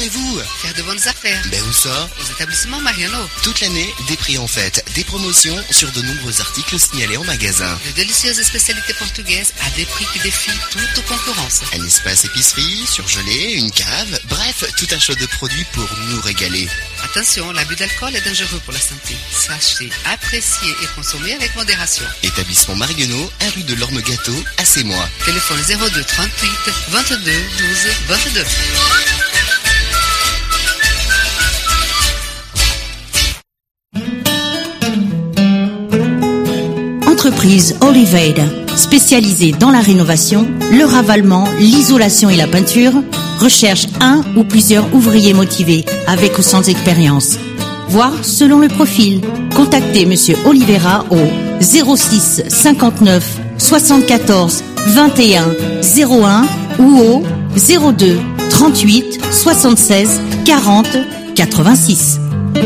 voulez-vous? Faire de bonnes affaires. Ben où ça? Aux établissements Mariano. Toute l'année, des prix en fête, des promotions sur de nombreux articles signalés en magasin. De délicieuses spécialités portugaises à des prix qui défient toute concurrence. Un espace épicerie, surgelé, une cave, bref, tout un choix de produits pour nous régaler. Attention, l'abus d'alcool est dangereux pour la santé. Sachez apprécier et consommer avec modération. Établissement Mariano, 1 rue de l'Orme-Gâteau, à Sémois. Téléphone 02 38 22 12 22. Entreprise Oliveira, spécialisée dans la rénovation, le ravalement, l'isolation et la peinture, recherche un ou plusieurs ouvriers motivés avec ou sans expérience. Voir selon le profil. Contactez Monsieur Oliveira au 06 59 74 21 01 ou au 02 38 76 40 86.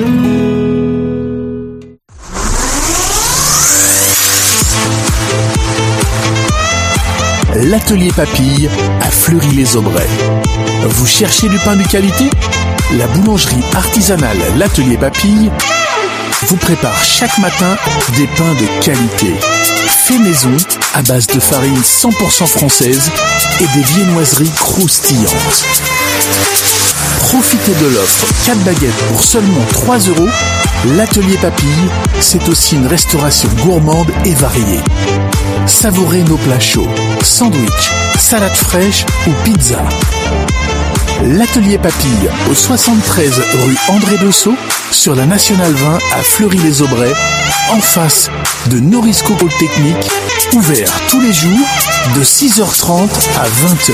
L'atelier Papille à Fleury-les-Aubrais. Vous cherchez du pain de qualité? La boulangerie artisanale L'Atelier Papille vous prépare chaque matin des pains de qualité. Fait maison à base de farine 100% française et des viennoiseries croustillantes. Profitez de l'offre 4 baguettes pour seulement 3 €. L'Atelier Papille, c'est aussi une restauration gourmande et variée. Savourez nos plats chauds, sandwich, salade fraîche ou pizza. L'Atelier Papille au 73 rue André Bessot sur la Nationale 20 à Fleury-les-Aubrais, en face de Norisco Polytechnique, ouvert tous les jours de 6h30 à 20h.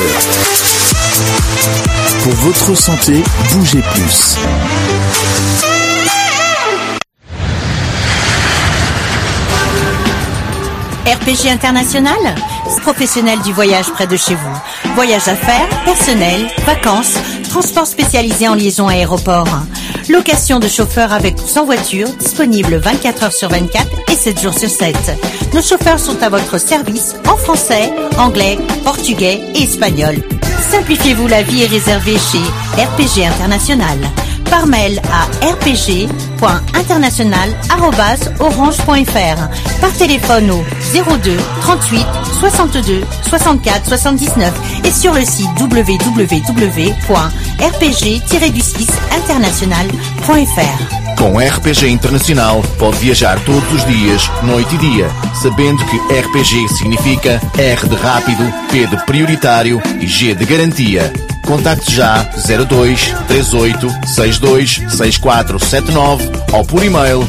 Pour votre santé, bougez plus. RPG International, professionnel du voyage près de chez vous. Voyage d'affaires, personnel, vacances, transport spécialisé en liaison aéroport. Location de chauffeurs avec ou sans voiture, disponible 24 heures sur 24 et 7 jours sur 7. Nos chauffeurs sont à votre service en français, anglais, portugais et espagnol. Simplifiez-vous la vie et réservez chez RPG International. Par mail à rpg.international@orange.fr. Par téléphone au 02 38 62 64 79 et sur le site www.rpg-international.fr. Com RPG Internacional pode viajar todos os dias, noite e dia, sabendo que RPG significa R de rápido, P de prioritário e G de garantia. Contacte já 02 38 62 6479 ou por e-mail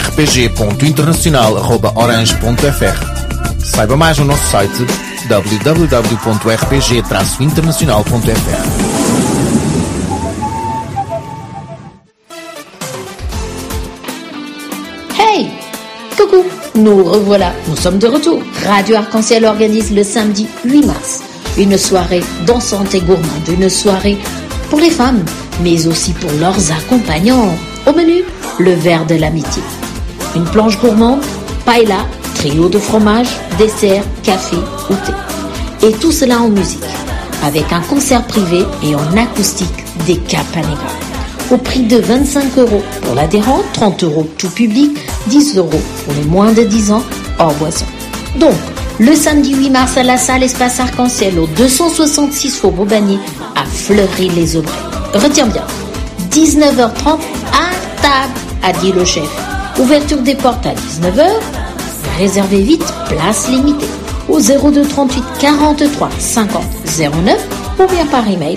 rpg.internacional@orange.fr. Saiba mais no nosso site www.rpg-internacional.fr. Hey! Coucou! Nous revoilà, nous sommes de retour. Radio Arc-en-Ciel organise le samedi 8 mars une soirée dansante et gourmande, une soirée pour les femmes, mais aussi pour leurs accompagnants. Au menu, le verre de l'amitié. Une planche gourmande, paella, trio de fromage, dessert, café ou thé. Et tout cela en musique, avec un concert privé et en acoustique des Capanegra. Au prix de 25 € pour l'adhérent, 30 € tout public, 10 € pour les moins de 10 ans, hors boisson. Donc, le samedi 8 mars à la salle Espace Arc-en-Ciel au 266 Faubourg Bannier à Fleury-les-Aubrais. Retiens bien, 19h30 à table, a dit le chef. Ouverture des portes à 19h. Réservez vite, place limitée. Au 02 38 43 50 09 ou bien par email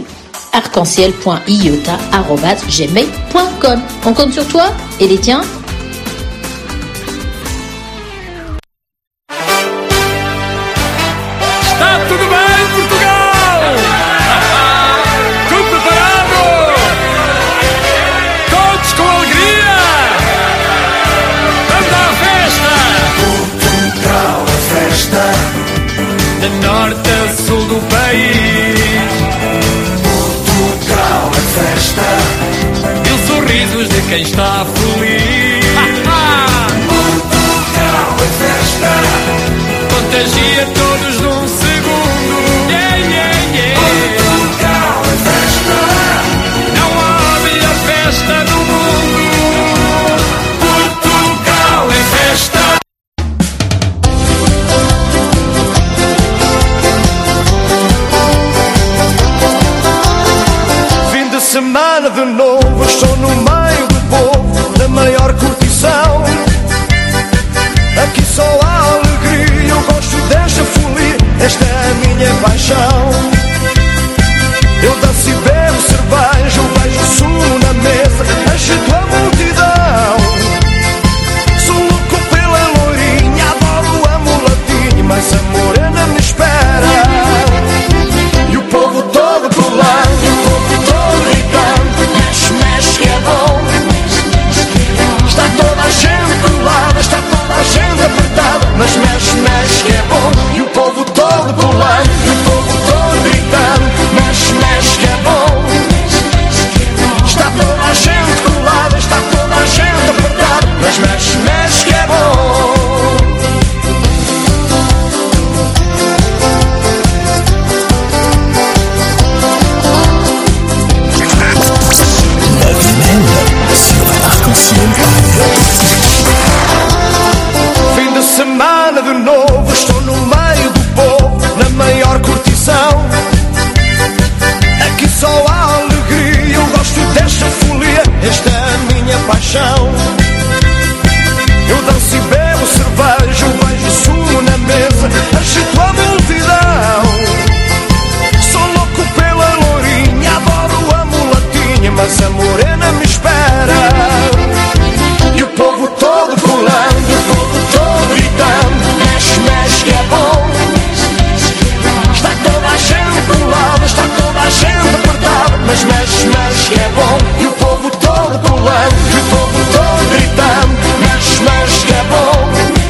arc-en-ciel.iota@gmail.com. On compte sur toi et les tiens. De norte a sul do país, Portugal é festa e os sorrisos de quem está feliz. Portugal é festa, contagia todos num segundo. Yeah, yeah, yeah. Portugal é festa, não há paixão. Eu danço e bebo cerveja, eu vejo sumo na mesa, agito a multidão. Sou louco pela lourinha, adoro a mulatinha, mas a morena me espera. E o povo todo pulando, e o povo todo gritando, mexe, mexe que é bom. Está toda a gente colada, está toda a gente apertada, mas mexe, mexe que é bom. E o povo todo pulando, e o povo todo gritando, mexe, mexe que é bom. Está toda a gente colada, está toda a gente apertada, mas mexe, mexe que é bom. Fim de semana de novo, estou no meio do povo, na maior curtição. Aqui só há alegria, eu gosto desta folia, esta é a minha paixão. Eu danço e bebo cerveja, eu vejo sumo na mesa, agito a multidão. Sou louco pela lourinha, adoro a mulatinha, mas a morena me espera. E o povo todo pulando, o povo todo gritando, mexe, mexe que é bom. Está toda a gente colada, está toda a gente apertada, mas mexe, mexe que é bom. E o povo todo pulando, e o povo todo gritando, mexe, mexe que é bom.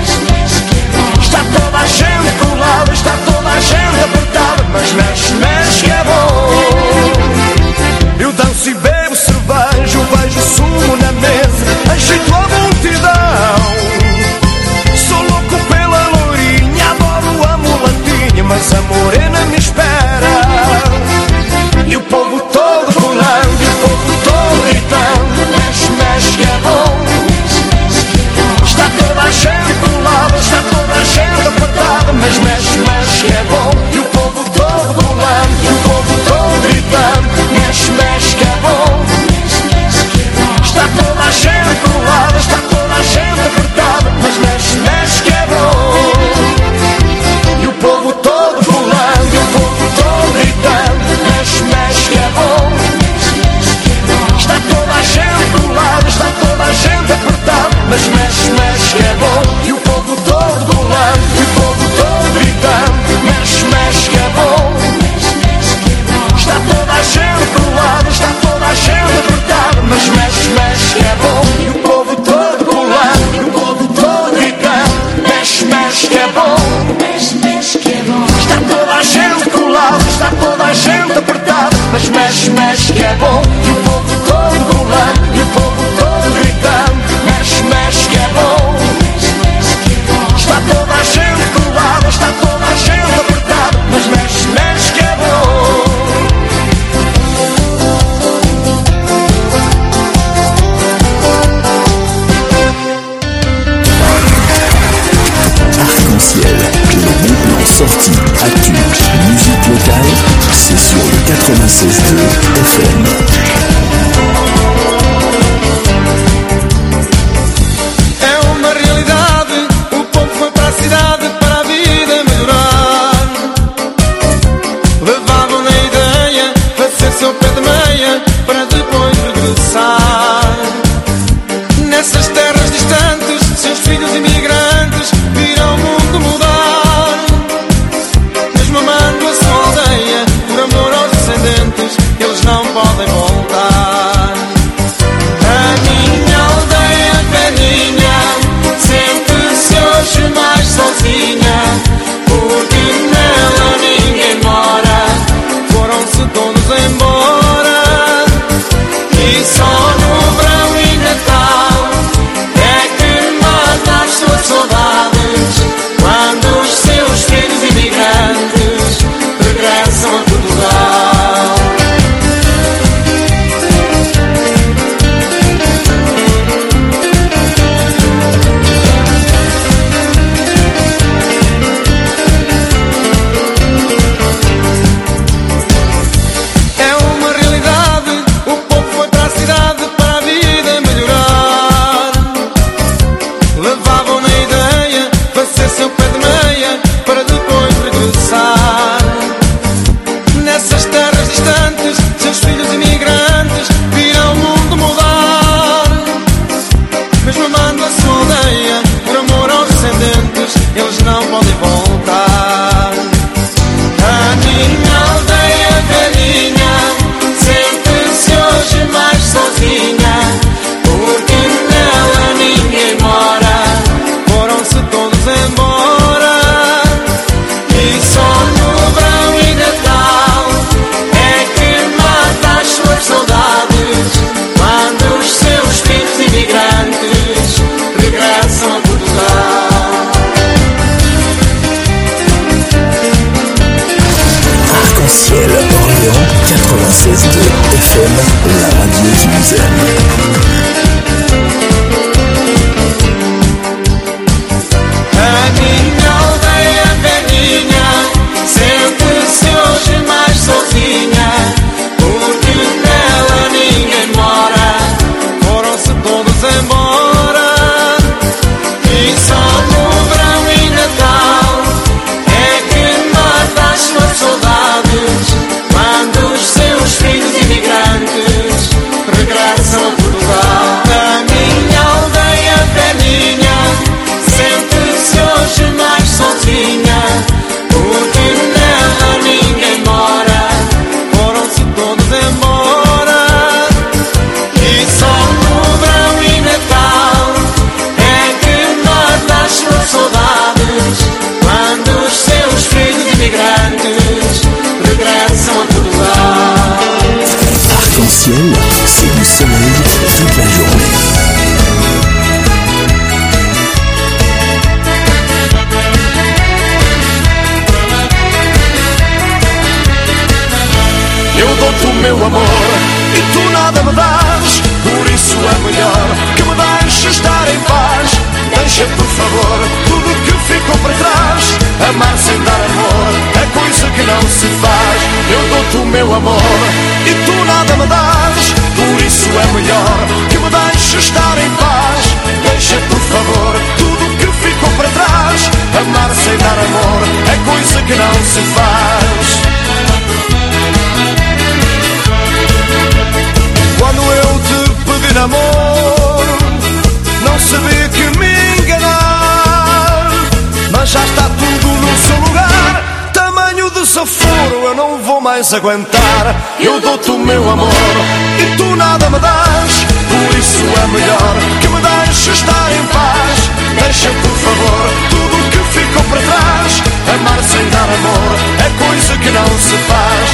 Está toda a gente colada, está toda a gente apertada, mas mexe, mexe que é bom. Eu danço e bebo cerveja, eu vejo sumo na mesa, agito a multidão. Sou louco pela lourinha, adoro a mulatinha, mas a morena me espera. E o povo todo pulando, e o povo todo gritando, mexe, mexe que é bom. Está toda a gente colada, está toda a gente apertada, mas mexe, mexe que é bom. E o povo todo pulando, e o povo todo gritando, mexe, mexe que é bom. Está toda a gente colada, está toda a gente apertada, mas mexe, mexe que é bom. E o povo todo pulando, e o povo todo gritando, mexe, mexe que é bom. Está toda a gente colada, está toda a gente apertada, mas mexe, mexe que é bom. E o povo todo pulando, e o povo todo gritando, mexe, mexe que é bom. Está toda a gente colada, está toda a gente apertada, mas mexe, mexe que é bom. E o povo todo pulando, e o povo todo gritando, mexe, mexe que é bom. Mexe, mexe que é bom. Está toda a gente colada, está toda a gente apertada, mas mexe, mexe que é bom. E o povo todo pulando, e o povo todo gritando, mexe, mexe que é bom. Está toda a gente colada, está toda a gente apertada, mas mexe, mexe que é bom. Arc-en-ciel, le bon plan sorti, actu, musique locale, c'est sur le 96.2 FM. É uma realidade, o povo foi para a cidade para a vida melhorar. Levavam na ideia de ser seu pé de meia para depois regressar. Nessas terras distantes, seus filhos imigrantes viram o mundo mudar. Mesmo amando a sua aldeia, por amor aos descendentes, eles não podem voltar. Arc-en-Ciel Orléans 96.2 FM, la radio qui nous aime. A minha aldeia velhinha sente-se hoje mais sozinha, porque nela ninguém mora, foram-se todos embora. E só no verão e Natal é que mata as suas saudades, quando os seus filhos imigrantes regressam a Portugal. A minha aldeia velhinha sente-se hoje mais sozinha, porque nela ninguém mora, foram-se todos embora. E só no verão e Natal é que mata as suas saudades, quando os seus filhos imigrantes regressam a Portugal. Arc-en-Ciel, c'est du soleil toute la journée. Eu dou-te o meu amor e tu nada me dás, por isso é melhor que me deixes estar em paz. Deixa, por favor, tudo que ficou para trás. Amar sem dar amor é coisa que não se faz. Eu dou-te o meu amor e tu nada me dás, por isso é melhor que me deixes estar em paz. Deixa, por favor, tudo que ficou para trás. Amar sem dar amor é coisa que não se faz. Quando eu te pedi namoro, não sabia que me enganar, mas já está tudo no seu lugar. Tamanho desaforo eu não vou mais aguentar. Eu dou-te o meu amor e tu nada me dás, por isso é melhor que me deixes estar em paz. Deixa, por favor, tudo que ficou para trás. Amar sem dar amor é coisa que não se faz.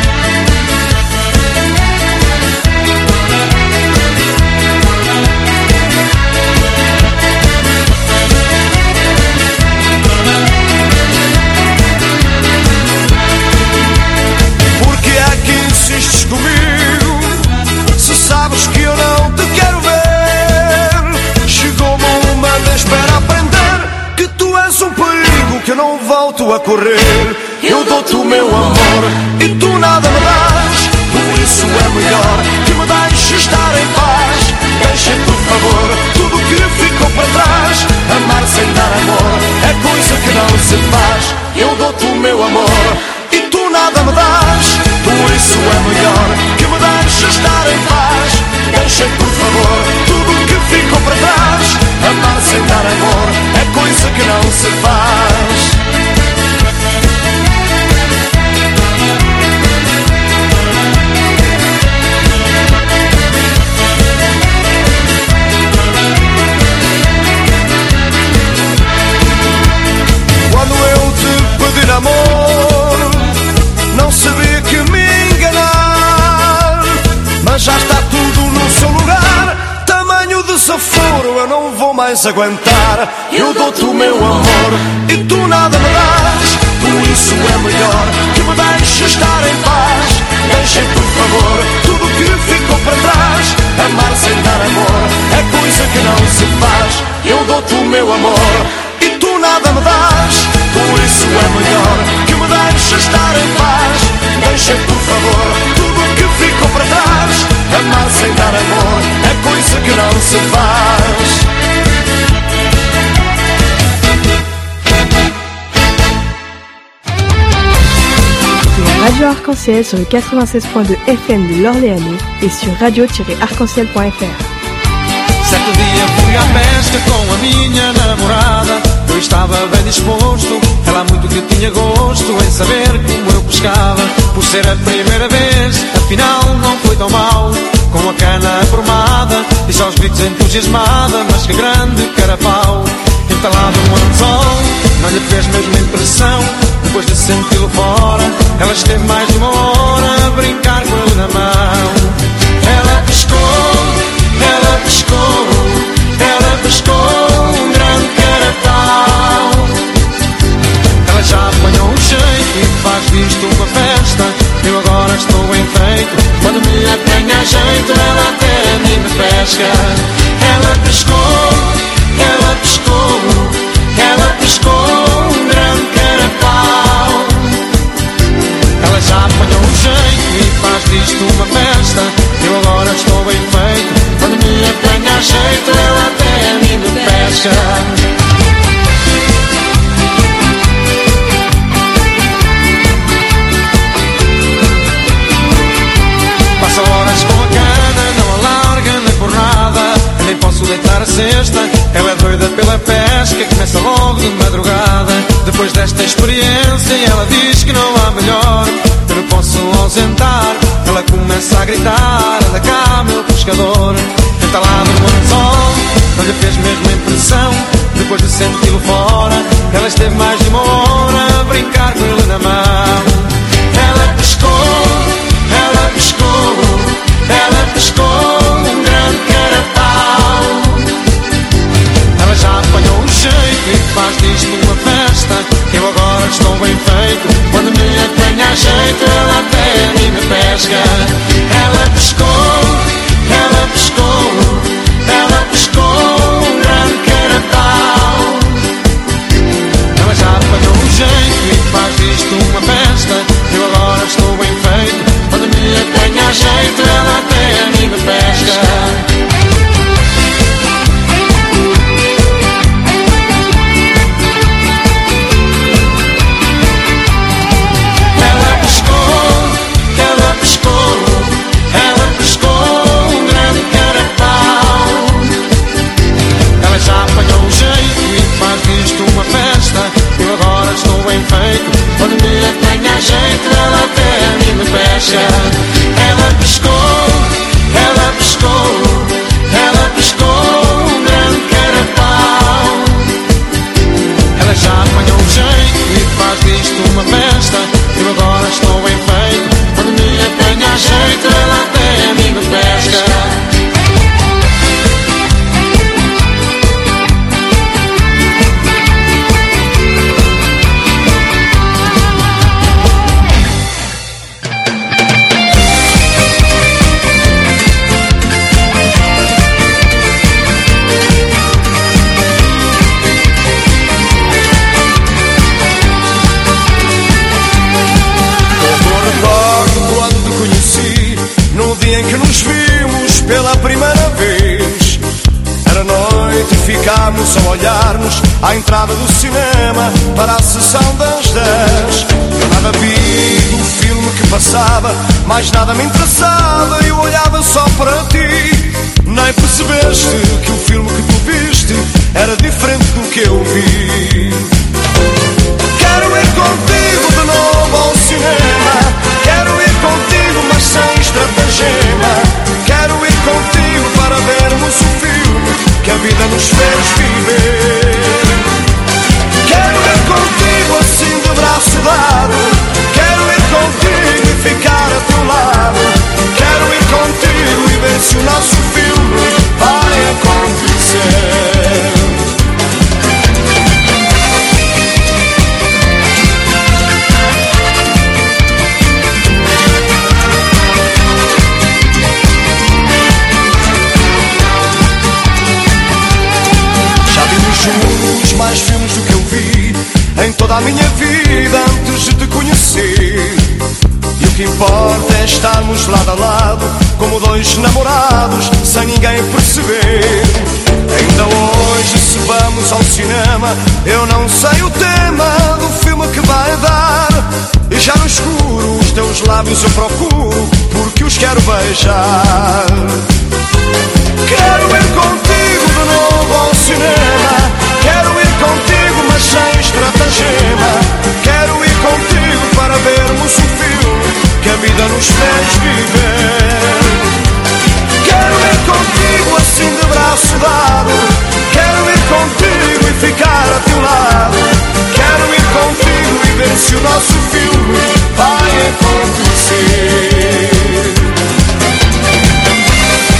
Insistes comigo, se sabes que eu não te quero ver. Chegou-me uma vez para aprender que tu és um perigo que eu não volto a correr. Eu dou-te o meu amor e tu nada me dás, por isso é melhor que me deixes estar em paz. Deixa, por favor, tudo que ficou para trás. Amar sem dar amor é coisa que não se faz. Eu dou-te o meu amor e tu nada me dás, por isso é melhor que me deixes estar em paz. Deixa, por favor, tudo que ficou para trás. Amar sem dar amor é coisa que não se faz. Quando eu te pedi namoro, não sabia que me enganar, mas já está tudo no seu lugar. Tamanho desaforo eu não vou mais aguentar. Eu dou-te o meu amor e tu nada me dás, por isso é melhor que me deixes estar em paz. Deixa, por favor, tudo que ficou para trás. Amar sem dar amor é coisa que não se faz. Eu dou-te o meu amor e tu nada me dás, por isso é melhor que me deixes estar em paz. Deixa, por favor, tudo que ficou para trás. Amar sem dar amor é coisa que não se faz. La radio Arc-en-Ciel sur le 96.2 FM de l'Orléanais et sur radio-arc-en-ciel.fr. Certo dia fui à pesca com a minha namorada. Eu estava bem disposto, ela muito que tinha gosto em saber como eu pescava. Por ser a primeira vez, afinal não foi tão mal. Com a cana aprumada e só os gritos entusiasmada, mas que grande carapau. Entalado no anzol, não lhe fez mesmo impressão. Depois de senti-lo fora, ela esteve mais de uma hora a brincar com ele na mão. Ela pescou, ela pescou, ela pescou um grande carapau. Ela já apanhou um jeito e faz disto um uma festa. Eu agora estou enfeito. Quando me apanha a jeito, ela até a mim me pesca. Ela pescou, ela pescou, ela pescou um grande carapau. Ela já apanhou um jeito e faz disto uma festa. Eu agora estou bem feito. Quando me apanha a jeito, ela até a mim me pesca. Passa horas com a cana, não a larga nem por nada. Eu nem posso deitar a cesta. Ela é doida pela pesca, começa logo de madrugada. Depois desta experiência ela diz que não há melhor. Eu não posso ausentar. Ela começa a gritar: anda cá, meu pescador. Entalado no anzol, não lhe fez mesmo impressão. Depois de senti-lo fora, ela esteve mais de uma hora a brincar com ele na mão. Ela pescou, ela pescou, ela pescou um grande carapau. Ela já apanhou um jeito e faz disto uma festa. Eu agora estou bem feito. Quando me apanha a jeito, ela até a mim me pesca. Ela pescou, ela pescou, ela pescou um grande carapau. Ela já apanhou um jeito e faz disto uma festa. Eu agora estou bem feito. Quando me apanha a jeito, ela até a mim me pesca. Quando me apanha a jeito, ela até a mim me pesca. Ela pescou, ela pescou, ela pescou um grande carapau. Ela já apanhou um jeito e faz disto uma festa. Eu agora estou bem feito. Quando me apanha a jeito, ela até a mim me pesca. Pela primeira vez, era noite e ficámos a olhar-nos à entrada do cinema para a sessão das 10. Eu nada vi o filme que passava, mais nada me interessava, eu olhava só para ti. Nem percebeste que o filme que tu viste era diferente do que eu vi. Quero ir contigo de novo ao cinema, quero ir contigo mas sem estratagema. Quero ir contigo para vermos o filme que a vida nos fez viver. Quero ir contigo assim de braço dado. Quero ir contigo e ficar a teu lado. Quero ir contigo e ver se o nosso filme vai acontecer. Juntos mais filmes do que eu vi em toda a minha vida antes de te conhecer. E o que importa é estarmos lado a lado como dois namorados sem ninguém perceber. Ainda hoje se vamos ao cinema eu não sei o tema do filme que vai dar. E já no escuro os teus lábios eu procuro porque os quero beijar. Quero ir contigo de novo ao cinema. Quero ir contigo mas sem estratagema. Quero ir contigo para vermos o filme que a vida nos fez viver. Quero ir contigo assim de braço dado. Quero ir contigo e ficar a teu lado. Quero ir contigo e ver se o nosso filme vai acontecer.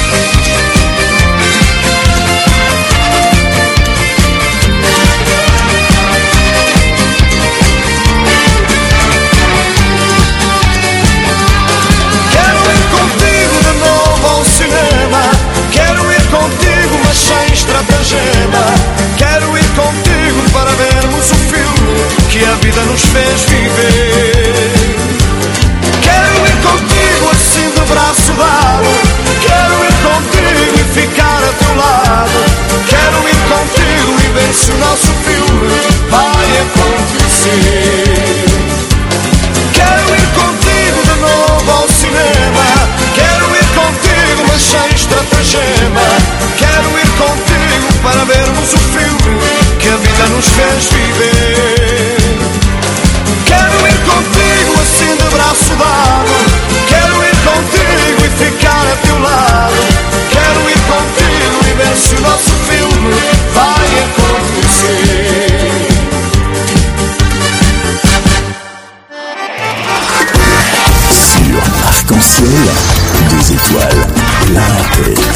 Arc-en-ciel, 2 étoiles, plein la tête.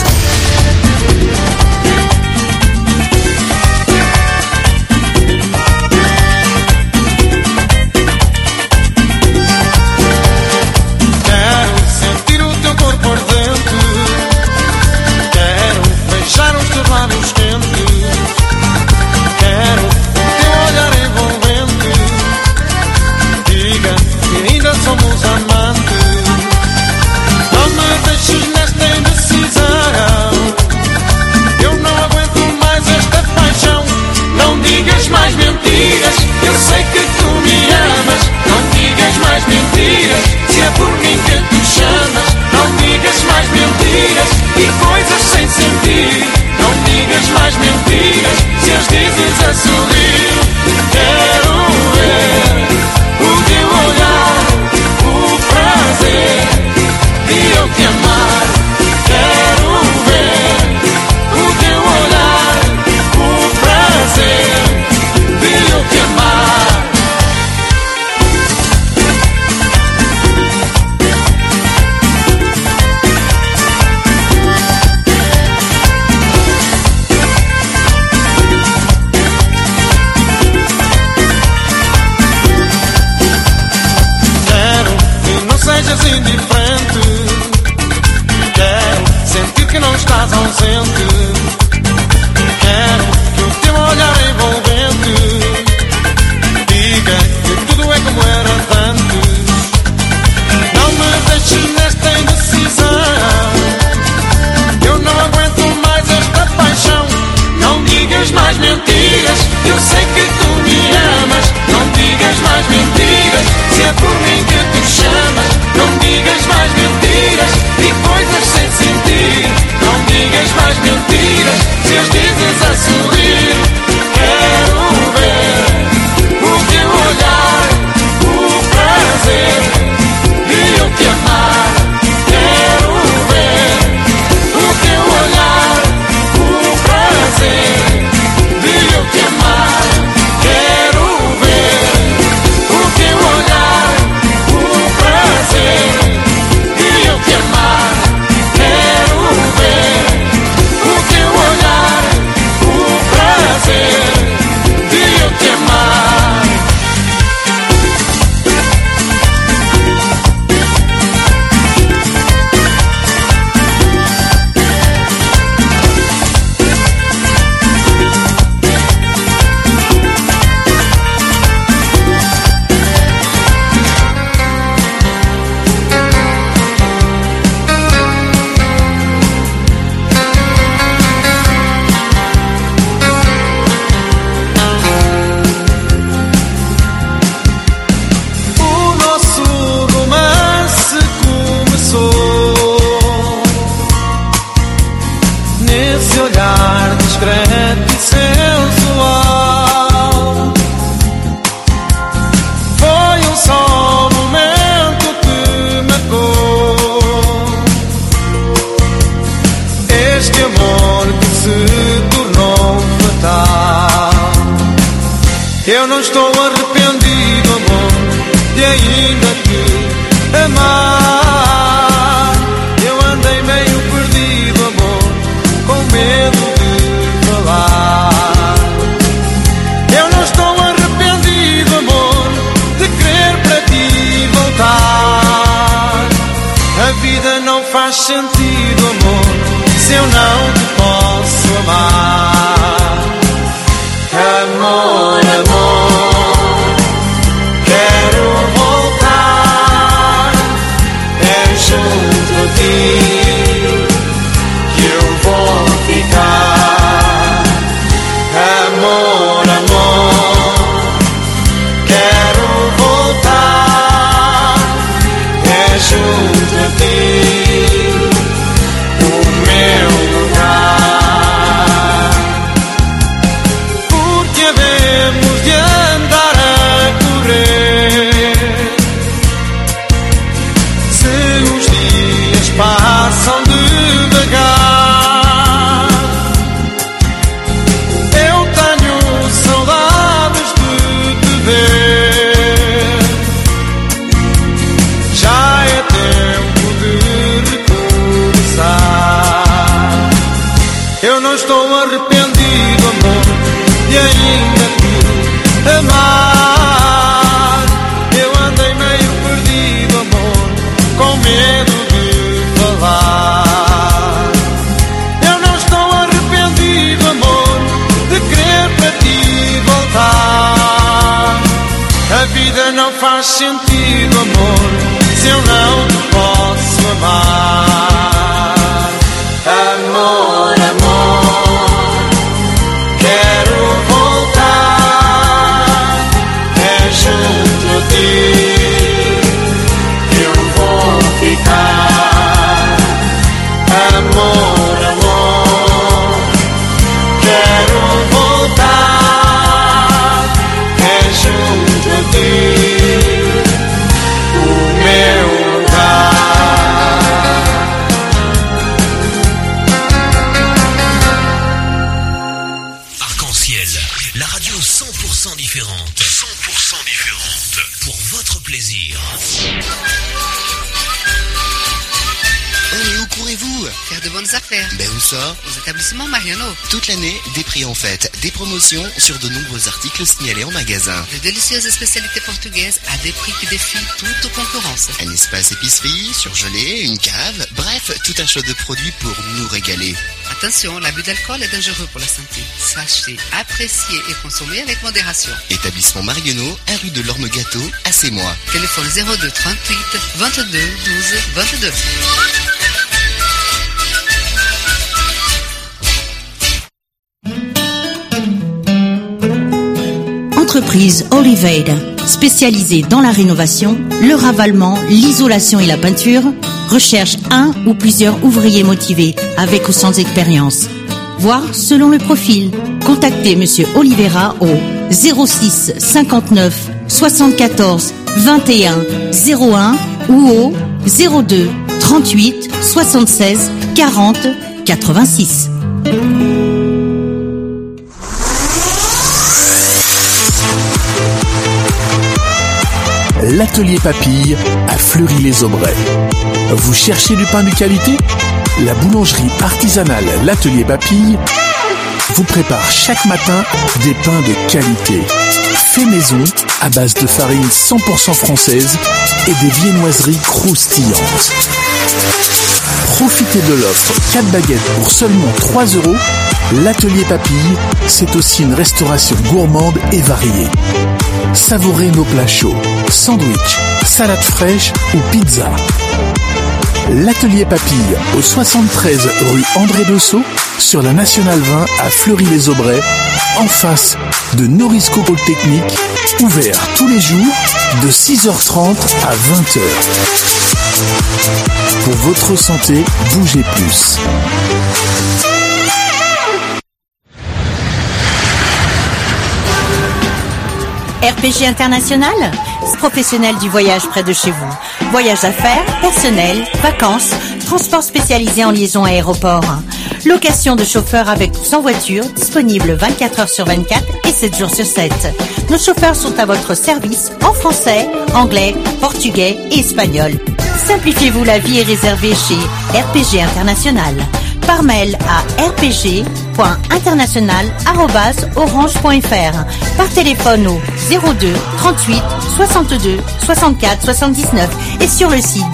Eu sei que tu me amas, não digas mais mentiras. Se é por mim que tu chamas, não digas mais mentiras. E coisas sem sentido, não digas mais mentiras. Se as dizes a sorrir, quero ver o teu olhar, o prazer de eu te amar. Quero ver o teu olhar, o prazer de eu te amar. Quero que não sejas indiferente. Quero sentir que não estás ausente. Quero que o teu olhar envolvente diga que tudo é como era antes. Não me deixes nesta indecisão. Eu não aguento mais esta paixão. Não digas mais mentiras. Eu sei que tu me amas. Não digas mais mentiras. Se é por mim que tu chamas, não digas mais mentiras. E coisas sem sentido, não digas mais mentiras. Se as dizes a sorrir, quero ver o teu olhar, o prazer de eu te amar. Quero ver o teu olhar, o prazer de eu te amar. Quero ver o teu olhar, o prazer de eu te amar. Quero ver o teu olhar, o prazer de eu te amar. O nosso romance começou nesse olhar discreto e sensual. Foi um só momento que marcou este amor que se tornou fatal. Eu não estou arrependido, amor, de ainda te amar. Eu andei meio perdido, amor, com medo de falar. Eu não estou arrependido, amor, de querer para ti voltar. A vida não faz sentido, amor, se eu não te posso amar. Amor, amor, quero voltar. É junto a ti que eu vou ficar. Amor, amor, quero voltar. É junto a ti o meu lugar. Porque havemos de andar a correr. Se os dias passam devagar, eu tenho saudades de te ver. Já é tempo com medo de falar. Eu não estou arrependido, amor, de querer para ti voltar. A vida não faz sentido, amor, se eu não te posso amar. Amor, amor, quero voltar. É junto a ti que eu vou ficar. Amor, amor, quero voltar. É junto a ti o meu lugar. Arc-en-ciel, la radio 100% différente. 100% différente. Pour votre plaisir. Oh, où courez-vous? Faire de bonnes affaires. Ben où ça? Aux établissements Mariano. Toute l'année, des prix en fête, des promotions sur de nombreux articles signalés en magasin. De délicieuses spécialités portugaises à des prix qui défient toute concurrence. Un espace épicerie, surgelé, une cave, bref, tout un choix de produits pour nous régaler. Attention, l'abus d'alcool est dangereux pour la santé. Sachez, apprécier et consommer avec modération. Établissement Marionneau, 1 rue de l'Orme-Gâteau, à Sémois. Téléphone 02 38 22 12 22. Entreprise Oliveira, spécialisée dans la rénovation, le ravalement, l'isolation et la peinture, recherche un ou plusieurs ouvriers motivés avec ou sans expérience. Voir selon le profil. Contactez Monsieur Oliveira au 06 59 74 21 01 ou au 02 38 76 40 86. L'atelier Papille à Fleury-les-Aubrais. Vous cherchez du pain de qualité? La boulangerie artisanale L'Atelier Papille vous prépare chaque matin des pains de qualité. Fait maison à base de farine 100% française et des viennoiseries croustillantes. Profitez de l'offre 4 baguettes pour seulement 3 €. L'Atelier Papille, c'est aussi une restauration gourmande et variée. Savourez nos plats chauds, sandwich, salade fraîche ou pizza. L'Atelier Papille au 73 rue André Dessau sur la Nationale 20 à Fleury-les-Aubrais, en face de Norisco Polytechnique, ouvert tous les jours de 6h30 à 20h. Pour votre santé, bougez plus. RPG International, professionnel du voyage près de chez vous. Voyage d'affaires, personnel, vacances, transport spécialisé en liaison aéroport. Location de chauffeurs avec ou sans voiture, disponible 24 heures sur 24 et 7 jours sur 7. Nos chauffeurs sont à votre service en français, anglais, portugais et espagnol. Simplifiez-vous la vie et réservez chez RPG International. Par mail à rpg.international@orange.fr. Par téléphone au 02 38 62 64 79 et sur le site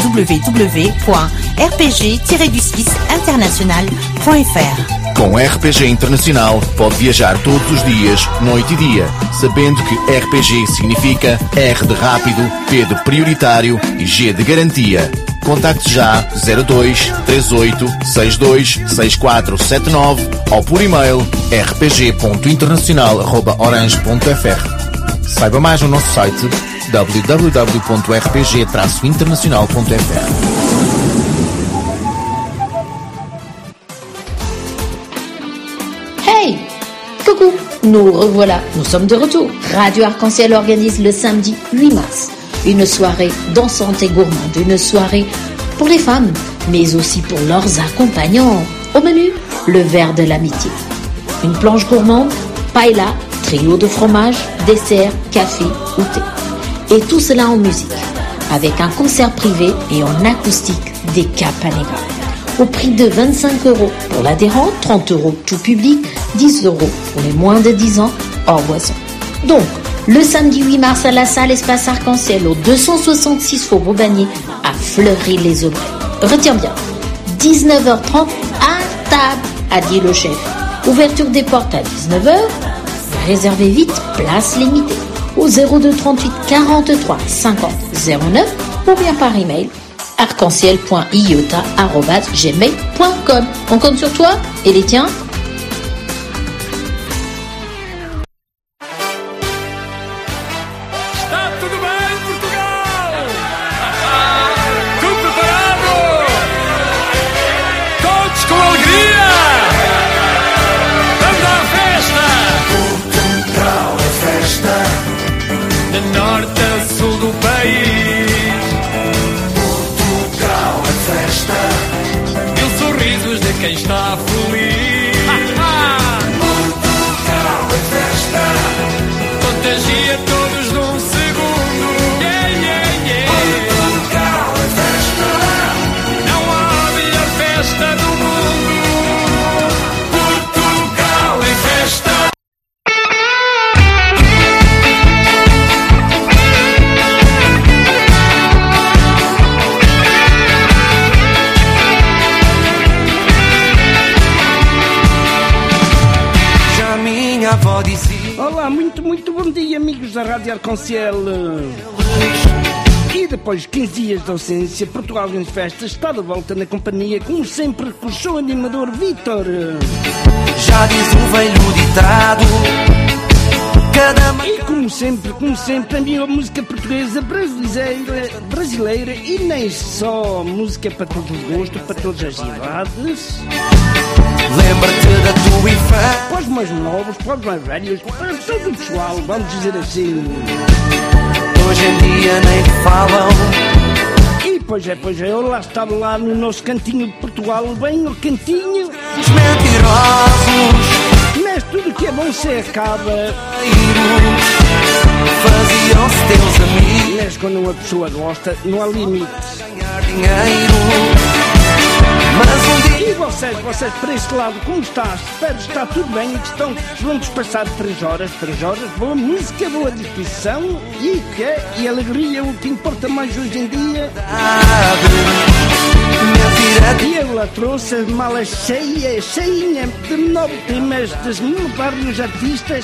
www.rpg-international.fr. Com RPG Internacional pode viajar todos os dias, noite e dia, sabendo que RPG significa R de rápido, P de prioritário e G de garantia. Contacte já 02 38 62 6479 ou por e-mail rpg.internacional@orange.fr. Saiba mais no nosso site www.rpg-internacional.fr. Hey! Coucou! Nous revoilà, nous sommes de retour. Radio Arc-en-Ciel organise le samedi 8 mars une soirée dansante et gourmande, une soirée pour les femmes, mais aussi pour leurs accompagnants. Au menu, le verre de l'amitié. Une planche gourmande, paella, trio de fromage, dessert, café ou thé. Et tout cela en musique, avec un concert privé et en acoustique des Capanega. Au prix de 25 € pour l'adhérent, 30 € tout public, 10 € pour les moins de 10 ans hors boisson. Donc, le samedi 8 mars à la salle Espace Arc-en-Ciel au 266 Faubourg Bagné à Fleury-les-Aubrais. Retiens bien, 19h30 à table, a dit le chef. Ouverture des portes à 19h. Réservez vite, place limitée. Au 02 38 43 50 09 ou bien par email arc-en-ciel.iota@gmail.com. On compte sur toi et les tiens. Quem está feliz, Portugal é festa, contagia todos num segundo. Portugal é festa, não há melhor festa do mundo. Portugal é festa. Olá, muito bom dia, amigos da Rádio Arc-en-Ciel. E depois de 15 dias de ausência, Portugal em Festa está de volta na companhia, como sempre, com o show animador Vítor. Já diz o velho ditado. E como sempre, a minha música portuguesa, brasileira e nem só música para todos os gostos, para todas as idades. Lembra-te da tua infância. Para os mais novos, para os mais velhos, para todo o pessoal, vamos dizer assim. Hoje em dia nem falam. E pois é, eu lá estava lá no nosso cantinho de Portugal, bem o cantinho. Os mentirosos. Mas tudo que é bom se acaba. Faziam-se teus amigos. Mas quando uma pessoa gosta, não há limite. Ganhar dinheiro. Mas um dia... E vocês para este lado, como está? Espero que está tudo bem e que estão prontos passar 3 horas, boa música, boa disposição e alegria, o que importa mais hoje em dia. E ela trouxe as malas cheinha de 9 temas dos vários artistas.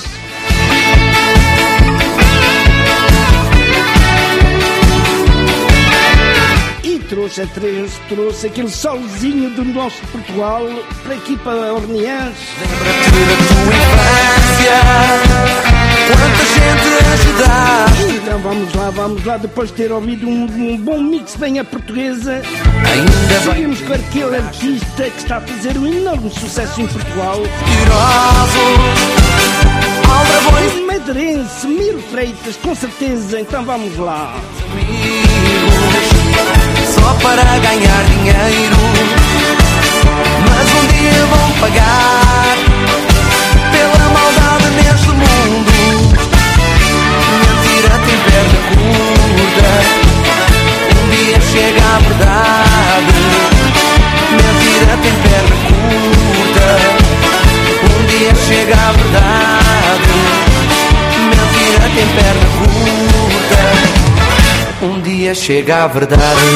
E trouxe aquele solzinho do nosso Portugal para aqui, para Orleans. Lembra-te da tua infância, quanta gente ajudar. Então vamos lá, depois de ter ouvido um bom mix bem à portuguesa. Ainda sabemos que aquele artista que está a fazer um enorme sucesso em Portugal. Um madeirense, Miro Freitas, com certeza, então vamos lá. Só para ganhar dinheiro, mas um dia vão pagar pela maldade neste mundo. Mentira tem perna curta, um dia chega a verdade. Mentira tem perna curta, um dia chega a verdade. Mentira tem perna curta, um dia chega a verdade.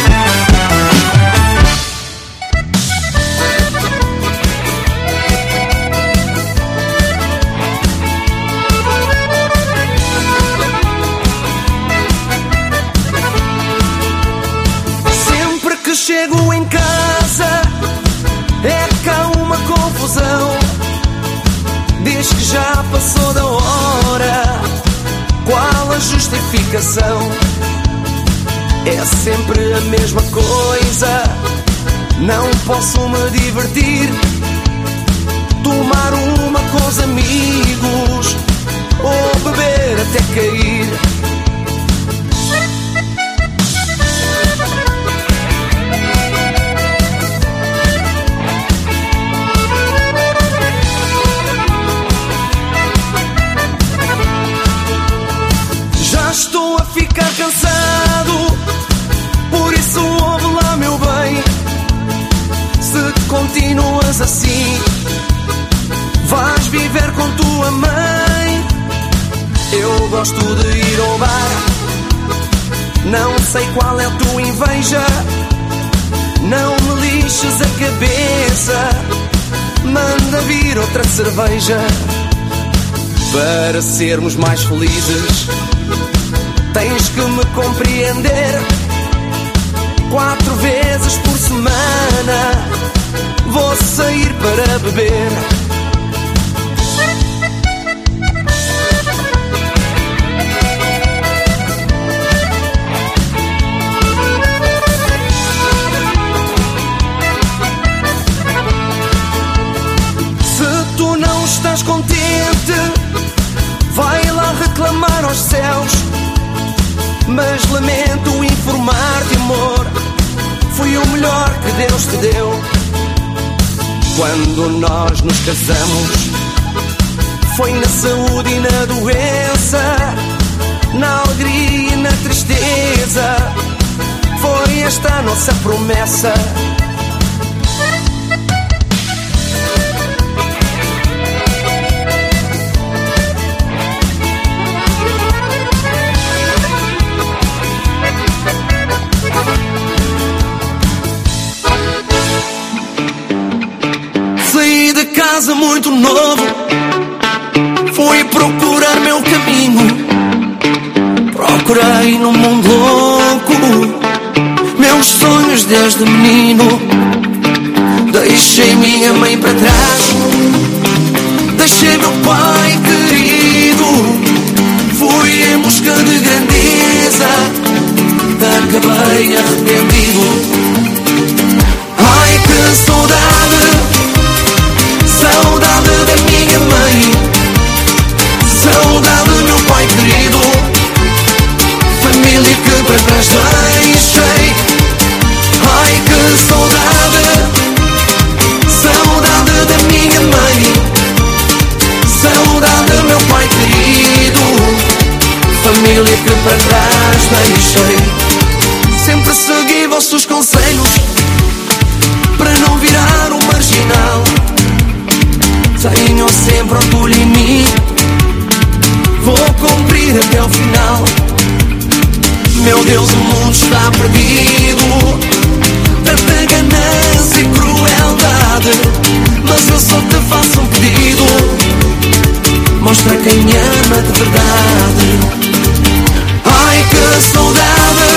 Sempre que chego em casa é cá uma confusão. Diz que já passou da hora. Qual a justificação? É sempre a mesma coisa. Não posso me divertir, tomar uma com os amigos ou beber até cair. Já estou a ficar cansado, por isso ouve lá, meu bem. Se continuas assim, vais viver com tua mãe. Eu gosto de ir ao bar, Não sei qual é a tua inveja, não me lixes a cabeça. Manda vir outra cerveja para sermos mais felizes. Tens que me compreender. 4 vezes por semana vou sair para beber. Se tu não estás contente, vai lá reclamar aos céus. Mas lamento informar-te, amor, fui o melhor que Deus te deu. Quando nós nos casamos, foi na saúde e na doença, na alegria e na tristeza. Foi esta a nossa promessa. Casa muito novo, fui procurar meu caminho. Procurei no mundo louco meus sonhos desde menino. Deixei minha mãe para trás, deixei meu pai querido. Fui em busca de grandeza, acabei arrependido. Ai, que saudade, saudade da minha mãe, saudade do meu pai querido. Família que para trás deixei. Ai, que saudade, saudade da minha mãe, saudade do meu pai querido. Família que para trás deixei. Sempre segui vossos conselhos para não virar um marginal. Tenham sempre orgulho em mim, vou cumprir até o final. Meu Deus, o mundo está perdido, tanta ganância e crueldade. Mas eu só te faço um pedido, mostra quem me ama de verdade. Ai, que saudade,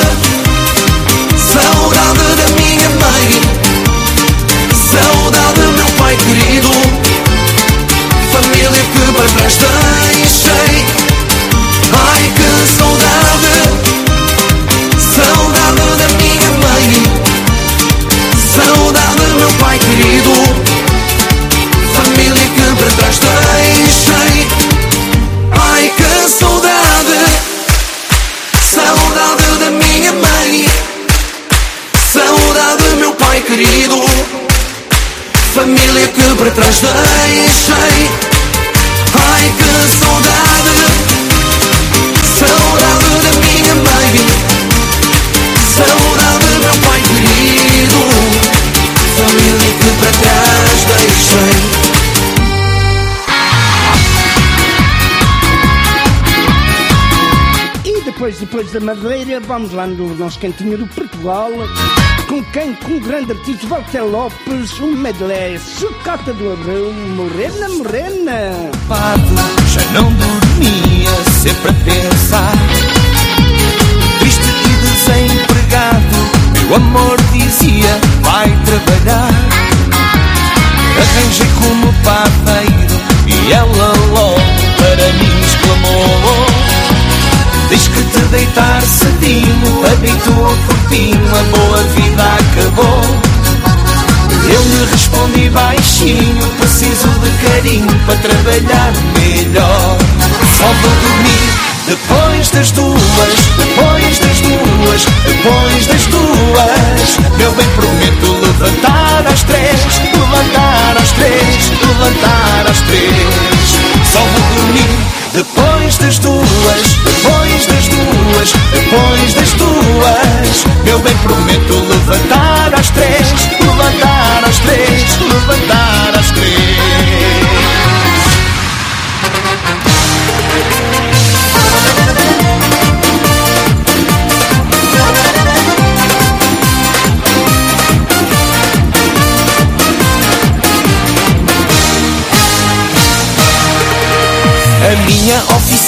saudade da minha mãe, saudade do meu pai querido. Família que para trás deixei. Ai, que saudade, saudade da minha mãe, saudade do meu pai querido. Família que para trás deixei. Ai, que saudade, saudade da minha mãe, saudade do meu pai querido. Família que para trás deixei. Ai, que saudade, saudade da minha mãe, saudade do meu pai querido. Família que para trás deixei. Depois da Madeira, vamos lá no nosso cantinho do Portugal. Com quem? Com o grande artista Walter Lopes, um medley, Sucata do Abreu, Morena, Morena. Já não dormia, sempre a pensar, triste e desempregado. Meu amor dizia, vai trabalhar. Arranjei como padeiro e ela logo para mim exclamou: diz que te deitar cedinho habitua o corpinho, a boa vida acabou. Eu lhe respondi baixinho, preciso de carinho para trabalhar melhor. Só vou dormir depois das 2, depois das 2, depois das 2. Meu bem, prometo levantar às 3, levantar às 3, levantar às 3. Só vou dormir depois das 2, depois das 2, depois das 2. Meu bem, prometo levantar às 3, levantar às 3, levantar às 3.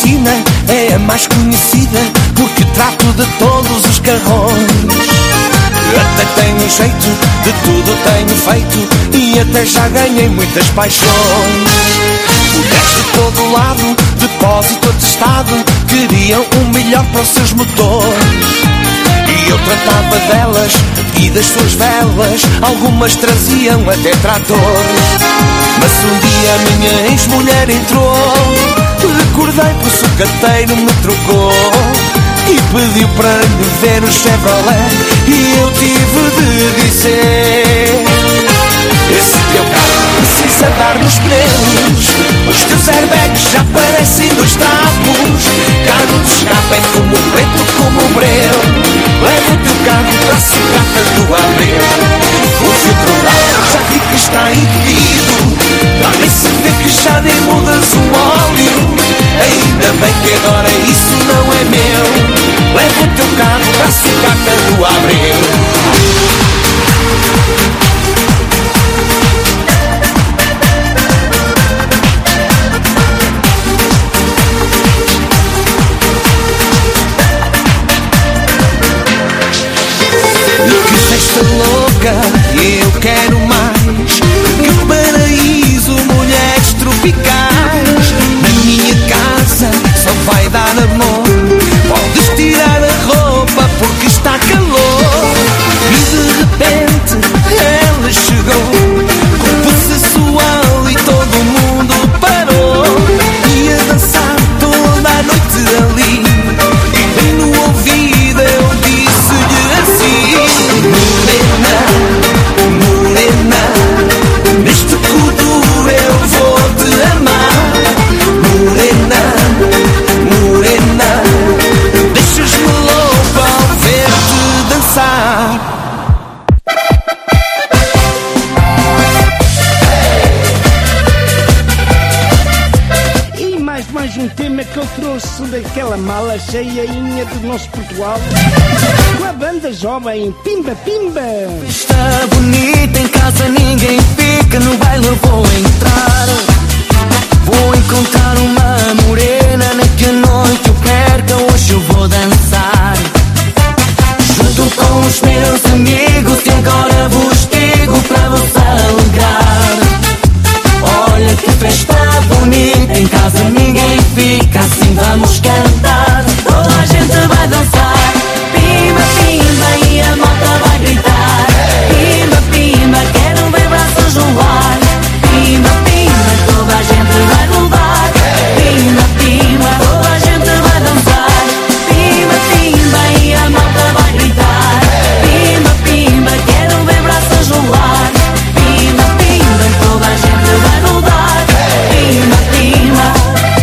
oficina é a mais conhecida, porque trato de todos os carrões. Até tenho jeito, de tudo tenho feito, e até já ganhei muitas paixões. Mulheres de todo lado, depósito atestado, queriam o melhor para os seus motores. E eu tratava delas e das suas velas, algumas traziam até tratores. Mas um dia a minha ex-mulher entrou, recordei que o sucateiro me trocou e pediu para me ver o Chevrolet, e eu tive de dizer: esse teu carro precisa dar nos pneus, os teus airbags já parecem dois trapos, cano de escape é como preto como breu. Leva o teu carro para a sucata do Abreu, o filtro d'água já vi que está entupido, também se vê que já nem mudas o óleo. Ainda bem que agora isso não é meu. Leva o teu carro para a sucata do Abreu. Que festa louca, eu quero mais. Que paraíso, mulheres tropicais. Na minha casa só vai dar amor. Podes tirar a roupa porque está calor. E de repente ela chegou, com pulso sensual e todo mundo parou. Ia dançar toda a noite ali, e bem no ouvido eu disse-lhe assim: morena, morena, neste kuduro eu vou te amar. Morena, morena, deixas-me louco ao ver-te dançar. E mais um tema que eu trouxe daquela mala cheinha do nosso Portugal, com a banda jovem Pimba Pimba. Está bonita em casa, ninguém fica, no baile eu vou entrar. Vou encontrar uma morena, nem que a noite eu perca, hoje eu vou dançar. Junto com os meus amigos e agora vos digo para vos alegrar. Olha que festa bonita, em casa ninguém fica, assim vamos cantar. Toda a gente vai dançar, pimba, pimba, e a malta vai gritar. Pimba, pimba, quero ver braços no ar. Pimba, pimba, toda a gente vai rodar. Pimba, pimba, toda a gente vai dançar. Pimba, pimba, e a malta vai gritar. Pimba, pimba, quero ver braços no ar. Pimba, pimba, toda a gente vai rodar. Pimba, pimba.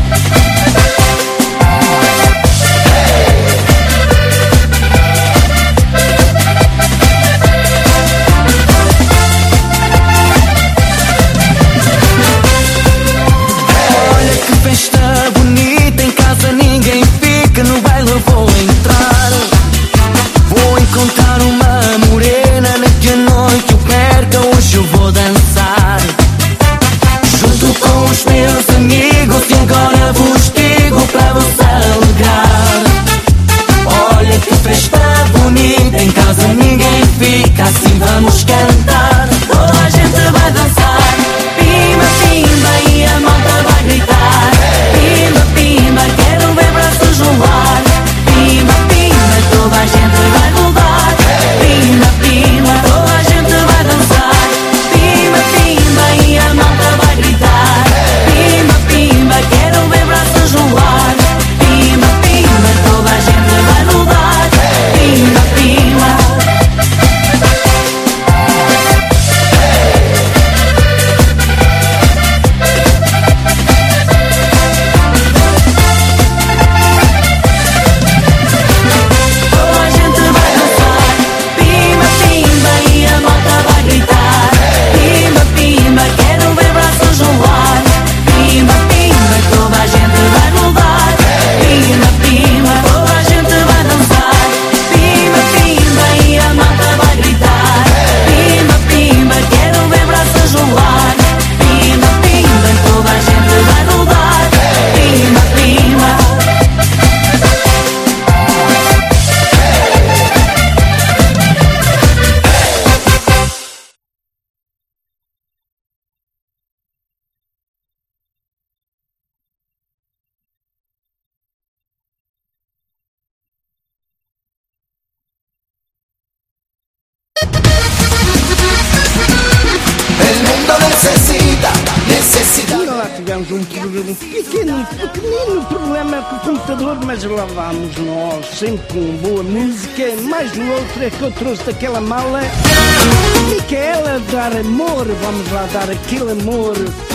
Olha que festa bonita, em casa ninguém fica, no baile eu vou entrar. Vou encontrar uma morena, nem que a noite eu perca, hoje eu vou dançar. Junto com os meus amigos e agora vos digo para vos alegrar. Olha que festa bonita, em casa ninguém fica, assim vamos cantar. Toda a gente vai dançar, pimba, pimba, e a malta vai gritar. Pimba, pimba, quero ver braços no ar. Pimba, pimba, toda a gente vai rodar. Pimba, pimba, toda a gente vai dançar. Pimba, pimba, e a malta vai gritar. Pimba, pimba, quero ver braços no ar. Pimba, pimba, toda a gente vai rodar. Pimba, pimba. tivemos um pequenino problema com o computador, mas lá vamos nós, sempre com boa música. Mais o outro é que eu trouxe daquela mala. Micaela, dar amor, vamos lá dar aquele amor.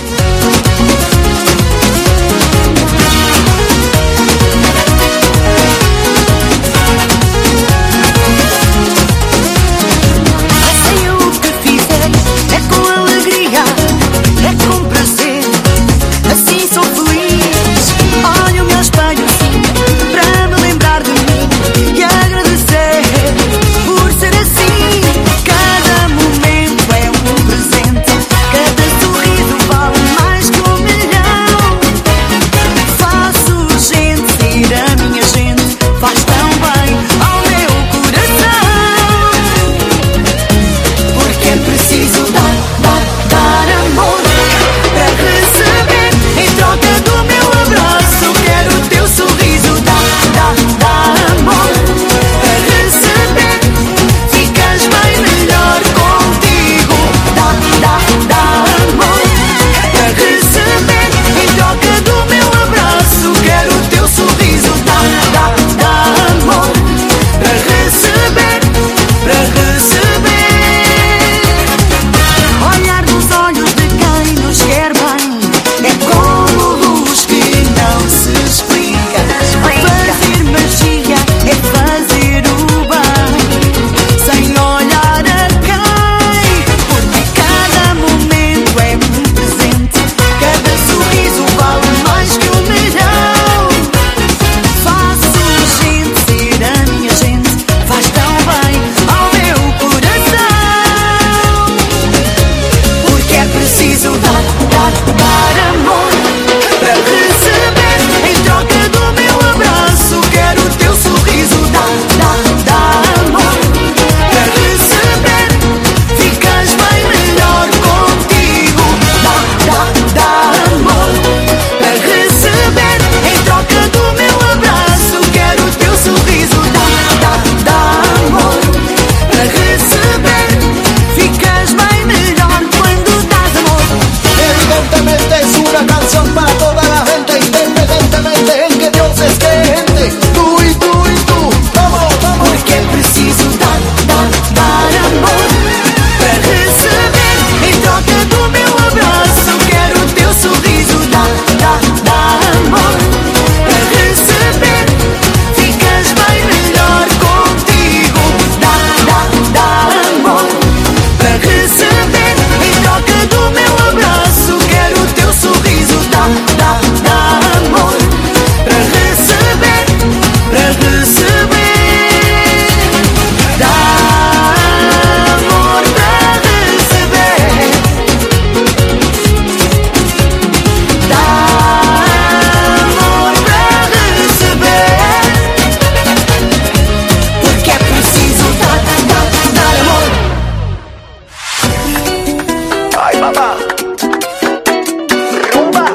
Sei o que fizer, é com alegria, é com prazer, assim sou feliz. Olho o meu espelho assim, para me lembrar de mim e agradecer por ser assim. Cada momento é um presente, cada sorriso vale mais que 1 milhão. Faço gente ser a minha gente, faz tão bem ao meu coração. Porque é preciso dar amor para receber. Em troca do meu abraço, quero o teu sorriso. Dá amor para receber. Ficas bem melhor contigo. Dá amor para receber. Em troca do meu abraço, quero o teu sorriso. Dá amor para receber. Olhar nos olhos de quem nos quer bem é como luz que não se explica. Fazer magia é fazer o bem, sem olhar a quem. Porque cada momento é um presente, cada sorriso vale mais que 1 milhão. Faço gente ser a minha gente, faz tão bem ao meu coração. Porque é preciso dar amor para receber. Em troca do meu abraço, quero o teu sorriso. Dá amor para receber. Ficas bem melhor contigo. Dá amor para receber. Em troca do meu abraço, quero o teu sorriso. Dá amor para receber. Ficas bem melhor quando dás amor. Evidentemente es una canción para toda la gente, independientemente en que Dios esté gente. Tú y tú y tú, vamos. Porque é preciso dar amor para receber. Em troca do meu abraço, quero o teu sorriso. Dá amor para receber. Ficas bem melhor contigo. Dá amor para receber. Em troca do meu abraço, quero o teu sorriso. Dá amor para receber. Dá amor para receber. Dá amor para receber. Porque é preciso dar amor. Ay, papá. Rumba.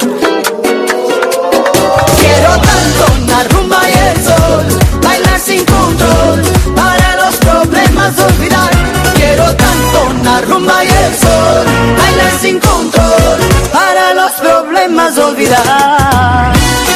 Quiero tanto una rumba y el sol, bailar sin control, para los problemas olvidar. Quiero tanto una rumba y el sol, bailar sin control, para los problemas olvidar.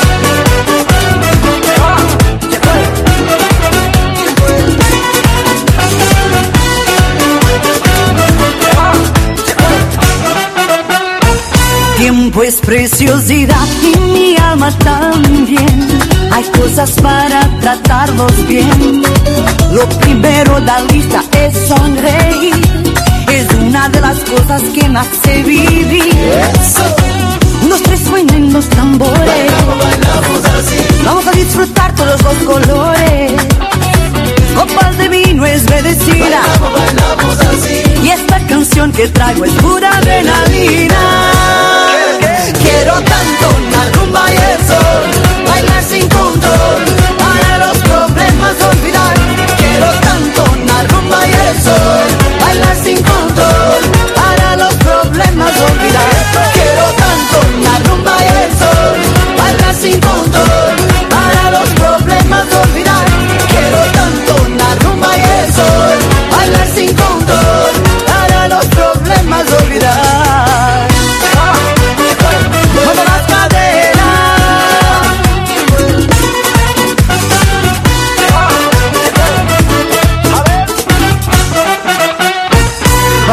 Tiempo es preciosidad y mi alma también. Hay cosas para tratarlos bien. Lo primero de la lista es sonreír. Es una de las cosas que me hace vivir. Unos tres suenan los tambores. Vamos a disfrutar todos los colores. Copas de vino es bendecida. Y esta canción que traigo es pura adrenalina. Quiero tanto una rumba y el sol, bailar sin control, para los problemas olvidar. Quiero tanto una rumba y el sol, bailar sin control, para los problemas olvidar. Quiero tanto una rumba y el sol, bailar sin control, para los problemas olvidar. Quiero tanto una rumba y el sol, bailar sin control, para los problemas olvidar.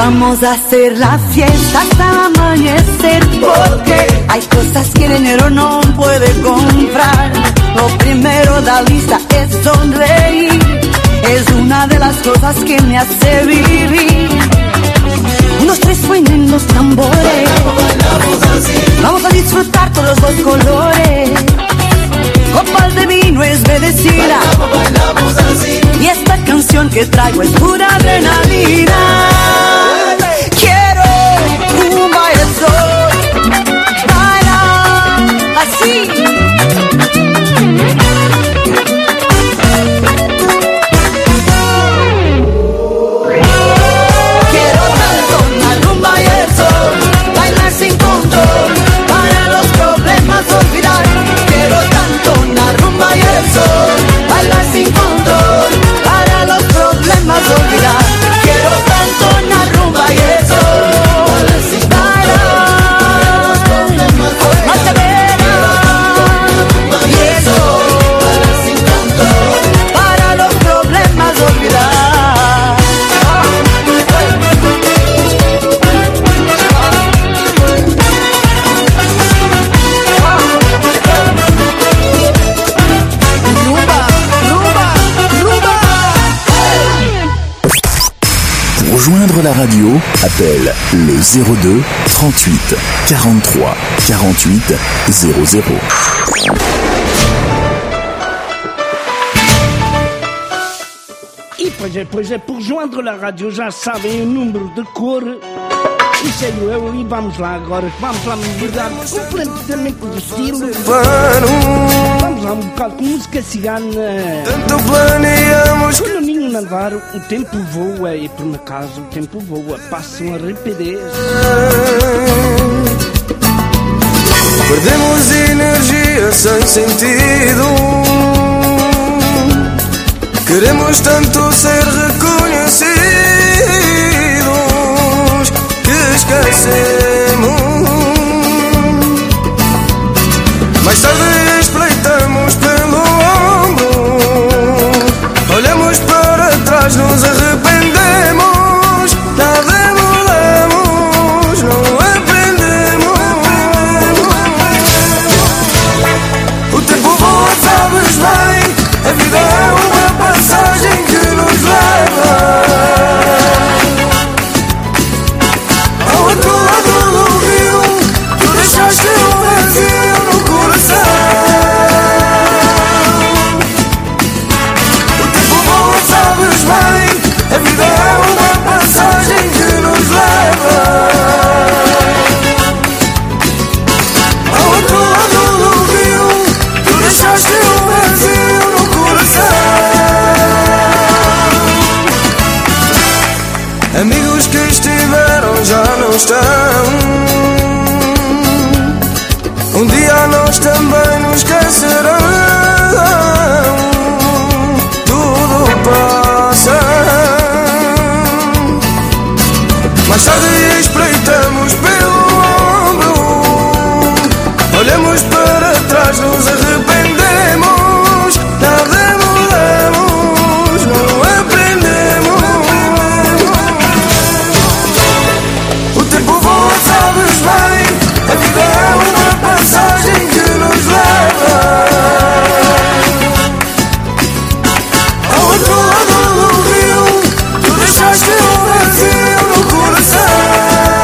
Vamos a hacer la fiesta hasta amanecer, porque hay cosas que el dinero no puede comprar. Lo primero de la lista es sonreír, es una de las cosas que me hace vivir. Unos tres suenen los tambores, vamos a disfrutar todos los colores. Copas de vino es bendecida, y esta canción que traigo es pura adrenalina. Quiero un baile sol, baila así. Quiero tanto una rumba y el sol, bailar sin control, para los problemas olvidar. Quiero tanto una rumba y el sol, bailar sin control, para los problemas olvidar. Quiero tanto una rumba y el sol, bailar, no te verás, y el sol, para los problemas olvidar. Pour rejoindre la radio, appelle le 02 38 43 48 00. E pois é, por joindre la radio já sabem o número de cor. Isso é eu, e vamos lá agora, vamos lá mudar completamente de estilo. Vamos lá um bocado com música cigana. Tanto planeamos. Quando o ninho nadar, o tempo voa, e por minha casa o tempo voa, passam a rapidez. Perdemos energia sem sentido. Queremos tanto ser reconhecidos que esquecemos. Mais tarde espreitamos pelo ombro, olhamos para trás, nos arrependemos. Nada mudamos, não aprendemos. O tempo voa, sabes bem, a vida é uma passagem que nos leva ao outro lado do rio. Tu deixaste um vazio no coração. O tempo voa, sabes bem, a vida é uma passagem que nos leva ao outro lado do rio. Tu deixaste um vazio no coração. Amigos que estiveram já não estão. Um dia nós também nos esquecerão. Tudo passa. Mais tarde espreitamos pelo ombro, olhamos para trás, nos arrependemos. Nada mudamos, não aprendemos. O tempo voa, sabes bem, a vida é uma passagem que nos leva ao outro lado do rio. Tu deixaste um vazio no coração.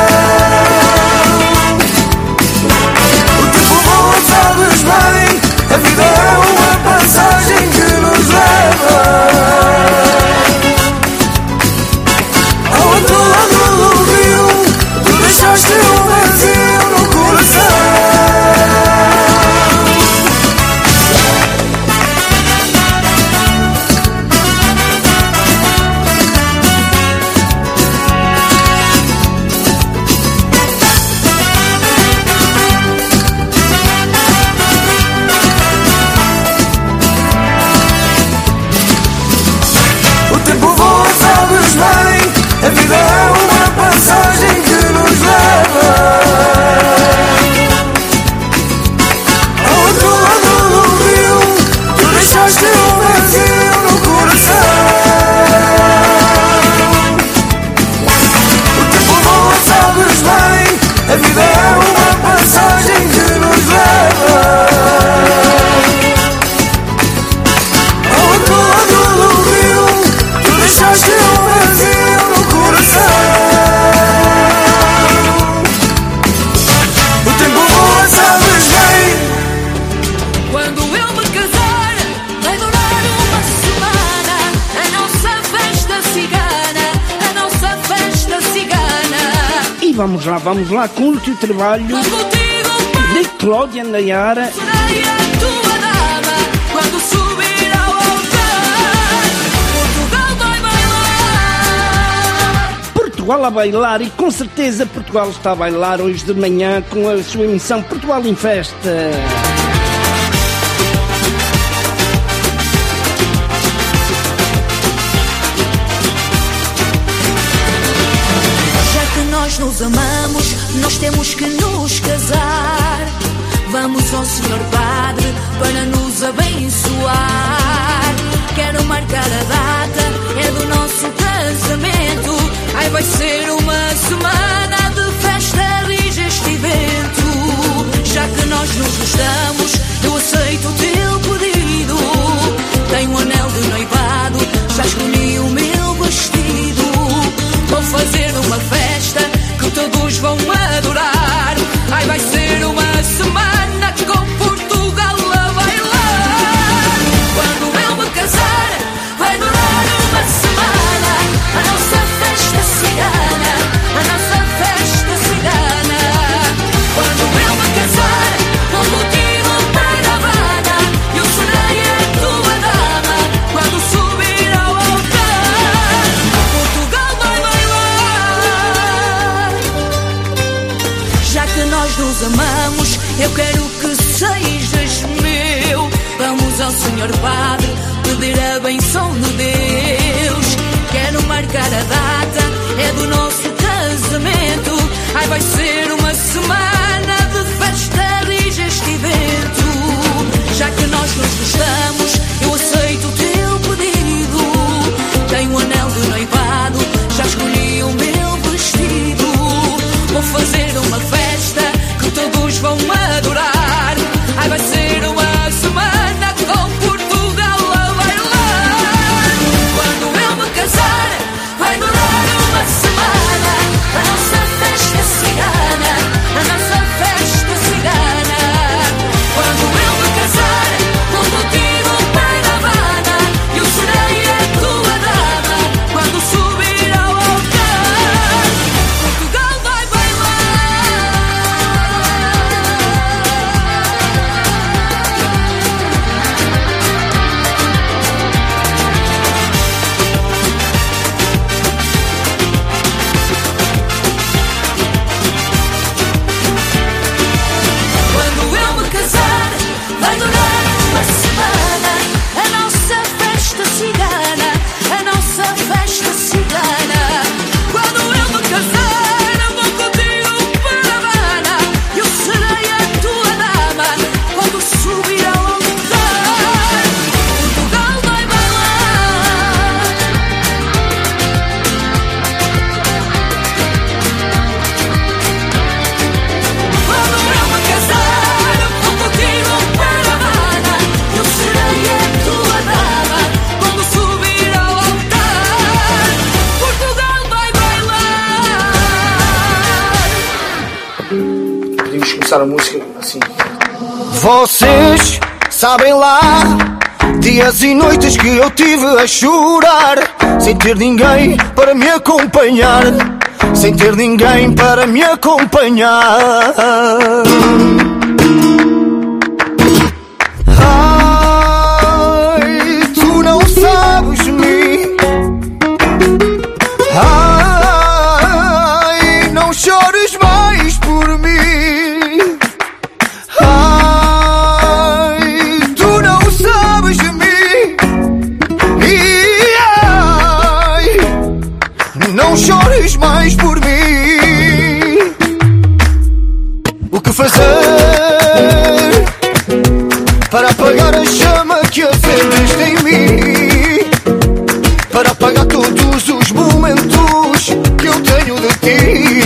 O tempo voa, sabes bem, a vamos lá com o último trabalho de Cláudia Nayara. Quando subir ao altar, Portugal vai bailar. Portugal a bailar, e com certeza Portugal está a bailar hoje de manhã com a sua emissão Portugal em Festa. Já que nós nos amamos, nós temos que nos casar. Vamos ao Senhor Padre para nos abençoar. Quero marcar a data, é do nosso casamento. Ai, vai ser uma semana de festa, rige este evento. Já que nós nos gostamos, eu aceito o teu pedido. Tenho um anel de noivado, já escolhi o meu vestido. Vou fazer uma festa que todos vão adorar. Ai, vai ser uma semana com Portugal a bailar. Quando eu me casar, vai durar uma semana. A nossa festa cigana, a nossa festa cigana. Quando eu me casar, vou contigo para a Havana. Eu serei a tua dama quando subir ao altar. Portugal vai bailar. Já que nós nos amamos, eu quero que sejas meu. Vamos ao Senhor Padre pedir a benção de Deus. Quero marcar a data, é do nosso casamento. Ai, vai ser uma semana de festa, rige este evento. Já que nós nos gostamos, eu aceito o teu pedido. Tenho um anel de noivado, já escolhi o meu vestido. Vou fazer uma festa que todos vão adorar. Ai, vai ser uma semana com Portugal a bailar. Quando eu me casar, vai durar uma semana. A nossa festa cigana, a nossa festa cigana. Quando eu me casar, vou contigo para a Havana. Eu serei a tua dama quando subir ao altar. Portugal vai Quando eu me casar, vai durar uma semana. A nossa festa cigana, a nossa festa cigana. Quando eu me casar, vou contigo para a Havana. Eu serei a tua dama quando subir ao altar. Portugal vai bailar. Quando eu me casar, vou contigo para a Havana. Eu serei a tua dama quando subir ao altar. Portugal vai bailar. Podemos começar a música assim. Vocês sabem lá dias e noites que eu tive a chorar, sem ter ninguém para me acompanhar, sem ter ninguém para me acompanhar. Ai, tu não sabes de mim. Ai, não chores mais por mim. Ai, tu não sabes de mim. E ai, não chores mais por mim. O que fazer para apagar a chama que acendeste em mim? Para apagar todos os momentos que eu tenho de ti.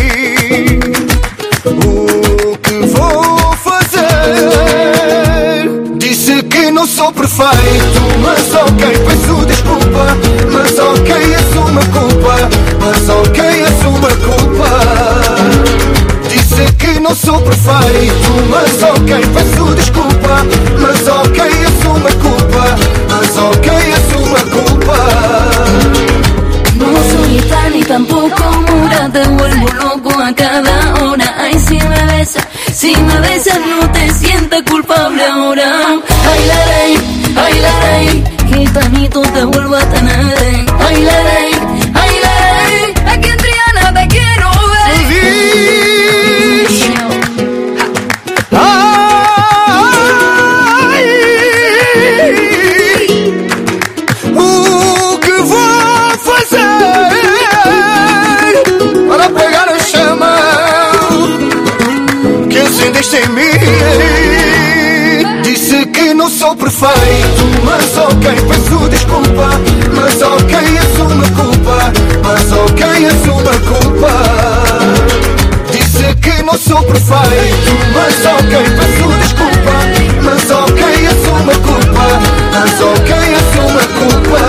O que vou fazer? Disse que não sou perfeito, mas ok, peço desculpa. Mas ok, assumo a culpa. Mas ok, assumo a culpa. Disse que não sou perfeito, mas ok, peço desculpa. Mas ok, assumo a culpa. Mas ok, assumo a culpa. No soy tan ni tampoco morada, vuelvo loco a a cada hora. Ay, si me besas no te sientas culpable ahora. Ay, la rey, gitanito te vuelvo a tener. Ay, la rey, aquí en Triana te quiero ver. O que vou fazer para pegar a chama que acendeste em mim? Disse que não sou perfeito, mas ok, peço desculpa. Mas ok, assumo a culpa. Mas ok, assumo a culpa. Disse que não sou perfeito, mas ok, peço desculpa. Mas ok, assumo a culpa. Mas ok, assumo a culpa.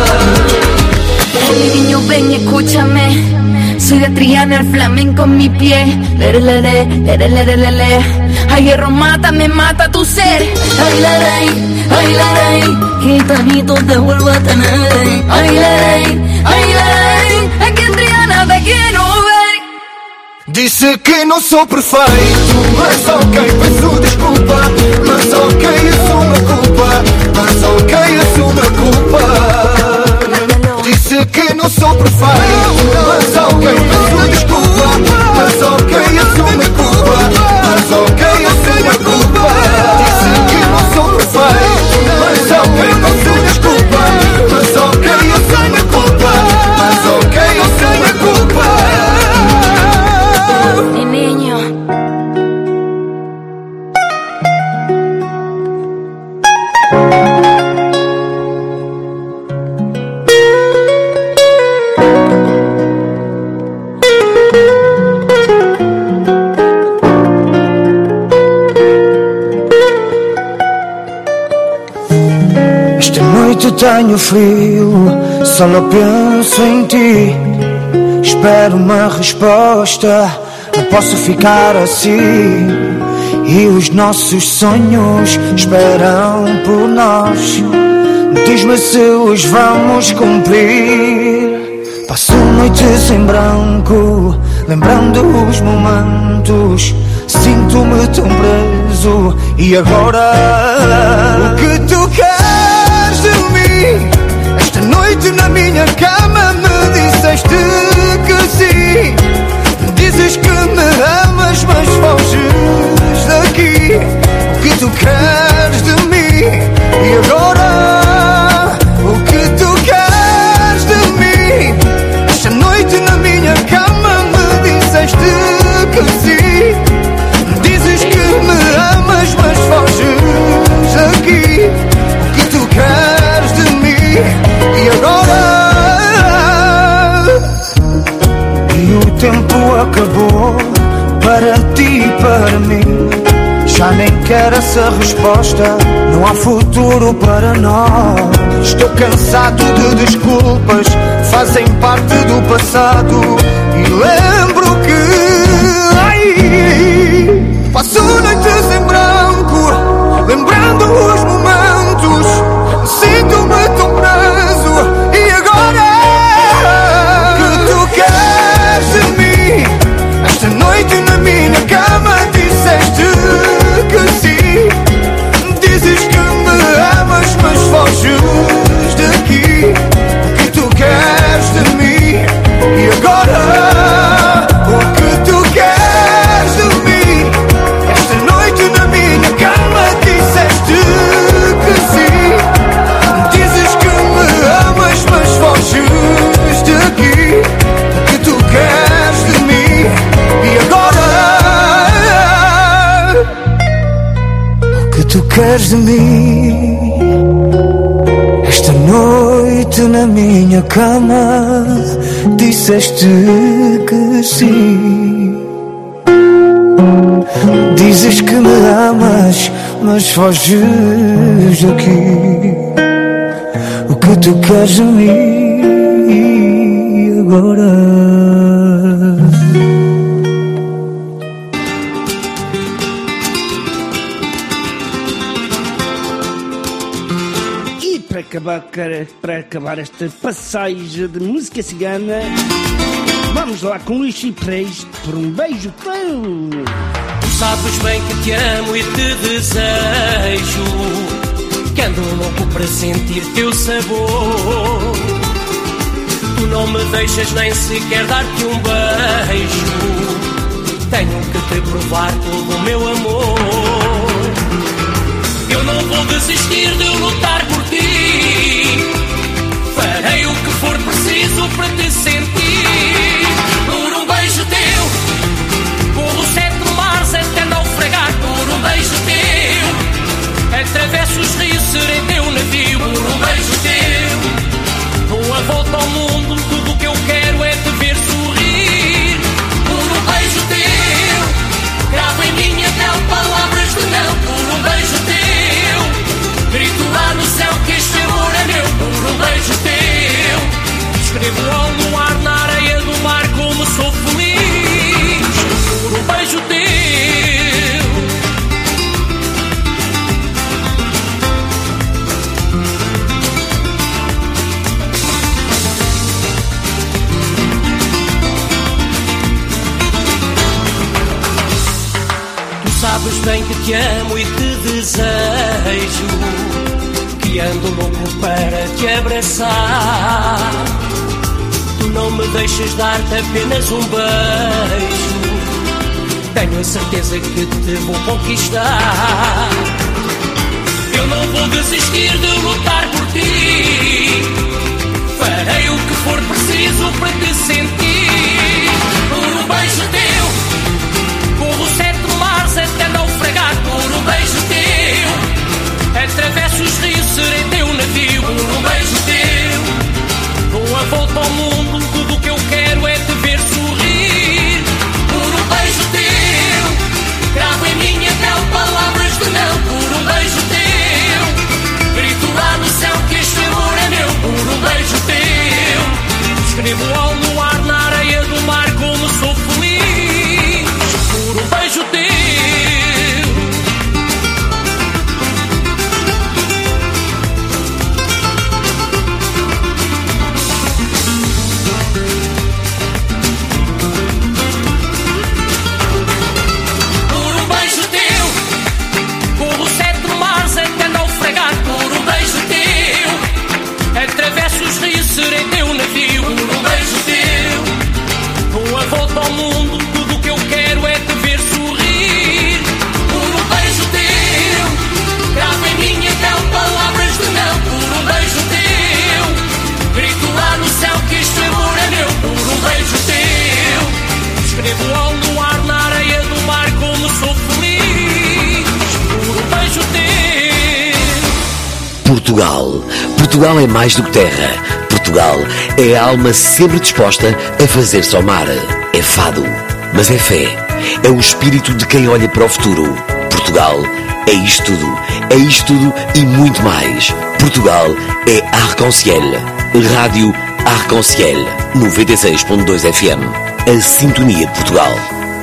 Hey, niño, ven, escúchame. Soy de Triana, el flamenco en mi pie. Lere, lere, lere, lere, lere. Ay, hierro mata, me mata tu ser. Ay, la rey, gitanito te vuelvo a tener. Ay, la rey, aquí en Triana te quiero ver. Disse que não sou perfeito, mas ok, peço desculpa. Mas ok, assumo a culpa. Mas ok, assumo a culpa. Disse que não sou perfeito, mas ok, peço desculpa. Mas ok, assumo a culpa. Mas ok, assumo a culpa. Disse que não sou perfeito, mas ok, peço desculpa. Mas ok, assumo a culpa. Mas ok, assumo a culpa. Mi niño. Esta noite tenho frio, só não penso em ti. Espero uma resposta, não posso ficar assim. E os nossos sonhos esperam por nós. Diz-me se os vamos cumprir. Passo noites em branco, lembrando os momentos. Sinto-me tão preso. E agora? O que tu queres de mim? Esta noite na minha cama me disseste que sim. Dizes que me amas, mas foges daqui. O que tu queres de mim? E agora? O que tu queres de mim? Esta noite na minha cama me disseste que sim. Dizes que me amas, mas foges daqui. O que tu queres de mim? E agora? E o tempo acabou para ti e para mim. Já nem quero essa resposta, não há futuro para nós. Estou cansado de desculpas, fazem parte do passado. E lembro que passo noites em branco, lembrando os momentos. Sinto-me tão preso. E agora? O que tu queres de mim? Esta noite na minha cama disseste que sim. Dizes que me amas, mas foges daqui. O que tu queres de mim? E agora? O que tu queres de mim? Esta noite na minha cama disseste que sim. Dizes que me amas, mas foges daqui. O que tu queres de mim? E agora? O que tu queres de mim? Esta noite na minha cama disseste que sim. Dizes que me amas, mas foges daqui. O que tu queres de mim agora? Para acabar esta passagem de música cigana, Vamos lá com Luís Ciprés por um beijo teu. Tu sabes bem que te amo e te desejo, que ando louco para sentir teu sabor. Tu não me deixas nem sequer dar-te um beijo, tenho que te provar todo o meu amor. Eu não vou desistir de lutar por ti, farei o que for preciso para te sentir. Por um beijo teu, corro 7 mares até naufragar. Por um beijo teu, atravesso os rios, serei teu navio. Por um beijo teu, dou a volta ao mundo, tudo o que eu quero é te ver sorrir. Por um beijo teu, gravo em minha pele palavras de não. Por um beijo teu, grito lá no céu que este amor é meu. Por um beijo teu, escrevo ao luar na areia do mar como sou feliz. Por um beijo teu. Sabes bem que te amo e te desejo, que ando louco para te abraçar. Tu não me deixas dar-te apenas um beijo, tenho a certeza que te vou conquistar. Eu não vou desistir de lutar por ti, farei o que for preciso para te sentir. Por um beijo teu, corro 7 mares até naufragar. Por um beijo teu, atravesso os rios, serei teu navio. Por um beijo teu, dou a volta ao mundo, tudo o que eu quero é te ver sorrir. Por um beijo teu, gravo em minha pele palavras de não. Por um beijo teu, grito lá no céu que este amor é meu. Por um beijo teu, escrevo ao luar na areia do mar como sou feliz. Por um beijo teu. Por um beijo teu, corro 7 mares até naufragar. Por um beijo teu, atravesso os rios, serei teu navio. Por um beijo teu, dou a volta ao mundo, tudo o que eu quero é te ver sorrir. Por um beijo teu, gravo em minha pele palavras de não. Por um beijo teu, grito lá no céu que este amor é meu. Por um beijo teu, escrevo ao luar na areia do mar como sou feliz. Por um beijo teu. Portugal. Portugal é mais do que terra. Portugal é a alma sempre disposta a fazer-se ao mar. É fado, mas é fé. É o espírito de quem olha para o futuro. Portugal é isto tudo. É isto tudo e muito mais. Portugal é Arc-en-Ciel. Rádio Arc-en-Ciel 96.2 FM. A sintonia de Portugal.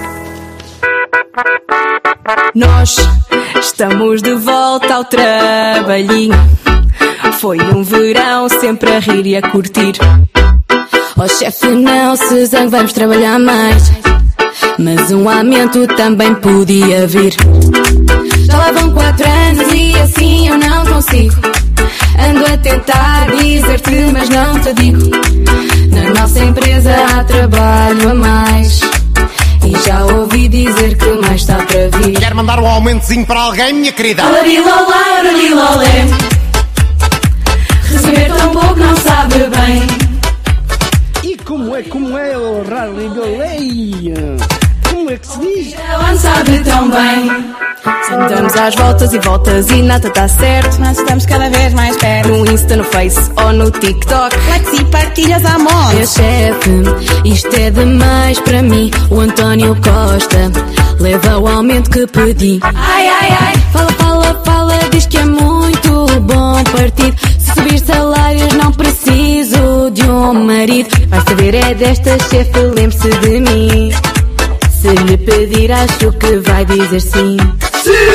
Nós estamos de volta ao trabalhinho. Foi um verão sempre a rir e a curtir. Oh chefe, não se zangue, vamos trabalhar mais, mas um aumento também podia vir. Já lá vão 4 anos e assim eu não consigo. Ando a tentar dizer-te, mas não te digo. Na nossa empresa há trabalho a mais, e já ouvi dizer que mais está para vir. Quer mandar um aumentozinho para alguém, minha querida? Olarilolá, olarilolé. Receber tão pouco não sabe bem. E como é o rally do lei? Como é que se diz? Não sabe tão bem. Andamos às voltas e voltas e nada está certo. Nós estamos cada vez mais perto. No Insta, no Face ou no TikTok. Likes e partilhas à moda. Meu chefe, isto é demais para mim. O António Costa leva o aumento que pedi. Ai, ai, ai. Fala, fala, fala, diz que é muito bom partido. Se subir salários não preciso de um marido. Vai saber é desta, chefe, lembre-se de mim. Se lhe pedir acho que vai dizer sim. Sim!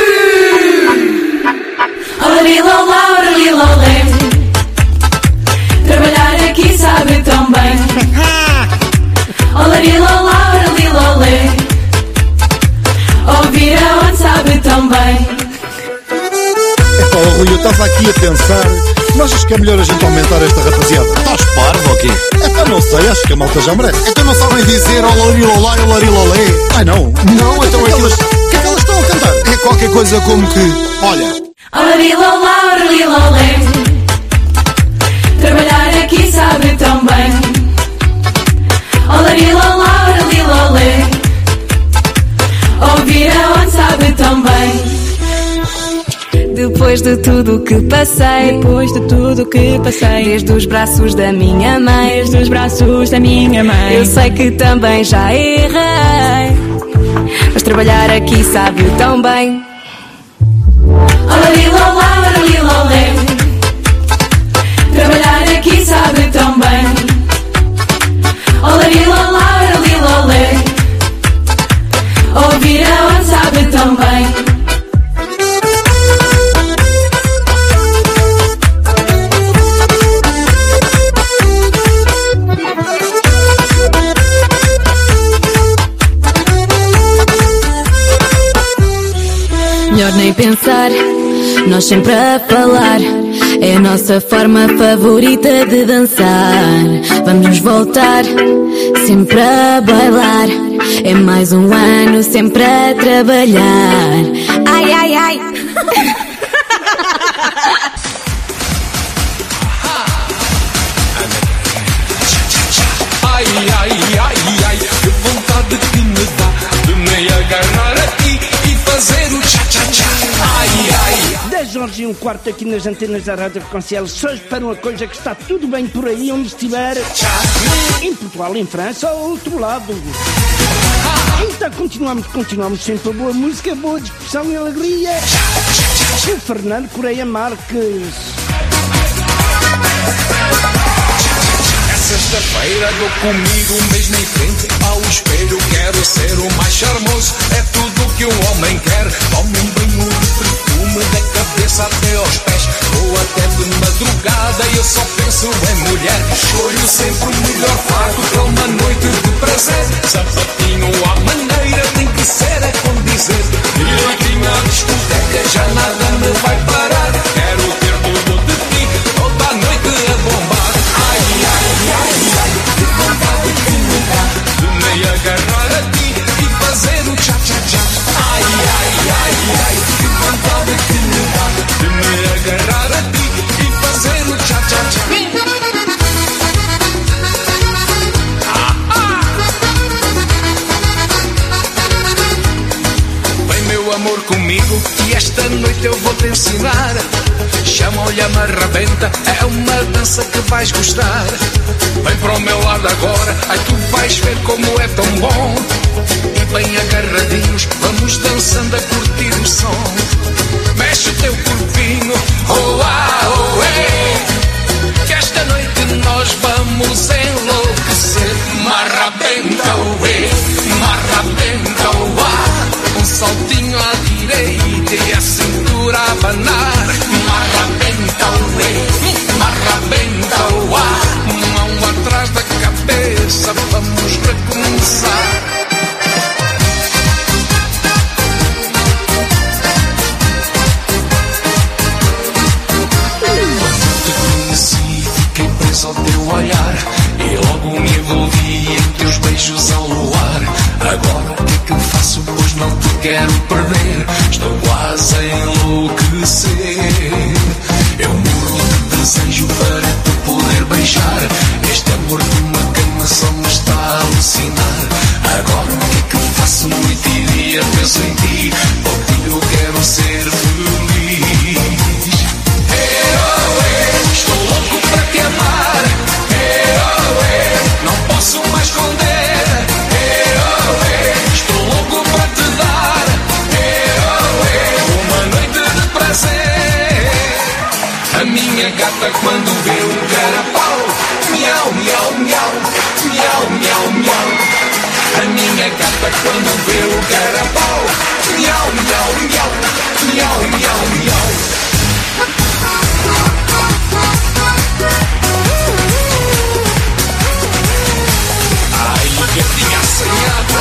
Olarilolá, olarilolé. Trabalhar aqui sabe tão bem. Olarilolá, olarilolê. Ouvir aonde sabe tão bem. Epá, Rui, eu estava aqui a pensar. Não achas que é melhor a gente aumentar esta rapaziada? Estás parvo ou quê? Epá, não sei, acho que a malta já merece. Então não sabem dizer olarilolá e olarilolé? Ai não. Não, então o que é que elas estão a cantar? É qualquer coisa como que, olha. Olarilolá, olarilolé. Trabalhar aqui sabe tão bem. Olarilolá, olarilolé. Ouvir aonde sabe tão bem. Depois de tudo que passei, desde os braços da minha mãe, eu sei que também já errei, mas trabalhar aqui sabe tão bem. Olarilolá, olarilolé. Trabalhar aqui sabe tão bem. Olarilolá, olarilolé. Ouvir aonde sabe tão bem. Melhor nem pensar, nós sempre a falar. É a nossa forma favorita de dançar. Vamos nos voltar, sempre a bailar. É mais um ano sempre a trabalhar. Ai, ai, ai. Ai, ai, ai, ai, que vontade que me dá de me agarrar a ti e fazer o tchá-tchá-tchá. Ai, ai. 10 horas e um quarto aqui nas antenas da Rádio Arconcel. Só esperam a coisa que está tudo bem por aí onde estiver. Em Portugal, em França ou outro lado. Então continuamos sempre a boa música, boa discussão e alegria. O Fernando Correia Marques. Sexta-feira dou comigo mesmo em frente ao espelho. Quero ser o mais charmoso, é tudo que um homem quer. Tome um banho de perfume da cabeça até aos pés. Ou até de madrugada eu só penso em mulher. Escolho sempre o melhor fato para uma noite de prazer. Sapatinho à maneira tem que ser, é com dizer. Direitinho à discoteca, já nada me vai parar. Quero ter tudo de ti, toda a noite a bombar. Ai, ai, ai, ai, que vontade que me dá de me agarrar a ti e fazer o tchá-tchá-tchá. Ai, ai, ai, ai, que vontade que me dá de me agarrar a ti e fazer o tchá-tchá-tchá. Vem meu amor comigo e esta noite eu vou te ensinar. Chama-lhe a marrabenta, é uma dança que vais gostar. Vem para o meu lado agora, ai tu vais ver como é tão bom. E bem agarradinhos, vamos dançando a curtir o som. Mexe o teu corpinho, oh ah, oh é. Que esta noite nós vamos enlouquecer. Marrabenta, oh é, marrabenta, oh ah. Um saltinho à direita e a cintura a abanar. Marrabenta, oh é, marrabenta, oh ah. Mão atrás da cabeça, vamos recomeçar. Fiquei preso ao teu olhar e logo me envolvi em teus beijos ao luar. Agora o que é que eu faço? Pois não te quero perder. Estou quase a enlouquecer. Eu morro de desejo para te poder beijar. Este amor de uma cama só me está a alucinar. Agora o que é que eu faço? Noite e dia penso em ti. Por ti eu quero ser feliz. Estou louco para te amar. Não posso mais esconder. Estou louco para te dar uma noite de prazer. A minha gata quando vê o carapau, miau, miau, miau, miau, miau, miau. A minha gata quando vê o carapau, miau, miau, miau, miau, miau, miau. Ai, que assanhada.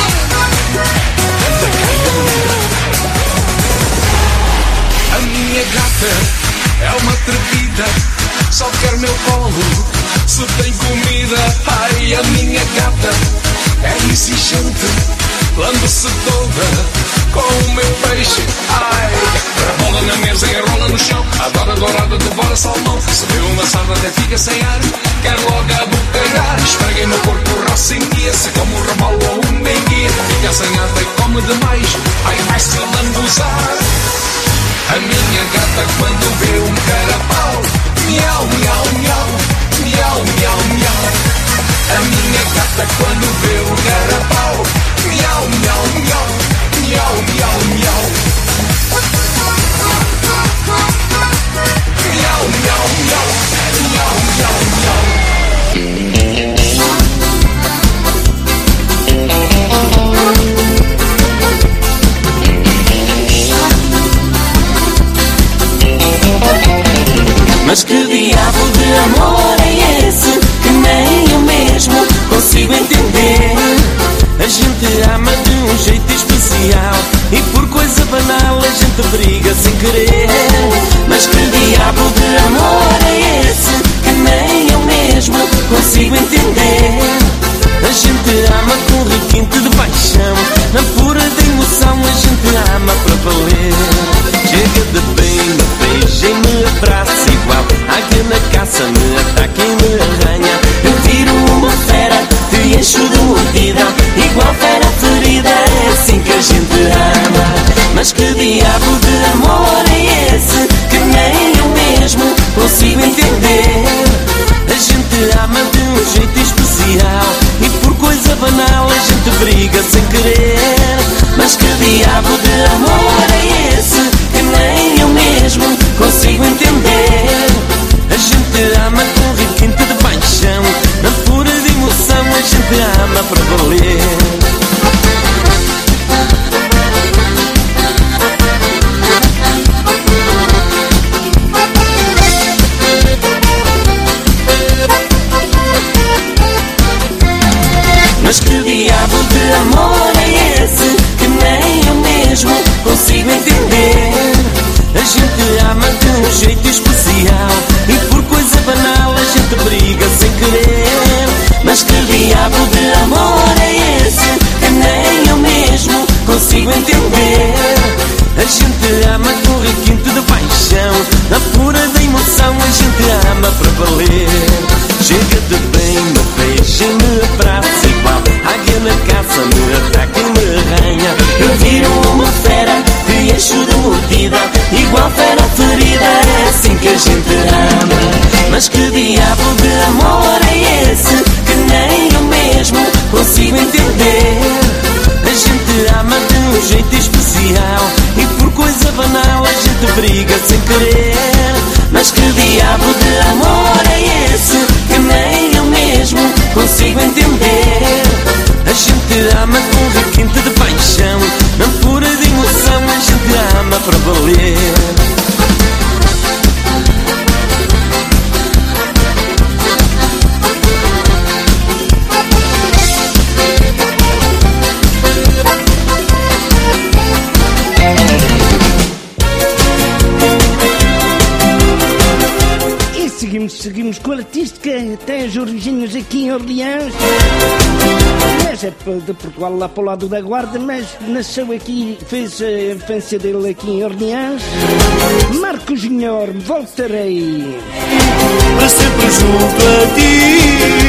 A minha gata é uma atrevida, só quer meu colo se tem comida. Ai, a minha gata é exigente, lambe-se toda com o meu peixe. Ai, rebola na mesa e rola no chão, adora dourada, devora salmão. Se vê uma sarda até fica sem ar, quer logo abocanhar. Esfreguei no corpo, o roço em dia, se como um rabalo ou um benguia. Fica assanhada e come demais, ai vai-se lambuzar. A minha gata quando vê um carapau, miau, miau, miau, miau, miau, miau. A minha gata quando vê um carapau, miau, miau, miau, miau, miau, miau. Miau, miau, miau, miau, miau, miau. Mas que diabo de amor é esse que nem eu mesmo consigo entender? A gente ama de um jeito especial e por coisa banal a gente briga sem querer. Mas que diabo de amor é esse que nem eu mesmo consigo entender? A gente ama com requinte de paixão, na pura de emoção a gente ama para valer. Chega de bem, me beija e me abraça igual águia na caça, me ataca e me arranha. Eu viro uma fera, te encho de mordida, igual fera ferida, é assim que a gente ama. Mas que diabo de amor é esse que nem eu mesmo consigo entender? A gente ama de um jeito especial e por coisa banal a gente briga sem querer. Mas que diabo de amor é esse que nem eu mesmo consigo entender? A gente ama com requinte de paixão, na pura de emoção a gente ama para valer. Mas que diabo de amor é esse que nem eu mesmo consigo entender? A gente ama de um jeito especial e por coisa banal a gente briga sem querer. Mas que diabo de amor é esse que nem eu mesmo consigo entender? A gente ama com requinte de paixão, na pura da emoção a gente ama para valer. Chega de bem, me beija e me abraça igual águia na caça, me ataca e me arranha. Eu viro uma fera, te encho de mordida, igual fera ferida, é assim que a gente ama. Mas que diabo de amor é esse que nem eu mesmo consigo entender? A gente ama de um jeito especial e por coisa banal a gente briga sem querer. Mas que diabo de amor é esse que nem eu mesmo consigo entender? A gente ama com requinte de paixão, na pura de emoção a gente ama para valer. Seguimos com a artística, tem os originhos aqui em Orleans, mas é de Portugal, lá para o lado da Guarda, mas nasceu aqui, fez a infância dele aqui em Orleans. Marcos Júnior, voltarei para sempre junto a ti.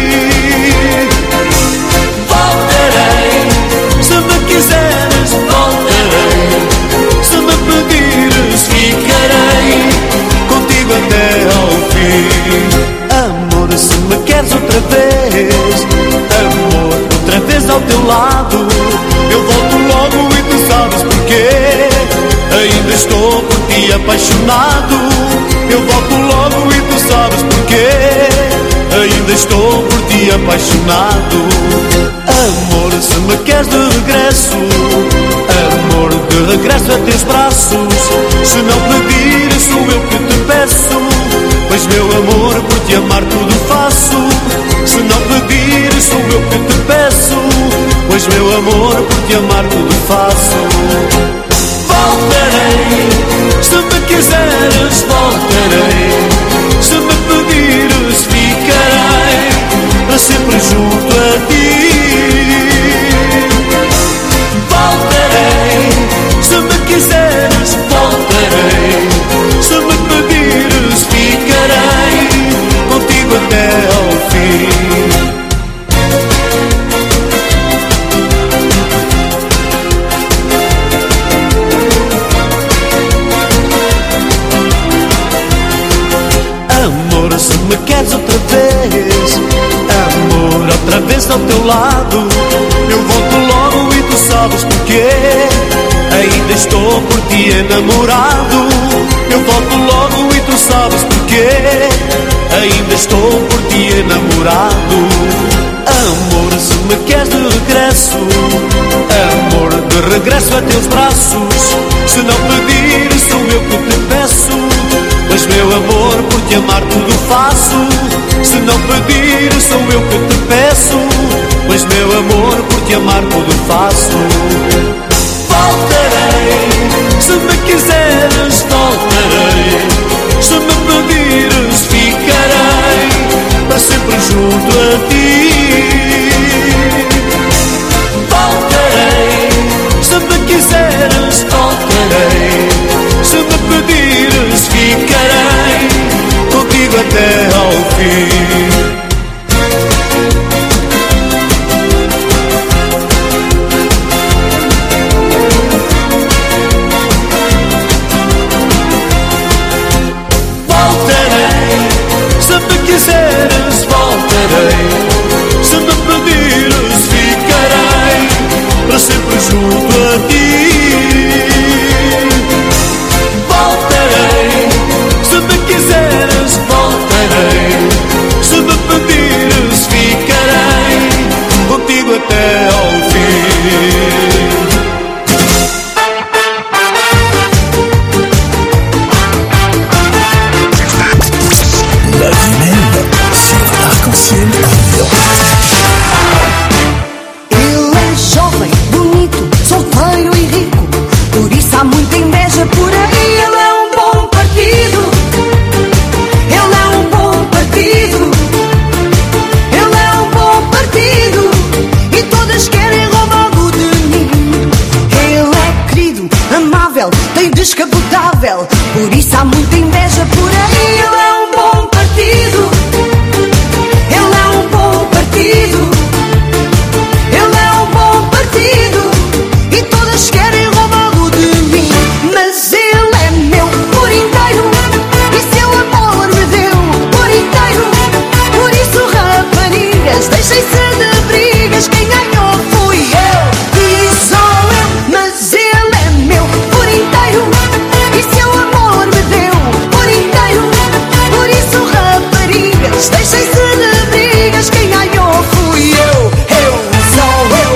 Voltarei, se me quiseres voltarei, se me pedires ficarei contigo até ao fim. Amor, se me queres outra vez, amor, outra vez ao teu lado, eu volto logo e tu sabes porquê. Ainda estou por ti apaixonado, eu volto logo e tu sabes porquê. Ainda estou por ti apaixonado. Amor, se me queres de regresso, amor, de regresso a teus braços. Se não pedires sou eu que te peço, pois meu amor, por te amar tudo faço. Se não pedir, sou eu que te peço, pois meu amor, por te amar tudo faço. Voltarei, se me quiseres voltarei, se me pedires ficarei para sempre junto a ti. Voltarei, se me quiseres voltarei, se me pedires ficarei contigo até ao fim. Amor, se me queres outra vez, amor, outra vez ao teu lado, eu volto logo e tu sabes porquê. Ainda estou por ti enamorado, eu volto logo e tu sabes porquê. Ainda estou por ti enamorado. Amor, se me queres de regresso, amor, de regresso a teus braços. Se não pedir, sou eu que te peço, pois meu amor, por te amar tudo faço. Se não pedir, sou eu que te peço, pois meu amor, por te amar tudo faço. Voltarei, se me quiseres voltarei, se me pedires ficarei para sempre junto a ti. Voltarei, se me quiseres voltarei, se me pedires ficarei contigo até ao fim. Quiseres voltarei, se me pedires ficarei para sempre junto a ti. Voltarei, se me quiseres voltarei, se me pedires ficarei contigo até ao fim. Ele é jovem, bonito, solteiro e rico, por isso há muita inveja por aí. Ele é um bom partido, ele é um bom partido, ele é um bom partido, e todas querem roubá-lo de mim. Ele é querido, amável, tem descapotável, por isso há muita inveja por aí. Ele é um bom partido, ele é um bom partido, ele é um bom partido, e todas querem roubá-lo de mim. Mas ele é meu por inteiro, e seu amor me deu por inteiro. Por isso, raparigas, deixem-se de brigas, quem ganhou fui eu e só eu. Mas ele é meu por inteiro, e seu amor me deu por inteiro. Por isso, raparigas, deixem-se de brigas, quem ganhou fui eu só eu.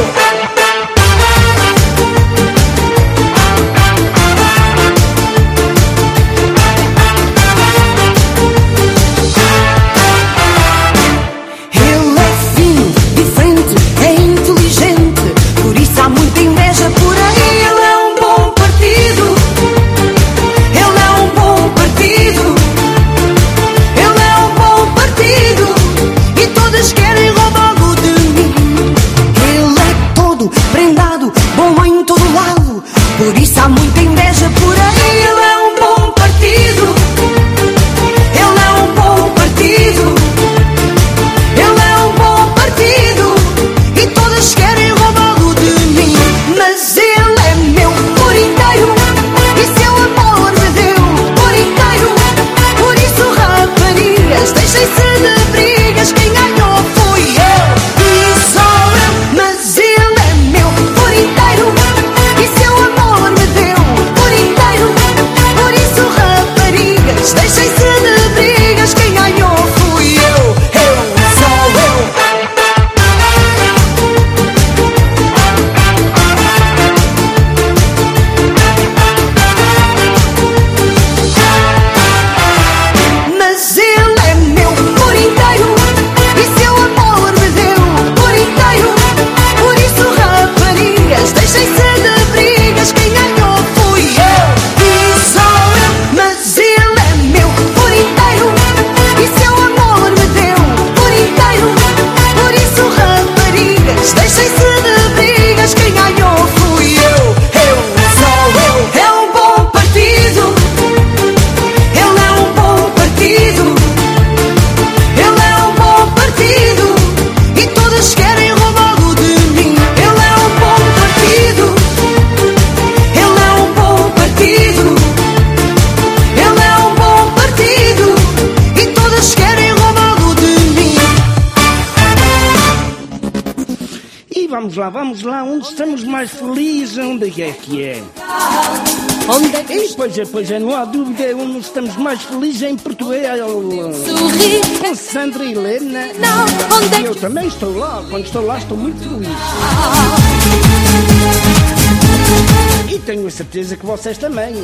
Ele é fino, diferente, é inteligente, por isso há muita inveja por aí. Ele é um bom partido, ele é um bom partido, ele é um bom partido, e todas querem roubá-lo de mim. Ele é todo prendado, bom em todo lado, por isso há muita inveja por aí. Ele é um bom partido, ele é um bom partido, ele é um bom partido, e todas querem roubá-lo de mim. Mas ele é meu por inteiro, e seu amor me deu por inteiro. Por isso, raparigas, deixem-se de brigas, quem ganhou fui eu e só eu. Mas ele é meu por inteiro, e seu amor me deu por inteiro. vamos lá, onde estamos mais felizes, onde é que é? Onde é que Pois é, não há dúvida, onde estamos mais felizes é em Portugal. Com Sandra e Helena. Não, onde é que... Eu também estou lá, quando estou lá estou muito feliz. E tenho a certeza que vocês também.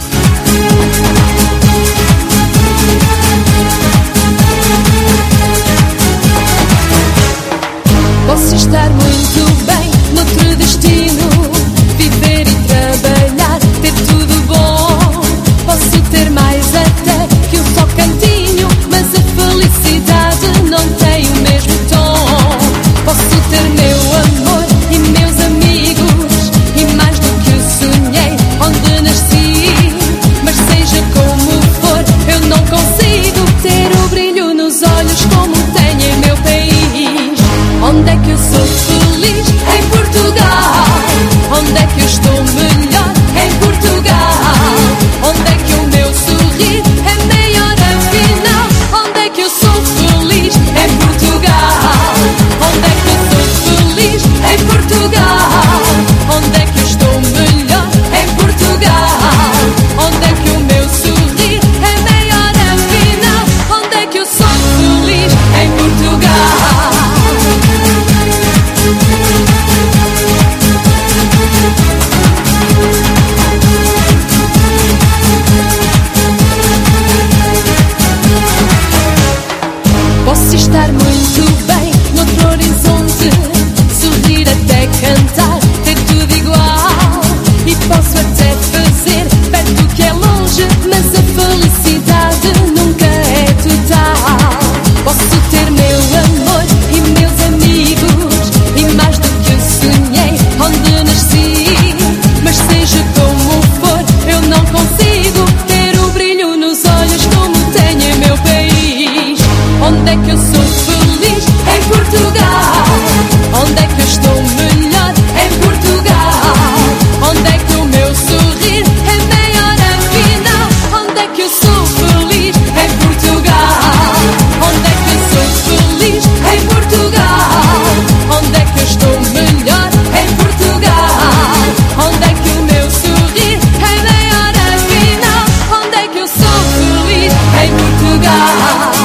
Posso estar muito bem noutro destino, viver e trabalhar, ter tudo bom. Posso ter mais até que um só cantinho, mas a felicidade não tem o mesmo tom. Posso ter meu amor e meus amigos, e mais do que eu sonhei onde nasci. Mas seja como for, eu não consigo ter o brilho nos olhos como tenho em meu país. Onde é que eu sou feliz? Em Portugal. Onde é que eu estou melhor? Em Portugal. Onde é que o meu sorrir é maior afinal? Onde é que eu sou feliz? Em Portugal. Onde é que eu sou feliz? Em Portugal. Onde é que eu estou melhor? Em Portugal. Onde é que o meu sorrir é maior afinal? Onde é que eu sou feliz? Em Portugal. Posso estar muito bem noutro horizonte, sorrir até cantar, ter tudo igual. E posso até fazer perto que é longe, mas a felicidade nunca é total. Posso ter meu amor e meus amigos, e mais do que eu sonhei onde nasci. Mas seja como for, eu não consigo ter o brilho nos olhos como tenho em meu país. Onde é que eu sou feliz? Em Portugal. Onde é que eu estou melhor? Em Portugal. Onde é que o meu sorrir é maior afinal? Onde é que eu sou feliz? Em Portugal. Onde é que eu sou feliz? Em Portugal. Onde é que eu estou melhor? Em Portugal. Onde é que o meu sorrir é maior afinal? Onde é que eu sou feliz? Em Portugal.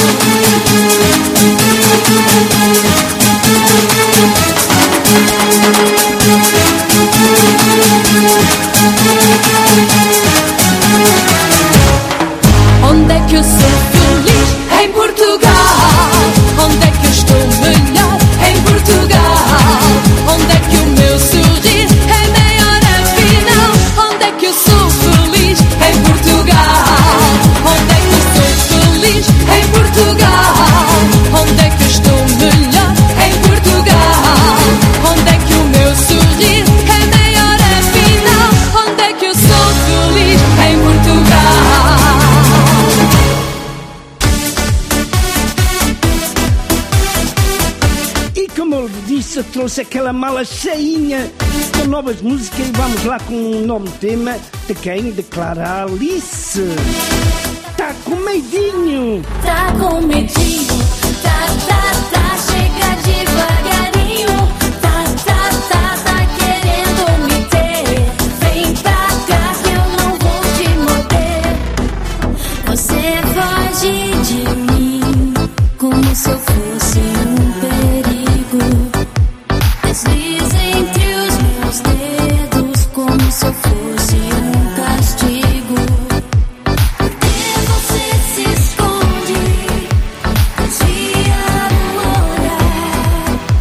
Onde é que eu sou feliz? Em Portugal. Onde é que eu estou melhor? Em Portugal. Onde é que o meu sorrir é maior afinal? Onde é que eu sou feliz? Em Portugal. Onde é que eu sou feliz? Em Portugal. Onde é que eu estou melhor? Em Portugal. Onde é que o meu sorrir é maior afinal? Onde é que eu sou feliz? Em Portugal. E como eu disse, eu trouxe aquela mala cheinha com novas músicas e vamos lá com um novo tema de quem? De Clara Alice. Tá com medinho. Tá com medinho, tá, chega devagarinho. Tá querendo me ter. Vem pra cá que eu não vou te morder. Você foge de mim como se eu fosse um perigo. Desliza entre os meus dedos como se eu fosse um castigo. Você se esconde, desvia o olhar.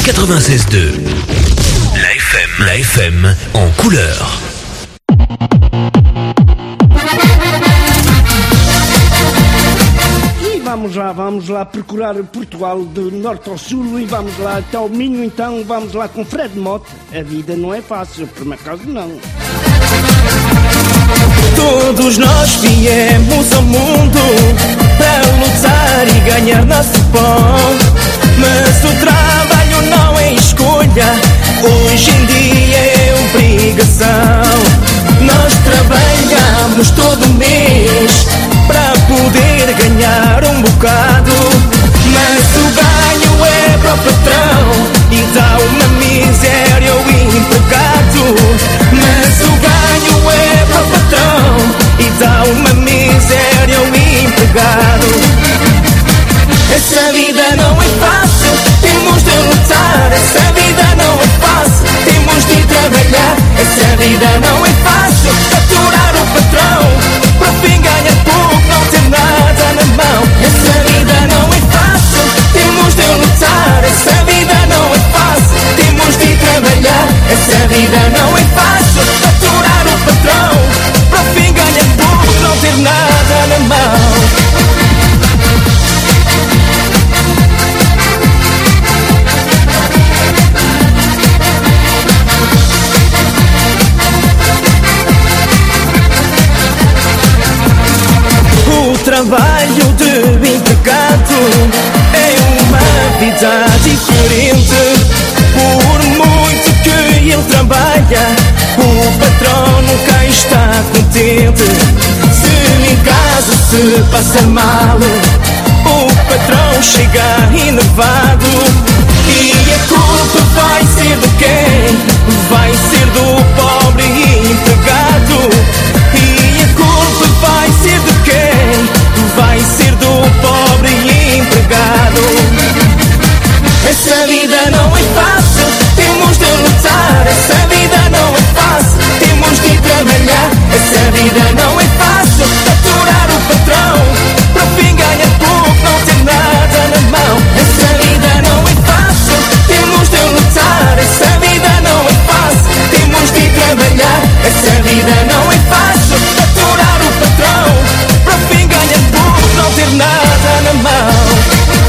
96.2. La FM en couleur. E vamos lá procurar Portugal do norte ao sul e vamos lá até ao Minho, então vamos lá com Fred Mote. A vida não é fácil, por meu caso não. Todos nós viemos ao mundo para lutar e ganhar nosso pão, mas o trabalho não é escolha, hoje em dia é obrigação. Nós trabalhamos todo mês para poder ganhar um bocado, mas o ganho é para o patrão e dá uma miséria ao empregado. Mas o ganho é para o patrão e dá uma miséria ao empregado. Essa vida não é fácil, temos de lutar. Essa vida não é fácil, temos de trabalhar. Essa vida não é fácil, aturar o patrão, para o fim ganhar pouco, não ter nada na mão. Essa vida não é fácil, temos de lutar. Essa vida não é fácil, temos de trabalhar. Essa vida não é fácil, aturar o patrão, para o fim ganhar pouco, não ter nada na mão. O trabalho de empregado é uma vida diferente. Por muito que ele trabalha, o patrão nunca está contente. Se em casa se passa mal, o patrão chega enervado. E a culpa vai ser de quem? Vai ser do pobre empregado. E a culpa vai ser de quem? Vai ser do pobre empregado. Essa vida não é fácil, temos de lutar. Essa vida não é fácil, temos de trabalhar. Essa vida não é fácil, aturar o patrão, para o fim ganhar pouco, não ter nada na mão. Essa vida não é fácil, temos de lutar. Essa vida não é fácil, temos de trabalhar. Essa vida não é fácil, aturar o patrão, para o fim ganhar pouco, não ter nada na mão.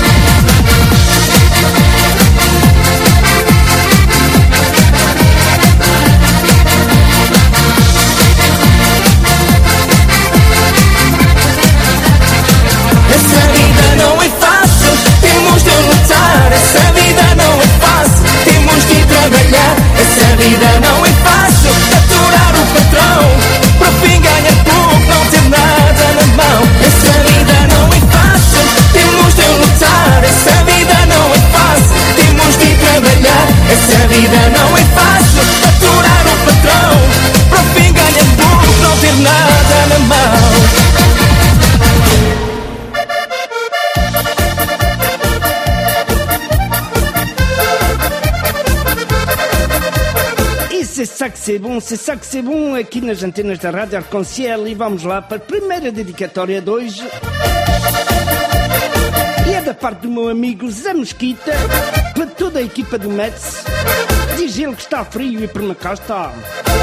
Essa vida não é fácil, temos de lutar. Essa vida não é fácil, temos de trabalhar. Essa vida não é fácil, aturar o patrão, para o fim ganhar pouco, não ter nada na mão. Essa vida não é fácil, temos de lutar. Essa vida não é fácil, temos de trabalhar. Essa vida não é fácil, aturar o patrão, para o fim ganhar pouco, não ter nada na mão. C'est ça que c'est bom aqui nas antenas da Rádio Arconciel. E vamos lá para a primeira dedicatória de hoje. E é da parte do meu amigo Zé Mesquita, para toda a equipa do Mets. Diz ele que está frio e por na cá está.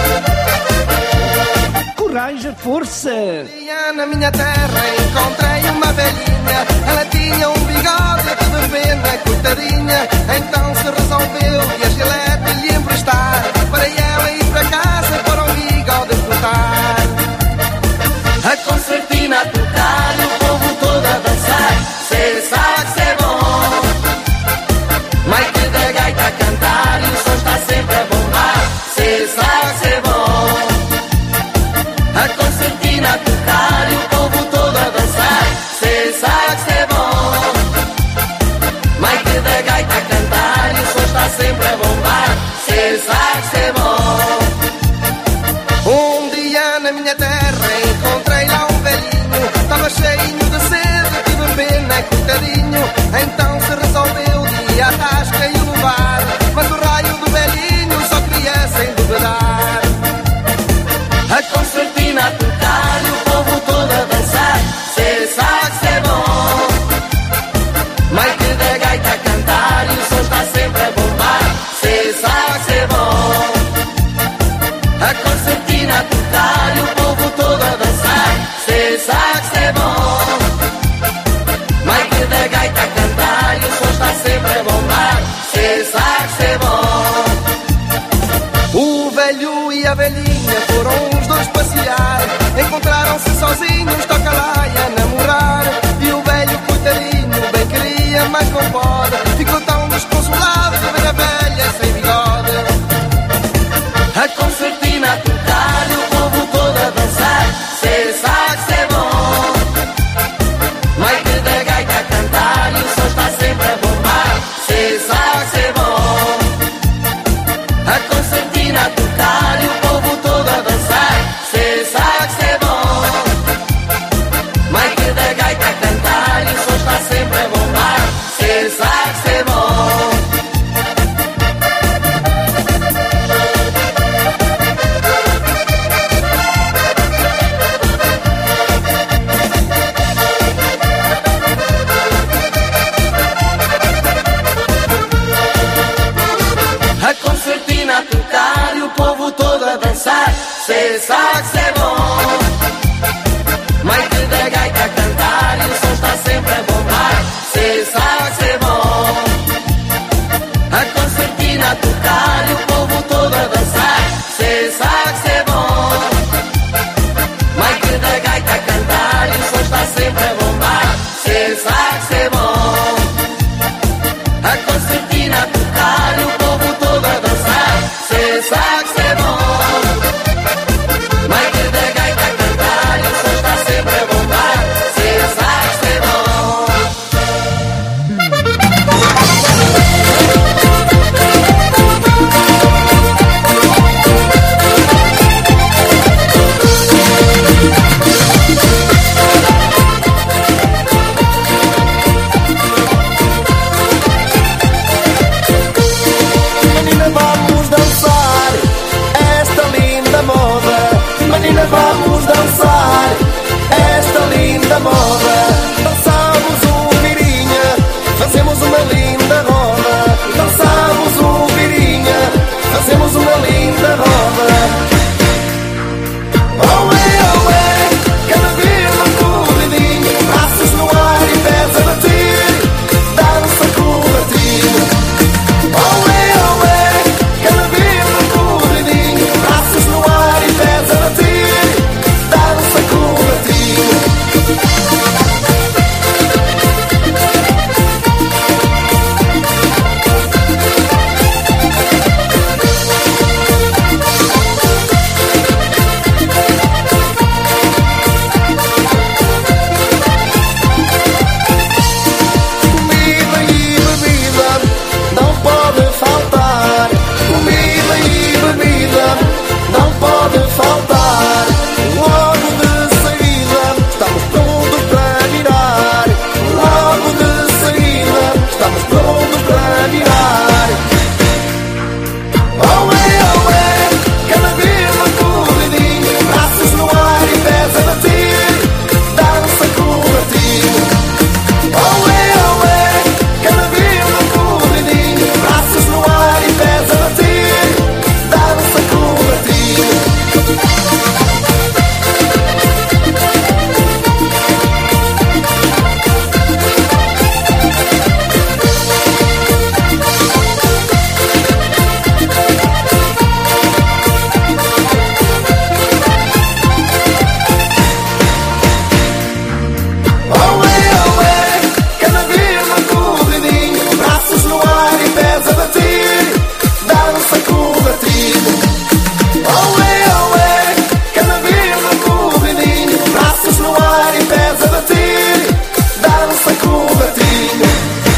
Coragem, força! Na minha terra encontrei uma velhinha. Ela tinha um bigode de pena, coitadinha. Então se resolveu que a Gillette lhe emprestar, para ela ir para casa para um bigode cortar. A concertina a tocar, o povo todo a dançar. Cê sabe que é bom. Mike da gaita a cantar e o som está sempre a bombar. Cê sabe que é bom. A concertina a tocar e o povo todo a dançar. Cê sabe que é bom. Mike da gaita a cantar e o som está sempre a bombar. encontraram-se sozinhos, toca lá e a namorar. E o velho coitadinho bem queria, mas não pode. Ficou tão desconsolado de ver a velha sem bigode. A concertina a tocar e o povo todo a dançar. Cê sabe que é bom. Mike da gaita a cantar e o som está sempre a bombar. Cê sabe que é bom. A concertina a tocar e o povo todo a dançar. Cê sabe que é bom. Mike da gaita a cantar e o som está sempre a bombar. Cê sabe que é bom. A concertina a tocar e o povo todo a dançar. Cê sabe que é bom. Mike da gaita a cantar e o som está sempre a bombar. Cê sabe que é bom. A concertina a tocar e o povo todo a dançar. Cê sabe que é bom. Mike da gaita a cantar e o som está sempre a bombar. Cê sabe que é bom. A concertina a tocar e o povo todo a dançar. Cê sabe que é bom. Mike da gaita a cantar e o som está sempre a bombar. Cê sabe que é bom. Menina, vamos dançar esta linda moda. Menina, vamos dançar esta linda moda. Dançamos um virinha, fazemos uma linda roda. Dançamos um virinha, fazemos uma linda roda. Oé, cada vez mais corridinho, braços no ar e pés a bater. Dança com o batinho. Oé, cada vez mais corridinho, braços no ar e pés a bater. Dança com o batinho. Comida e bebida não pode faltar. Comida e bebida não pode faltar. Logo de saída estamos prontos para virar. Logo de saída estamos prontos para virar. Oé, cada vez mais corridinho, braços no ar e pés a bater. Dança com o batinho. Oé, cada vez mais corridinho, braços no ar e pés a bater. Dança com o batinho. Oé, cada vez mais corridinho, braços no ar e pés a bater. Dança com o batinho. Oé, cada vez mais corridinho, braços no ar e pés a bater. Dança com o batinho.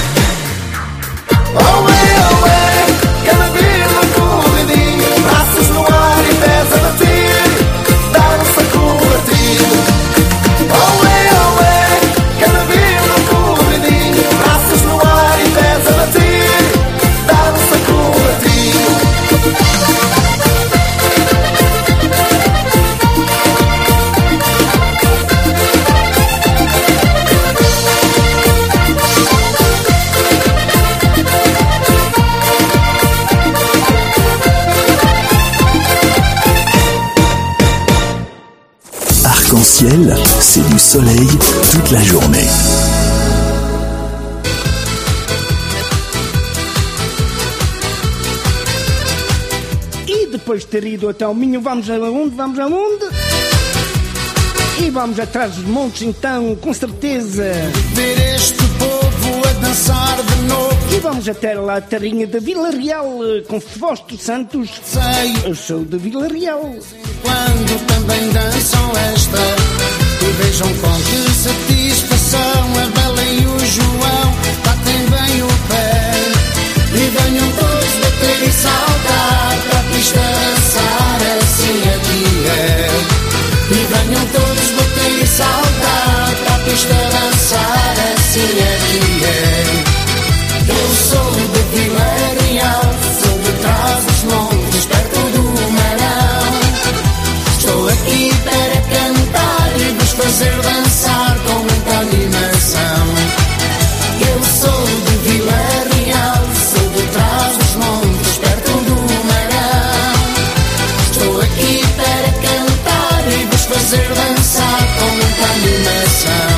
Oé, cada vez mais corridinho, braços no ar e pés a bater. Dança com o batinho. Oé, cada vez mais corridinho, braços no ar e pés a bater. Dança com o batinho. Arc-en-ciel, c'est du soleil toute la journée. E depois de ter ido até ao Minho, vamos aonde? Vamos aonde? E vamos atrás dos montes então, com certeza. Ver este povo a dançar de novo. E vamos até lá a terrinha de Vila Real, com Fausto Santos. Sei, eu sou de Vila Real. Quando também dançam esta, e vejam com que satisfação a Bela e o João batem bem o pé. E venham todos bater e saltar para a pista dançar, assim aqui é. E venham todos bater e saltar para a pista dançar, assim aqui é. Eu sou de Vila Real, sou de trás dos montes, perto do Marão. Estou aqui para cantar e vos fazer dançar com muita animação. Eu sou de Vila Real, sou de trás dos montes, perto do Marão. Estou aqui para cantar e vos fazer dançar com muita animação.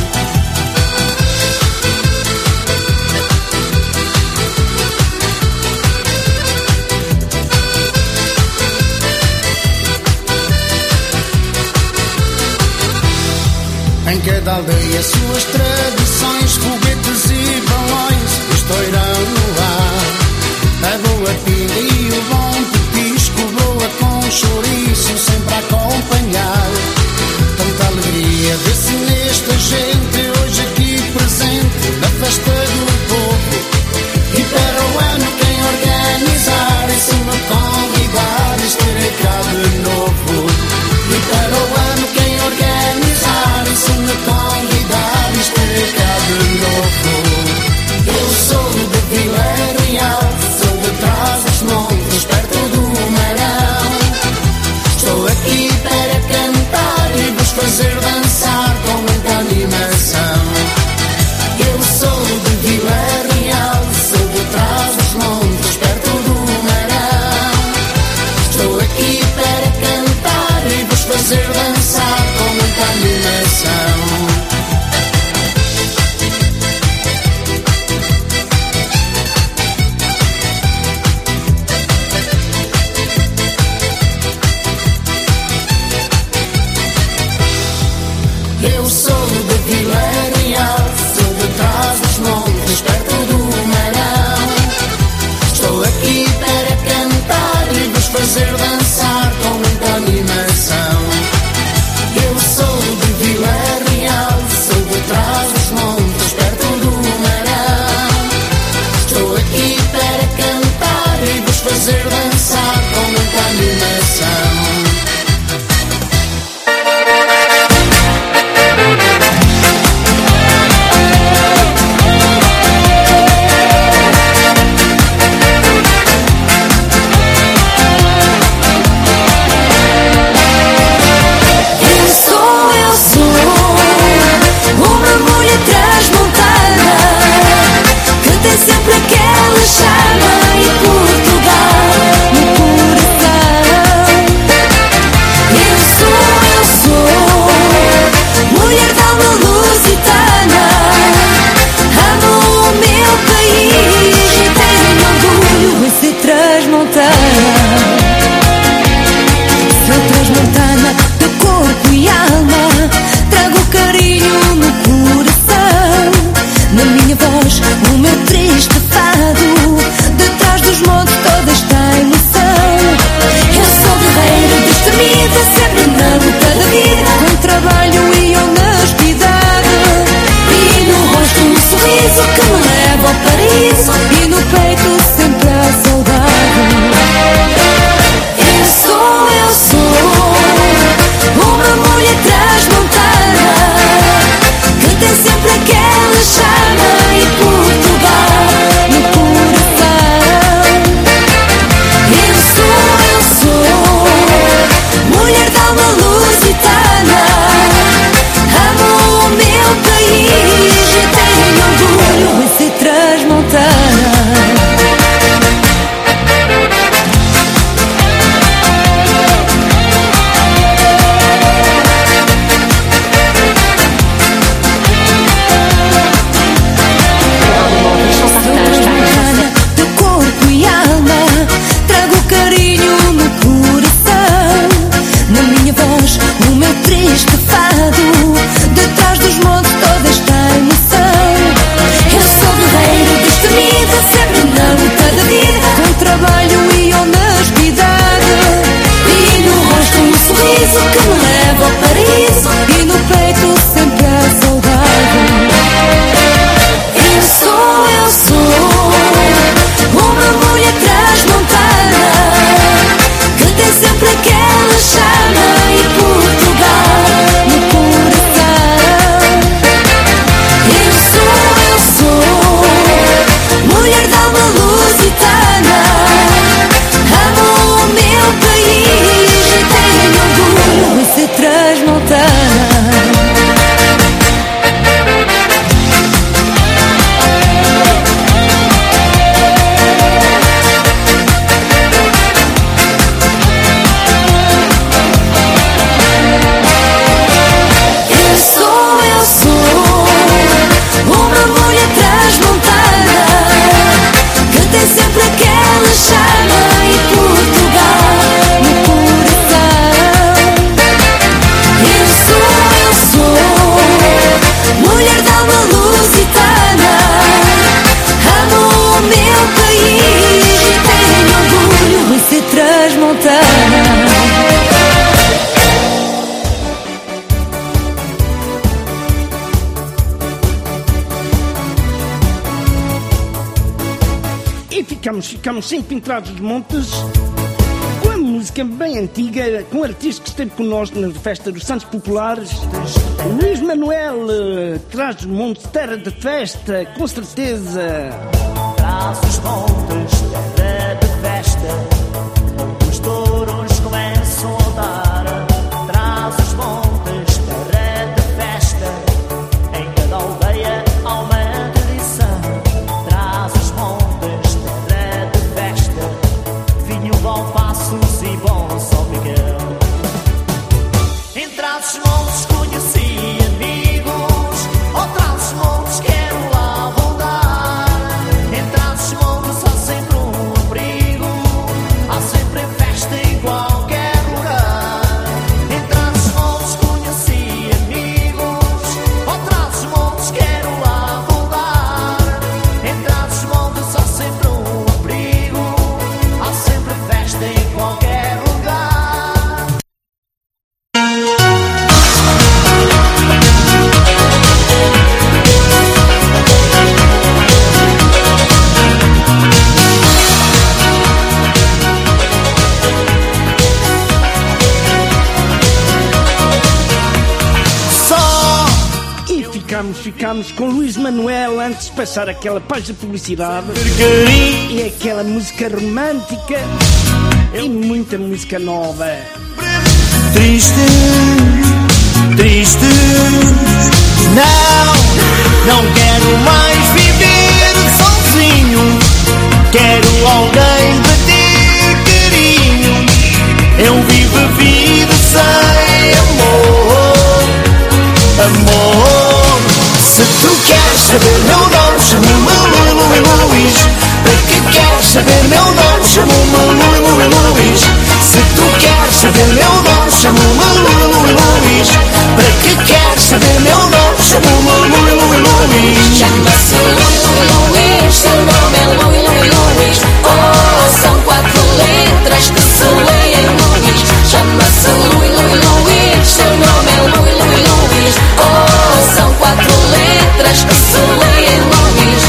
Em cada aldeia suas tradições, foguetes e balões estourão no ar. A boa pinga e o bom petisco, boa com chouriço sempre a acompanhar. Tanta alegria vê-se nesta gente hoje aqui presente na festa do povo. E para o ano quem organizar e se me convidar estarei cá de novo. E para o ano quem organizar e se me convidar estarei cá de novo. Eu sou de Vila Real, sou de trás dos montes, perto do Marão. Estou aqui para cantar e vos fazer dançar com muita animação. ficamos sempre em Trás-os-Montes com a música bem antiga, com um artista que esteve connosco na festa dos Santos Populares, Luís Manuel, Trás-os-Montes, terra de festa, com certeza. Trás-os-Montes, terra de festa, os touros começam a dar. Trás-os-Montes, terra de festa, em cada aldeia há uma tradição. Trás-os-Montes, terra de festa, vinho, bom Passos e bom São Miguel. Em Trás-os-Montes conheci amigos, oh Trás-os-Montes quero lá voltar. Em Trás-os-Montes há sempre um abrigo, há sempre festa em qualquer lugar. Em Trás-os-Montes conheci amigos, oh Trás-os-Montes quero lá voltar. Em Trás-os-Montes há sempre um abrigo, há sempre festa em qualquer lugar. E ficamos com Luís Manuel antes de passar aquela página de publicidade e aquela música romântica e muita música nova. Triste, triste, não quero mais viver sozinho. Quero alguém para ter carinho. Eu vivo a vida sem amor, amor. Se tu queres saber meu nome, chama-me Luís. Para que queres saber meu nome, chama-me Luís. Se tu queres saber meu nome, chama-me Luís. Para que queres saber meu nome, chama-me Luís. Chama-se Luís, seu nome é Luís. Oh, são 4 letras que se leem Luís. Chama-se Luís, seu nome é Luís. Oh, são 4 letras que se leem Luís.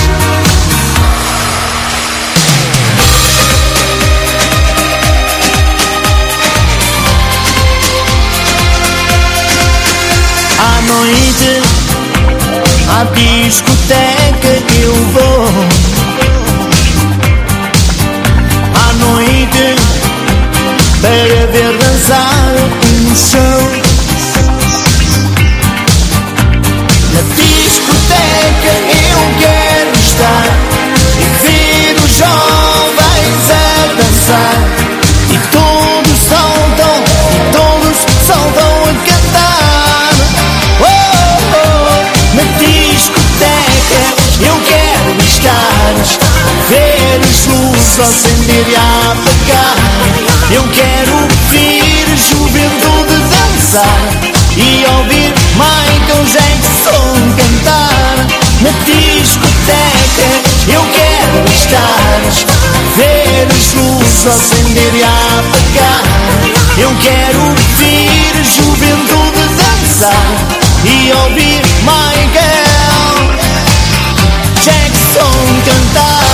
À noite, à discoteca eu vou. À noite, para ver dançar um show. Na discoteca eu quero estar e ver os jovens a dançar. E todos saltam a cantar. Oh, oh, na discoteca eu quero estar, ver as luzes acender e apagar. Eu quero ouvir a juventude dançar e ouvir Michael Jackson cantar. Na discoteca eu quero estar, ver as luzes acender e apagar. Eu quero ouvir a juventude dançar e ouvir Michael Jackson cantar.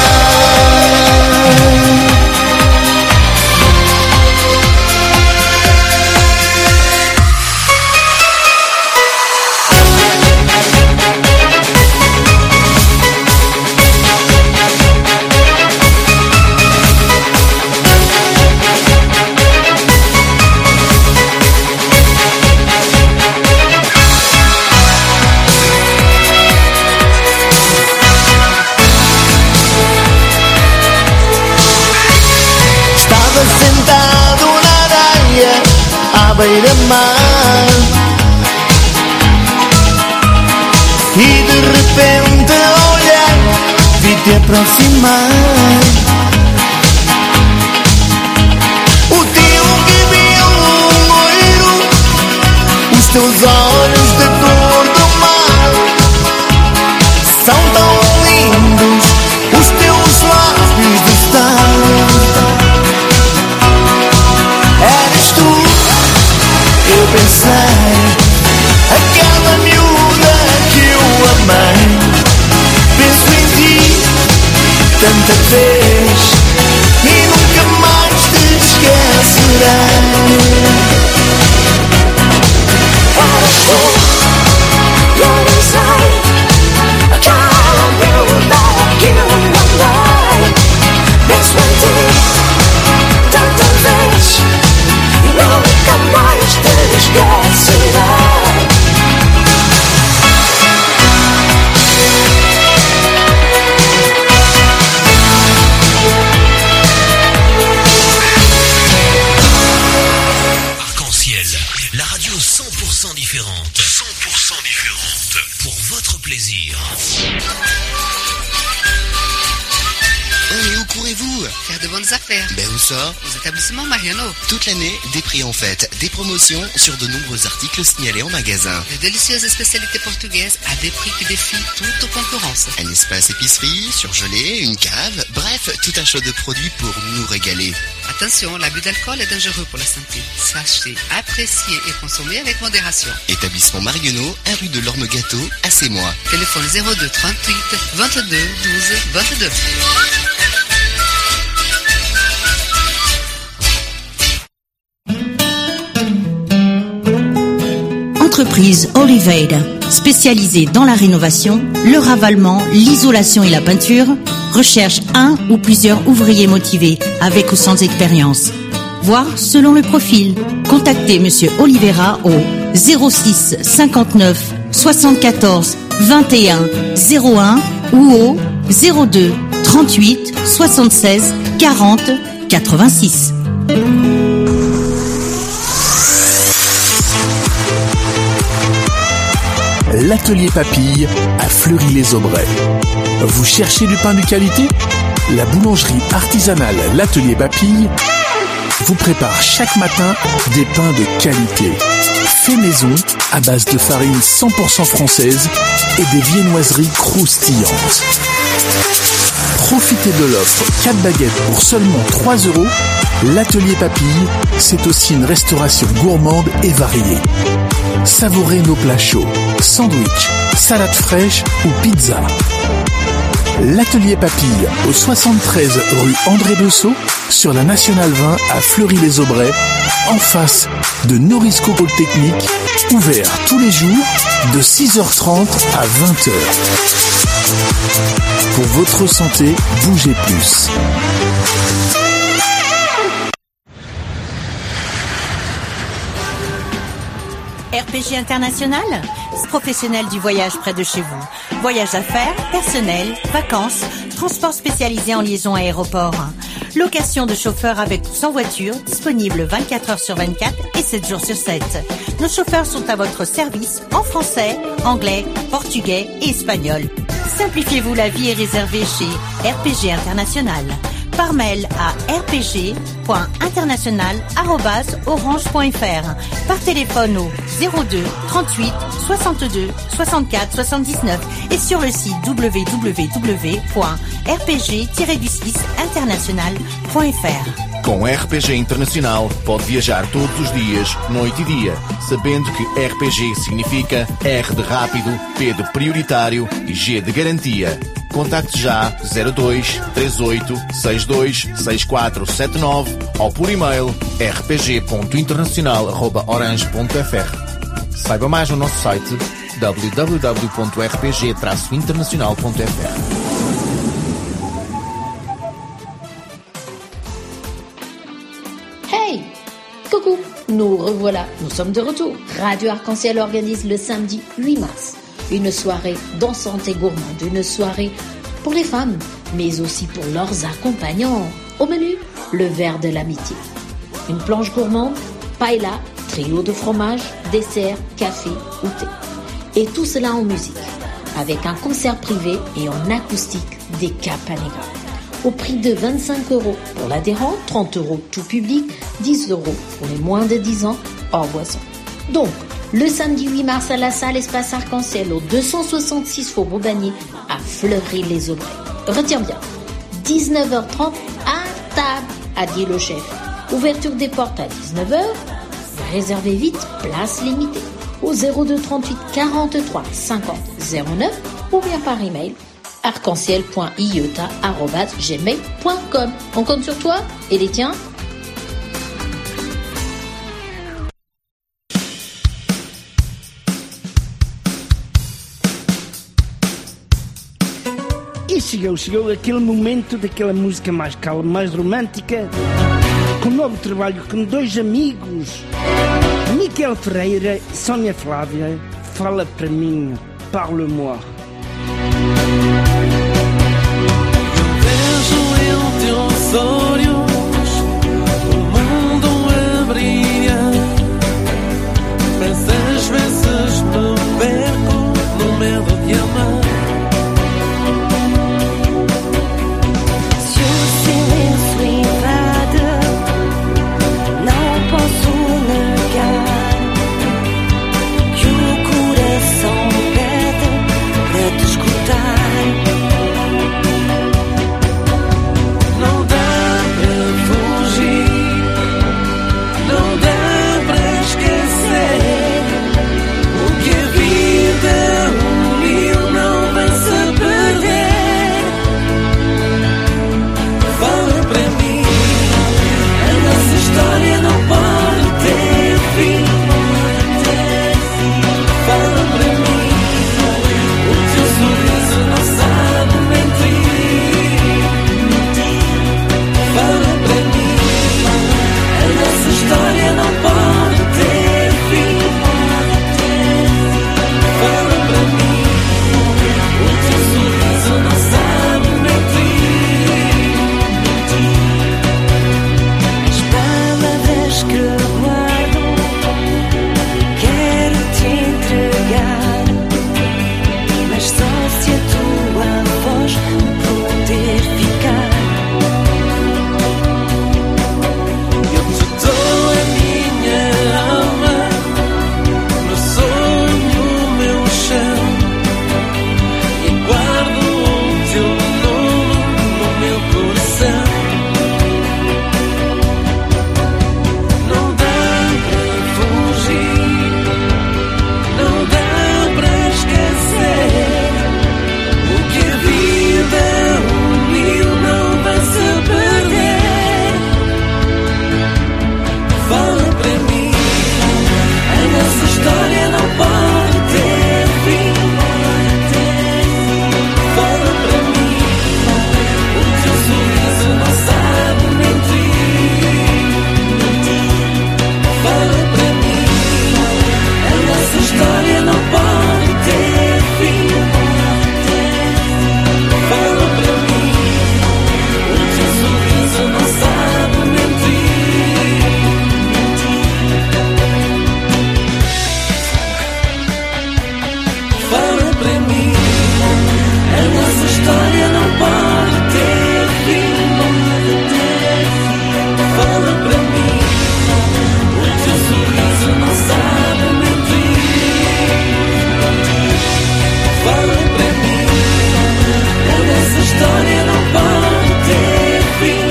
Beira-mar, e de repente ao olhar vi-te aproximar. O teu cabelo loiro, os teus olhos de cor do mar são tão lindos, os teus lábios de sal. Eres tu, eu pensei, aquela miúda que eu amei. Penso em ti tanta vez. plaisir. Et où courez-vous? Faire de bonnes affaires. Ben où ça? Aux établissements Mariano. Toute l'année, des prix en fête, des promotions sur de nombreux articles signalés en magasin. De délicieuses spécialités portugaises à des prix qui défient toute concurrence. Un espace épicerie, surgelé, une cave, bref, tout un choix de produits pour nous régaler. Attention, l'abus d'alcool est dangereux pour la santé. Sachez, apprécier et consommer avec modération. Établissement Marionneau, 1 rue de l'Orme-Gâteau, à Sémois. Téléphone 02 38 22 12 22. Entreprise Oliveira, spécialisée dans la rénovation, le ravalement, l'isolation et la peinture, recherche un ou plusieurs ouvriers motivés avec ou sans expérience. Voir selon le profil. Contactez Monsieur Oliveira au 06 59 74 21 01 ou au 02 38 76 40 86. L'atelier Papille à Fleury-les-Aubrais. Vous cherchez du pain de qualité? La boulangerie artisanale L'Atelier Papille vous prépare chaque matin des pains de qualité. Fait maison à base de farine 100% française et des viennoiseries croustillantes. Profitez de l'offre 4 baguettes pour seulement 3 €. L'Atelier Papille, c'est aussi une restauration gourmande et variée. Savourez nos plats chauds, sandwich, salade fraîche ou pizza. L'Atelier Papille au 73 rue André Bessot sur la Nationale 20 à Fleury-les-Aubrais, en face de Norisco Polytechnique, ouvert tous les jours de 6h30 à 20h. Pour votre santé, bougez plus. RPG International, professionnel du voyage près de chez vous. Voyage d'affaires, personnel, vacances, transport spécialisé en liaison aéroport. Location de chauffeurs avec ou sans voiture, disponible 24 heures sur 24 et 7 jours sur 7. Nos chauffeurs sont à votre service en français, anglais, portugais et espagnol. Simplifiez-vous la vie et réservez chez RPG International. Par mail à rpg.international@orange.fr. Par téléphone au 02 38 62 64 79 et sur le site www.rpg-international.fr. Com RPG Internacional pode viajar todos os dias, noite e dia, sabendo que RPG significa R de rápido, P de prioritário e G de garantia. Contacte já 02 38 62 6479 ou por e-mail rpg.internacional@orange.fr. Saiba mais no nosso site www.rpg-internacional.fr. Hey! Coucou! Nous revoilà, nous sommes de retour. Radio Arc-en-Ciel organise le samedi 8 mars une soirée dansante et gourmande, une soirée pour les femmes, mais aussi pour leurs accompagnants. Au menu, le verre de l'amitié. Une planche gourmande, paella, trio de fromage, dessert, café ou thé. Et tout cela en musique, avec un concert privé et en acoustique des Capanegra. Au prix de 25 € pour l'adhérent, 30 € tout public, 10 € pour les moins de 10 ans, hors boisson. Donc, le samedi 8 mars à la salle Espace Arc-en-Ciel au 266 Faubourg Bagné à Fleury-les-Aubrais. Retiens bien, 19h30 à table, a dit le chef. Ouverture des portes à 19h. Réservez vite, place limitée. Au 02 38 43 50 09 ou bien par email arc-en-ciel.iota@gmail.com. On compte sur toi et les tiens. E chegou aquele momento daquela música mais calma, mais romântica, com um novo trabalho com dois amigos, Miquel Ferreira e Sónia Flávia. Fala para mim, parle-moi. Vejo em teus olhos o mundo a brilhar, mas às vezes me perco no meu medo de amar. Se o silêncio invade, não posso negar que o coração pede para te escutar. Não dá para fugir, não dá para esquecer o que a vida uniu, não vai-se a perder. Fala para mim, a nossa história não pode ter fim. Fala para mim, o teu sorriso não sabe mentir. Fala para mim, a nossa história não pode ter fim. Fala para mim, o teu sorriso não sabe mentir. As palavras que guardo quero te entregar, mas só se a tua voz me puder ficar. Eu te dou a minha alma, meu sonho, meu chão, e guardo o teu nome no meu coração. Não dá para fugir, não dá para esquecer o que a vida uniu, não vai-se a perder. Fala para mim, a nossa história não pode ter fim. Fala para mim, o teu sorriso não sabe mentir. Fala para mim, a nossa história não pode ter fim. Fala para mim, o teu sorriso não sabe mentir. Fala para mim, a nossa história não pode ter fim. Fala para mim, o teu sorriso não sabe mentir. Fala para mim, a nossa história não pode ter fim.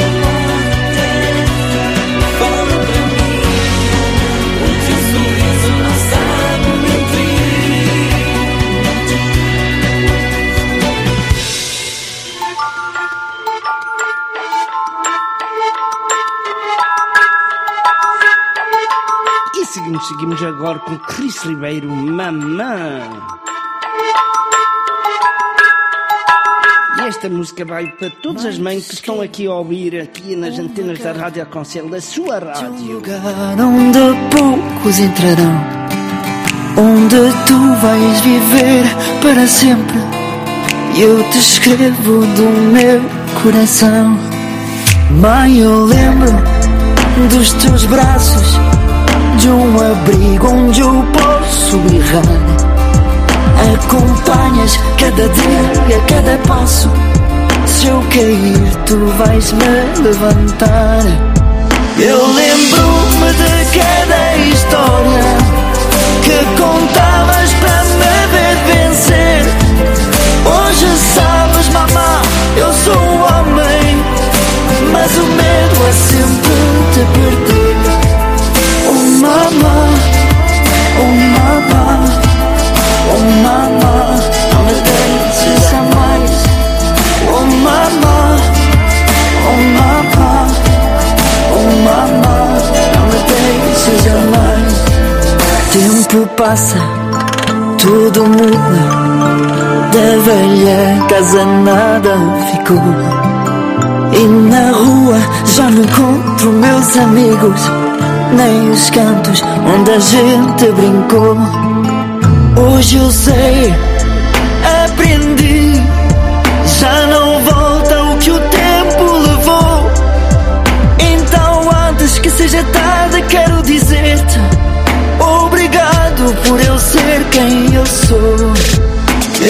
Fala para mim, o teu sorriso não sabe mentir. E seguimos agora com Cris Ribeiro, Mamã. E esta música vai para todas as mães que estão aqui a ouvir aqui nas antenas da Rádio Arconcel, da sua rádio. Lugar onde poucos entrarão, onde tu vais viver para sempre. Eu te escrevo do meu coração. Mãe, eu lembro dos teus braços, de um abrigo onde eu posso berrar. Acompanhas cada dia, cada passo. Se eu cair, tu vais me levantar. Eu lembro-me de cada história que contavas para me ver vencer. Hoje sabes, mamá, eu sou um homem, mas o medo é sempre te perder. Oh mamá, oh mamá, oh mamá, não me deixes jamais. Oh mamá, oh mamá, oh mamá, não me deixes jamais. Tempo passa, tudo muda, da velha casa nada ficou. E na rua já não encontro meus amigos, nem os cantos onde a gente brincou. Hoje eu sei, aprendi, já não volta o que o tempo levou. Então antes que seja tarde quero dizer-te obrigado por eu ser quem eu sou.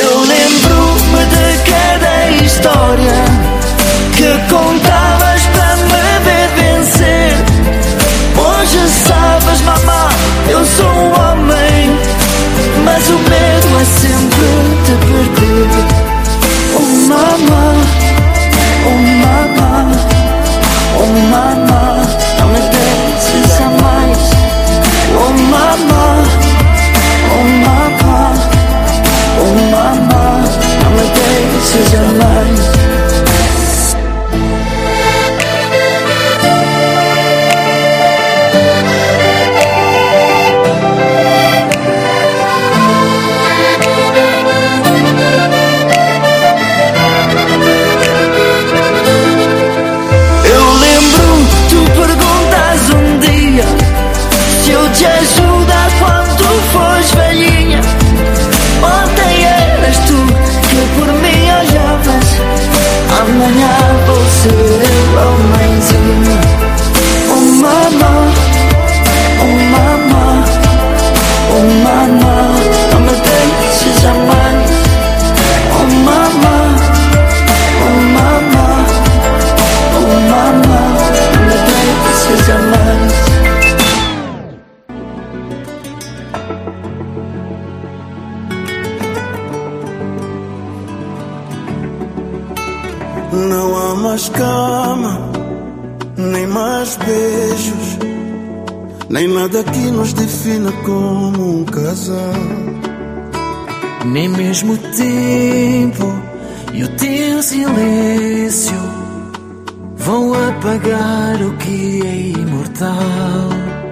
Não há mais cama, nem mais beijos, nem nada que nos defina como um casal. Nem mesmo o tempo e o teu silêncio vão apagar o que é imortal.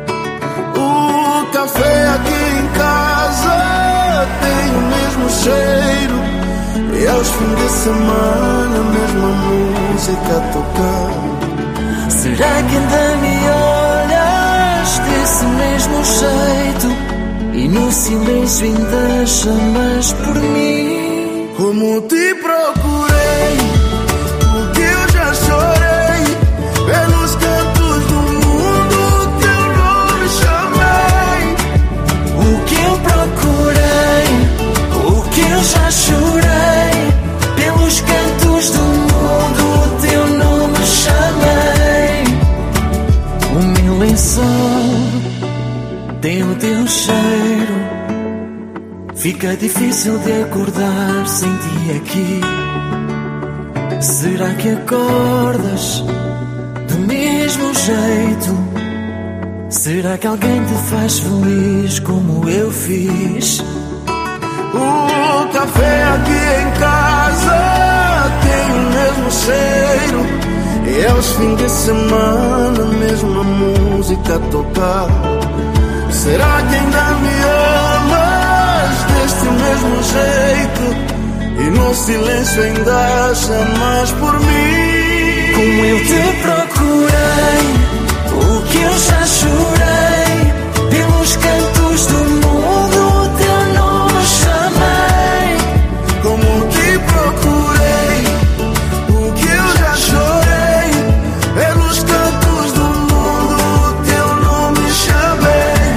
O café aqui em casa tem o mesmo cheiro, e aos fins de semana a mesma música a tocar. Será que ainda me olhas desse mesmo jeito e no silêncio ainda chamas por mim? Como te procurei, o que eu já chorei, pelos cantos do mundo teu nome chamei. O que eu procurei, o que eu já chorei, pelos cantos do mundo teu nome chamei. O meu lençol tem o teu cheiro, fica difícil de acordar sem ti aqui. Será que acordas do mesmo jeito? Será que alguém te faz feliz como eu fiz? O café aqui em casa tem o mesmo cheiro, e aos fins de semana a mesma música a tocar. Será que ainda me amas deste mesmo jeito, e no silêncio ainda chamas por mim? Como eu te procurei, o que eu já chorei, pelos cantos do mundo teu nome chamei. Como te procurei, o que eu já chorei, pelos cantos do mundo teu nome chamei.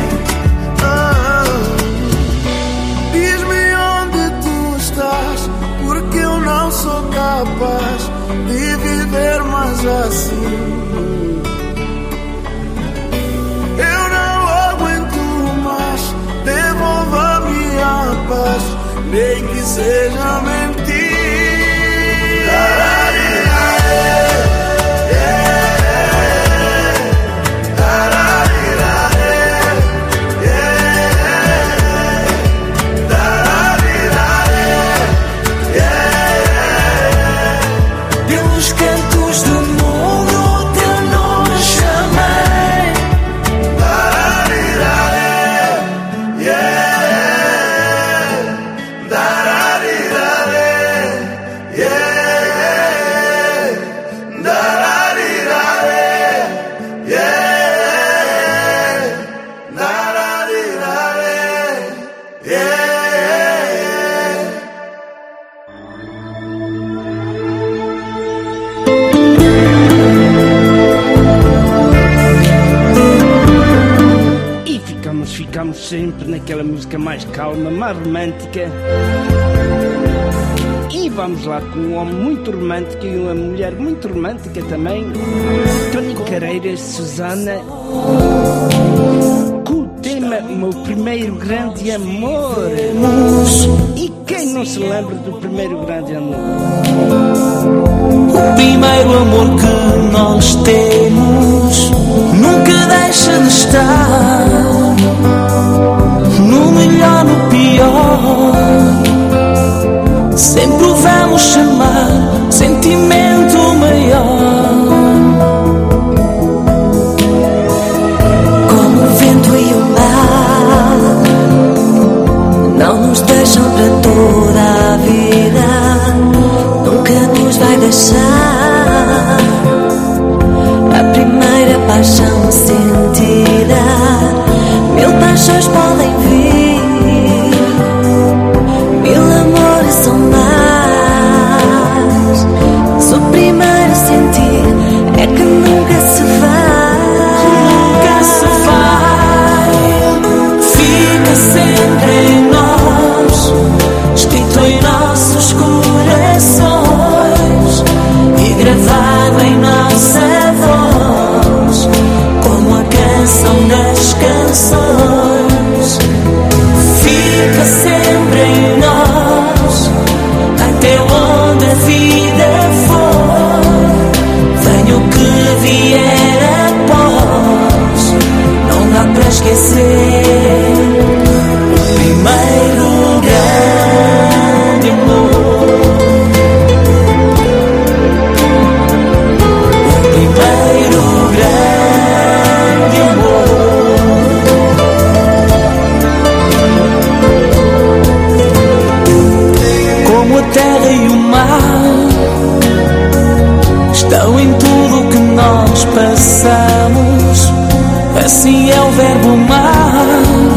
Diz-me onde tu estás, porque eu não sou capaz de viver mais assim. Eu não aguento mais, devolva-me a paz, nem que seja mentira. Pelos cantos do mundo teu nome chamei. E ficamos sempre naquela música mais calma, mais romântica. E vamos lá com um homem muito romântico e uma mulher muito romântica também, Tony Carreira, Susana, com o tema Meu Primeiro Grande Amor. E quem não se lembra do primeiro grande amor? O primeiro amor que nós temos nunca deixa de estar, no melhor, no pior. Sempre o vamos chamar sentimento maior. Como o vento e o mar não nos deixam para toda a vida, nunca nos vai deixar. A primeira paixão sentida, mil paixões podem vir, mil amores são mais. Mas o primeiro sentir é que nunca se vai. Nunca se vai, fica sempre em nós, escrito em nossos corações e gravado em nossa voz, como a canção das canções. Fica sempre em nós, até onde a vida for. passamos, assim é o verbo amar.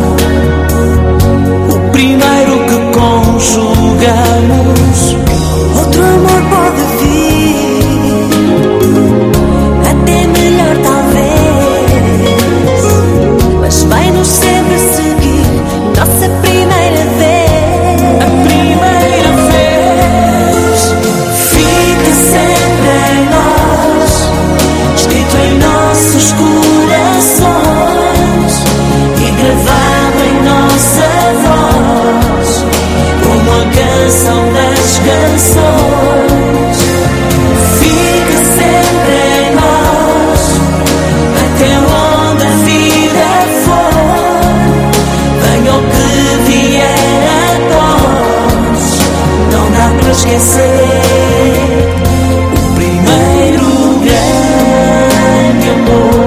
O primeiro que conjugamos, outro amor pode vir, até melhor talvez, mas vai-nos sempre seguir nossa primeira vez. A primeira vez fica sempre em nós, escrito em nossos corações e gravado em nossa voz, como a canção das canções. Fica sempre em nós, até onde a vida for, venha o que vier a nós, não dá para esquecer o primeiro grande amor.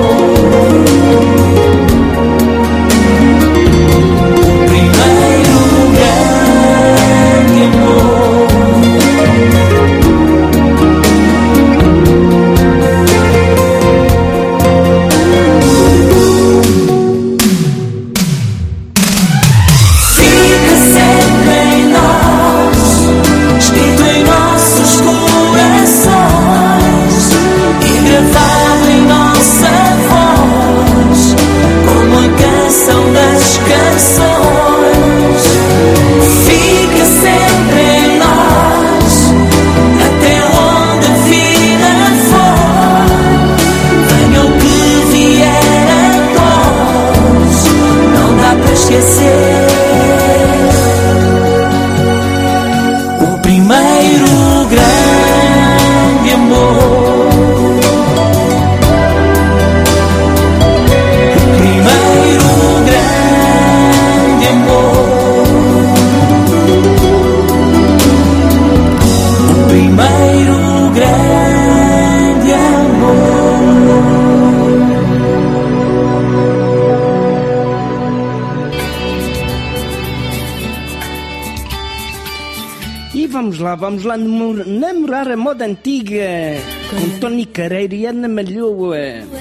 Vamos lá namorar a moda antiga com Tony Careiro e Ana Malhoa.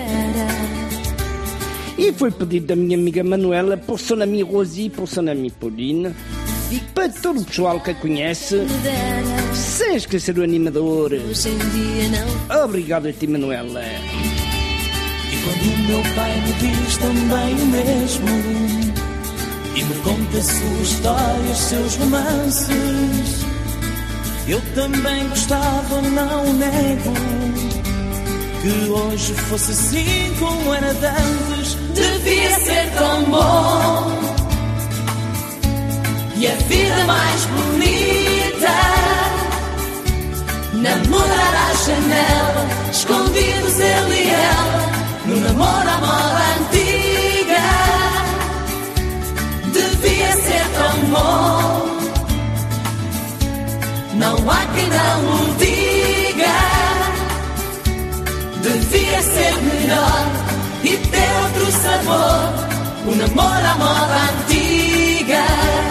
E foi pedido da minha amiga Manuela, por son ami Rosi, por son ami Paulina, para todo o pessoal que a conhece, sem esquecer o animador. Obrigado a ti, Manuela. E quando o meu pai me diz também o mesmo, e me conta suas histórias, seus romances, eu também gostava, não nego, que hoje fosse assim como era de antes. Devia ser tão bom e a vida mais bonita, namorar à janela, escondidos ele e ela, no namoro à moda antiga. Devia ser tão bom, não há quem não o diga. Devia ser melhor e ter outro sabor, o namoro à moda antiga.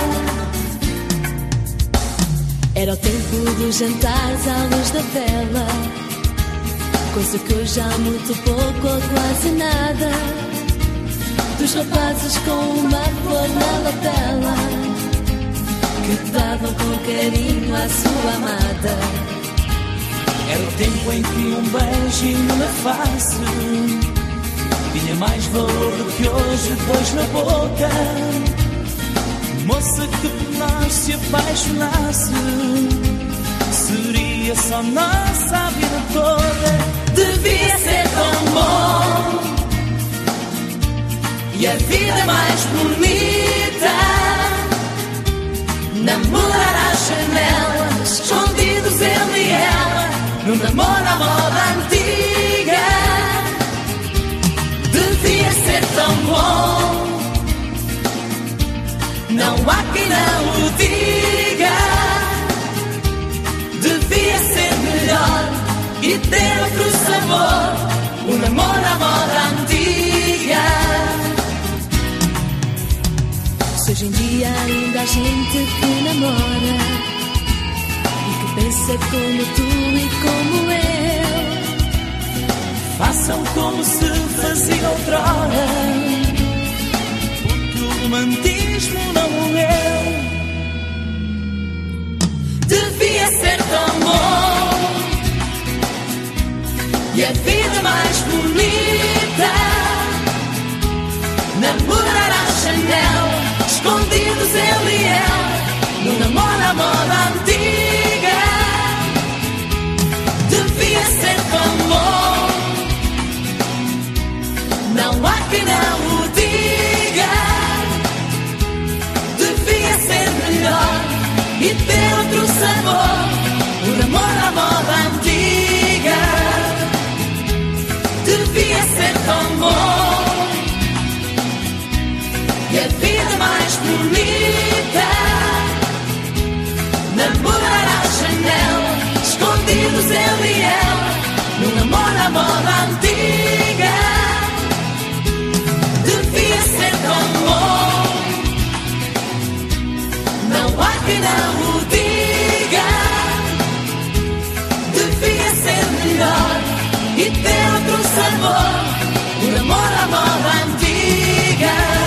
Era o tempo dos jantares à luz da vela, coisa que hoje há muito pouco ou quase nada. Dos rapazes com uma flor na lapela, que davam com carinho à sua amada. Era o tempo em que um beijinho na face tinha mais valor do que hoje, dois na boca. Moça que por nós se apaixonasse, seria só nossa a vida toda. Devia ser tão bom e a vida mais bonita, namorar à janela, escondidos ele e ela, no namoro à moda antiga. Devia ser tão bom, não há quem não o diga. Devia ser melhor e ter outro sabor, o namoro à moda antiga. Se hoje em dia ainda há gente que namora e que pensa como tu e como eu, façam como se fazia outrora, porque o romantismo não morreu. Devia ser tão bom e a vida mais bonita, namorar à janela, escondidos ele e ela, no namoro à moda antiga. Devia ser tão bom, não há quem não o diga. Devia ser melhor e ter outro sabor, o namoro à moda antiga. Devia ser tão bom e a vida mais bonita, namorar à janela, escondidos ele e ela, no namoro à moda antiga. Devia ser tão bom, não há quem não o diga. Devia ser melhor e ter outro sabor, o namoro à moda antiga.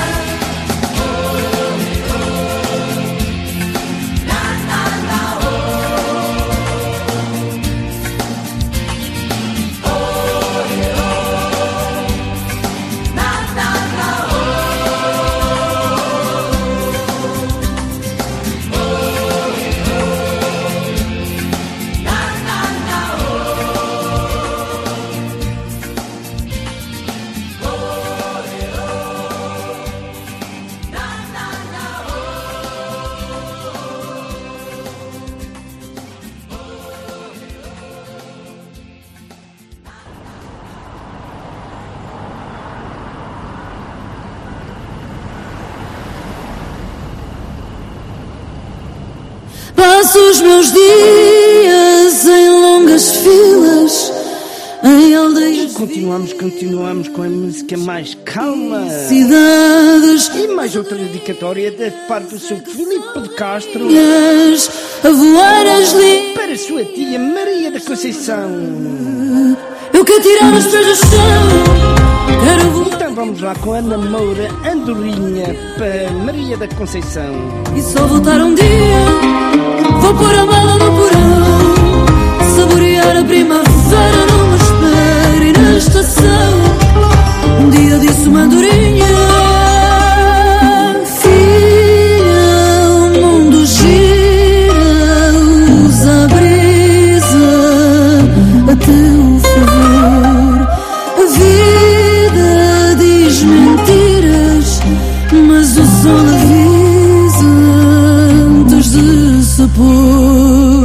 Passo os meus dias em longas filas, em aldeias. Continuamos com a música mais calma. Cidades. E mais outra dedicatória da parte do seu Filipe de Castro. A voar as linhas. Para a sua tia Maria da Conceição. Eu quero tirar os pés do chão. Então vamos lá com a Moura Andorinha para Maria da Conceição. E só voltar um dia, vou pôr a mala no porão, saborear a primavera, não me espere na estação. Um dia disse uma andorinha, filha, o mundo gira, usa a brisa a teu favor. A vida diz mentiras, mas o sol avisa antes de se pôr.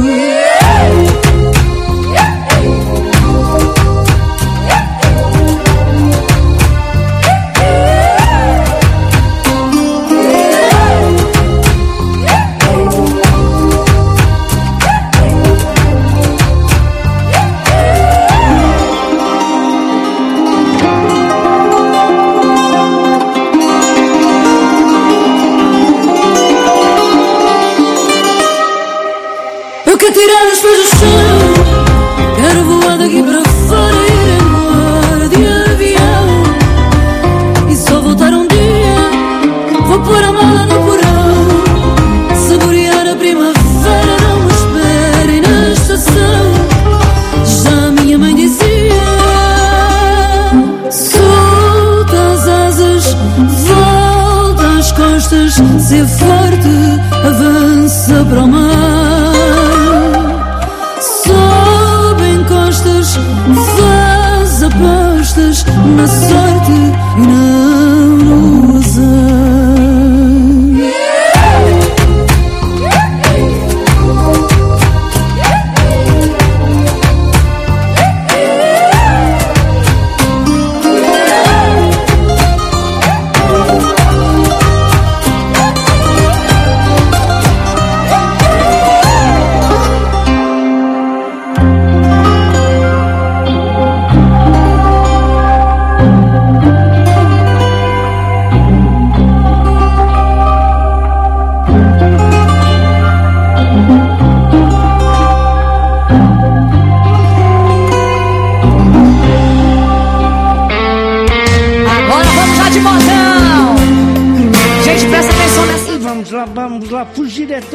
Tirar os pés do chão, quero voar daqui para fora, ir embora de avião. E só voltar um dia, vou pôr a mala no porão, saborear a primavera, não me esperem na estação. Já a minha mãe dizia, solta as asas, volta às costas, ser forte, avança para o mar. Faz apostas na sorte e não no azar.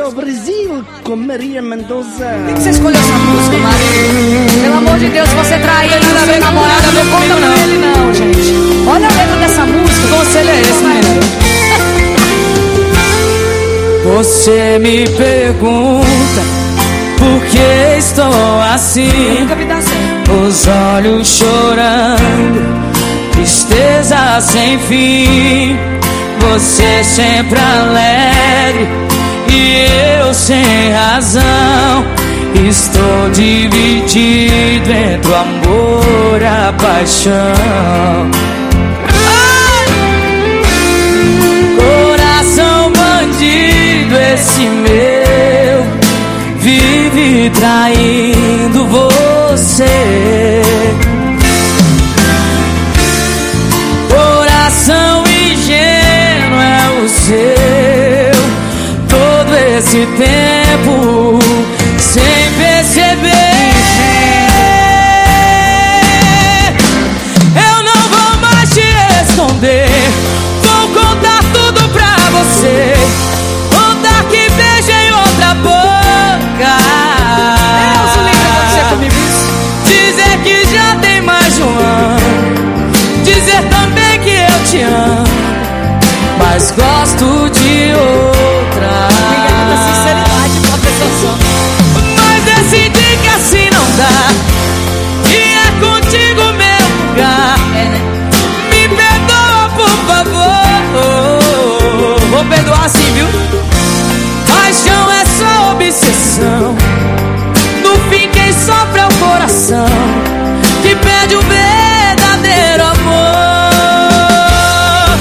ao Brasil com Maria Mendoza. Por que você escolheu essa música, Maria? Pelo amor de Deus, você traiu o seu namorado, não conta pra ele não, gente. Olha a letra dessa música. Conselho é esse, menino? Você me pergunta por que estou assim, nunca vi dar certo. Os olhos chorando, tristeza sem fim. Você sempre alegre e eu sem razão. Estou dividido entre o amor e a paixão. Coração bandido esse meu, vive traindo você. Coração ingênuo é o seu, todo esse tempo sem perceber. Eu não vou mais te esconder, vou contar tudo pra você. Contar que beijei outra boca, dizer que já tem mais de um ano, dizer também que eu te amo, mas gosto de outra. Obrigada, sinceridade, com a pessoa. Mas decidi que assim não dá, e é contigo meu lugar. Me perdoa, por favor. Vou perdoar sim, viu? Paixão é só obsessão, no fim quem sofre é o coração, que perde o verdadeiro amor.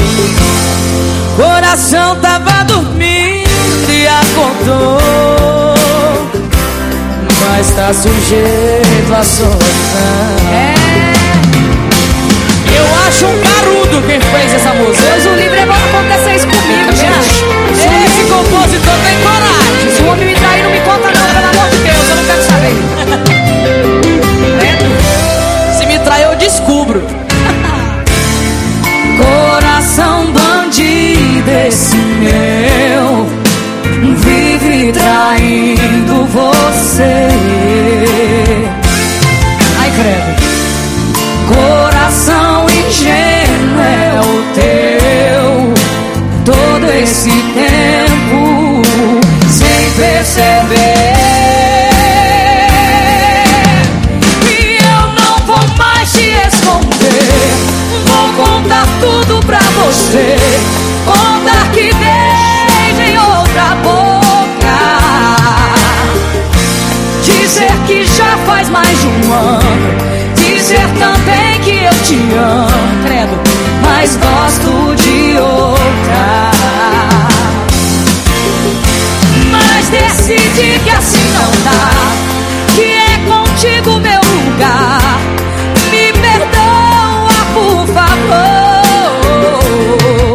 Coração tava dormindo e acordou, mas tá sujeito à solidão. Eu acho um carudo quem fez essa música. Deus o livre, não acontecer isso comigo, gente. Esse compositor tem coragem. Se o homem me trair, não me conta não, pelo amor de Deus, eu não quero saber. Se me trair, eu descubro. Coração bandido esse meu, vive traindo você. Ai, credo. Coração ingênuo é o teu, todo esse tempo sem perceber. E eu não vou mais te esconder, vou contar tudo pra você. Contar que beijei outra boca, dizer que já faz mais de um ano, dizer também que eu te amo, credo, mas gosto de outra. Mas decidi que assim não dá, que é contigo meu lugar. Me perdoa, por favor.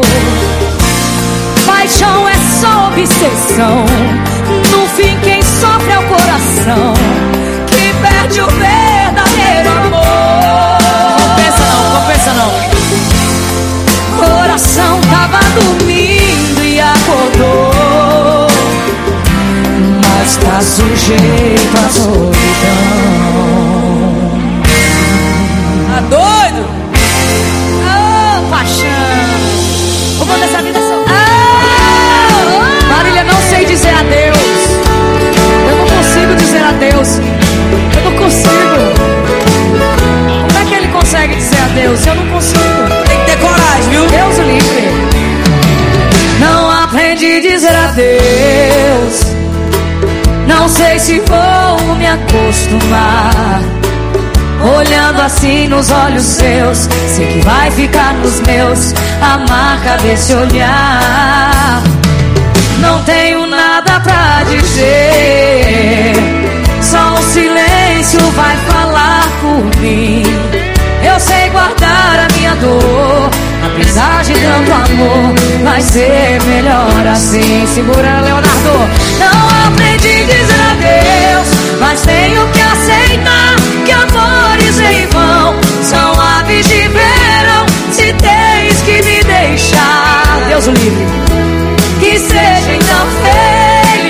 Paixão é só obsessão, no fim quem sofre é o coração, que perde o verdadeiro amor. Compensa não. Coração tava dormindo e acordou, mas tá sujeito à solidão. Tá doido? Oh, paixão. Vou contar essa vida só. Marília, não sei dizer adeus. Eu não consigo dizer adeus. Eu não consigo. Como é que ele consegue dizer adeus? Eu não consigo. Tem que ter coragem, viu? Deus o livre. Não aprendi a dizer adeus. Não sei se vou me acostumar. Olhando assim nos olhos seus, sei que vai ficar nos meus a marca desse olhar. Não tenho nada pra dizer, só o silêncio vai falar por mim. Eu sei guardar a minha dor, apesar de tanto amor, vai ser melhor assim. Segura, Leonardo. Não aprendi a dizer adeus, mas tenho que aceitar que amores em vão são aves de verão. Se tens que me deixar, Deus o livre, que seja então feliz.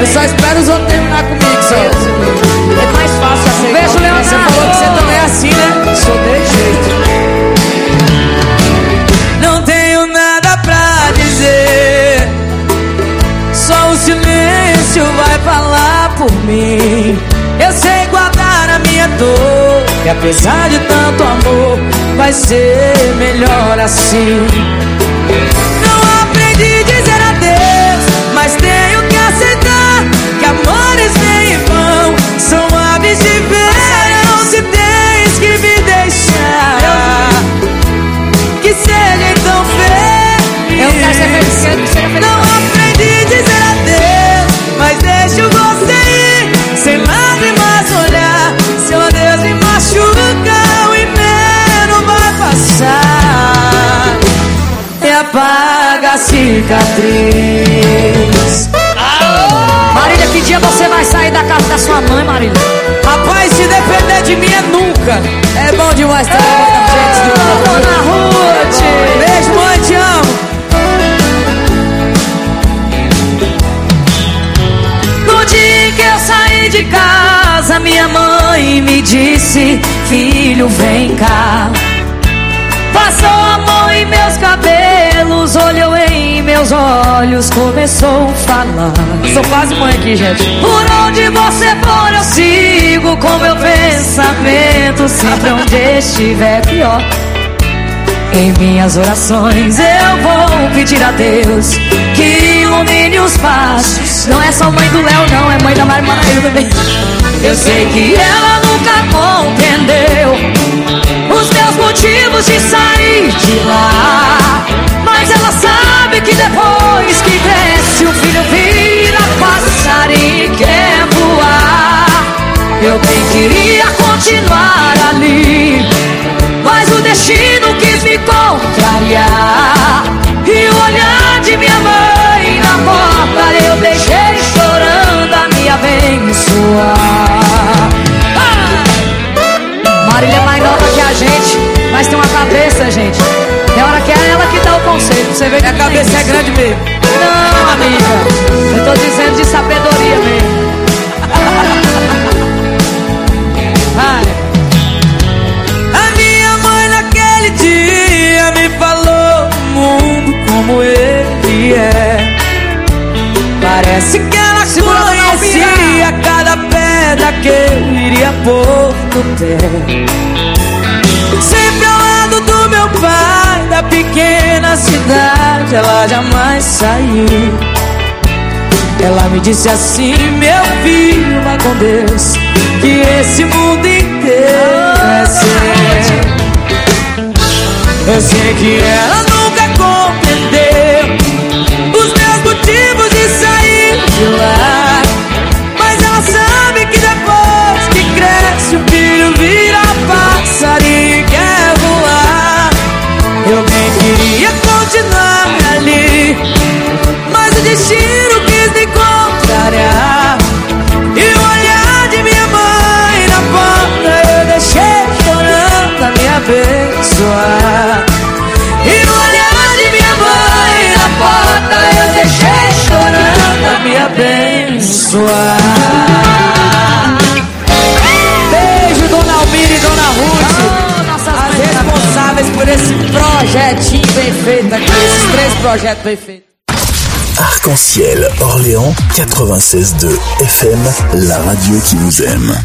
Eu só espero os outros terminar comigo, só. É mais fácil aceitar. Beijo, Leonardo. Você falou que você também é assim, né? Sou de jeito. Não tenho nada pra dizer, só o silêncio vai falar por mim. Eu sei guardar a minha dor, e apesar de tanto amor, vai ser melhor assim. Não aprendi a dizer adeus, mas tenho que aceitar que amores vêm e vão, são aves de verão. Se tens que me deixar, que seja então feliz. Eu quero ser feliz, seja feliz. Não aprendi a dizer adeus, mas deixo você ir, sem lágrimas olhar. Seu adeus me machuca, o inverno vai passar e apaga a cicatriz. Marília, que dia você vai sair da casa da sua mãe, Marília? Rapaz, se depender de mim é nunca. É bom demais ter gente. Dona Ruth, beijo, mãe, te amo. No dia que eu saí de casa, minha mãe me disse: filho, vem cá. Passou a mão em meus cabelos, olhou em meus olhos, começou a falar. Sou quase mãe aqui, gente. Por onde você for eu sigo com meu pensamento, sempre onde estiver pior. Em minhas orações eu vou pedir a Deus que ilumine os passos. Não é só mãe do Léo, não, é mãe da Marmanaíra também. Eu sei que ela nunca compreendeu os meus motivos de sair de lá, mas ela sabe que depois que cresce o filho vira passarinho e quer voar. Eu bem queria continuar ali, mas o destino quis me contrariar. E o olhar de minha mãe na porta eu deixei chorando a me abençoar. Marília é mais nova que a gente, mas tem uma cabeça, gente. Tem hora que é ela que dá o conselho. Você vê que a cabeça é grande mesmo. Não, amiga, eu tô dizendo de sabedoria mesmo. Vai. A minha mãe naquele dia me falou o mundo como ele é. Parece que ela conhecia cada pedra que eu iria pôr no pé. Sempre ao lado do meu pai, da pequena cidade, ela jamais saiu. Ela me disse assim: meu filho, vai com Deus, que esse mundo inteiro é seu. Eu sei que ela nunca compreendeu os meus motivos de sair de lá, mas ela sabe que depois que cresce o filho vira passarinho e quer voar. Eu bem queria continuar ali, mas o destino quis me contrariar. E o olhar de minha mãe na porta eu deixei chorando a me abençoar. E o olhar de minha mãe na porta eu deixei chorando a me abençoar. Beijo, Dona Almira e Dona Ruth, as responsáveis por esse projetinho bem feito aqui, esses 3 projetos bem feitos. Arc-en-Ciel, Orléans, 96.2 FM, la radio qui vous aime.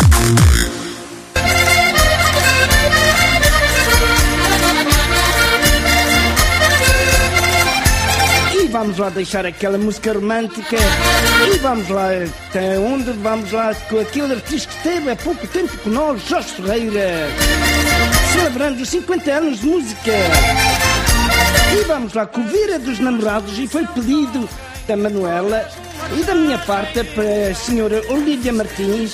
E vamos lá deixar aquela música romântica. E vamos lá até onde? Vamos lá com aquele artista que esteve há pouco tempo com nós, Jorge Ferreira, celebrando os 50 anos de música. E vamos lá com o Vira dos Namorados, e foi pedido da Manuela e da minha parte para a senhora Olívia Martins.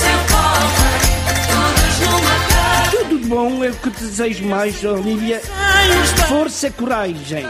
Tudo de bom, é o que te desejo mais, Olívia. Força e coragem.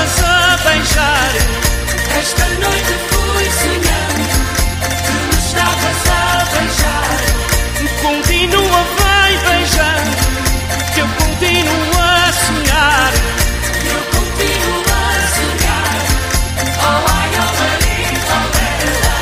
estavas a beijar. Esta noite fui sonhando que me estavas a beijar. Continua, vai beijar, que eu continuo a sonhar. Eu continuo a sonhar. Oh, ai, oh, Maria, oh, Bela.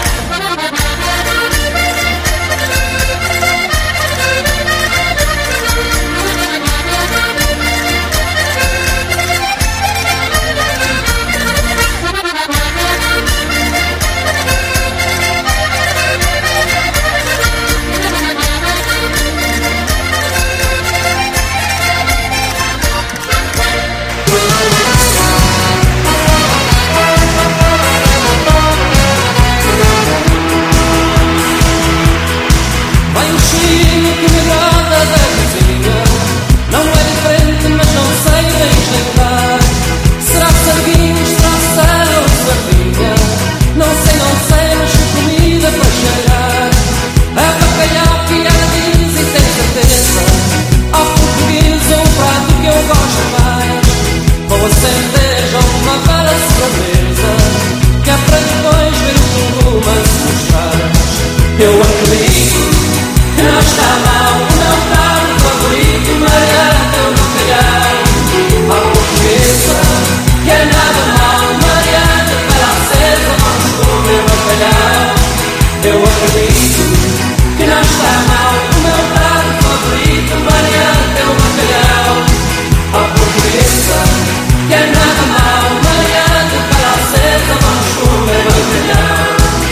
Vai um cheirinho que me agrada da cozinha. Não é diferente, mas não sei bem explicar. Será sardinha, será ou sardinha? Não sei, mas comida para cheirar. É bacalhau que ela diz e tem certeza. Ao português é um prato que eu gosto mais. Vou acender já uma vela sobremesa, que é para depois ver o romance mostrar. Eu acredito que não está mal, o meu prato favorito, Mariana, teu bacalhau. A portuguesa, que é nada mal, Mariana, para acesa, vamos comer bacalhau. Eu acredito que não está mal, o meu prato favorito, Mariana, teu bacalhau. A portuguesa, que é nada mal, Mariana, para acesa, vamos comer bacalhau.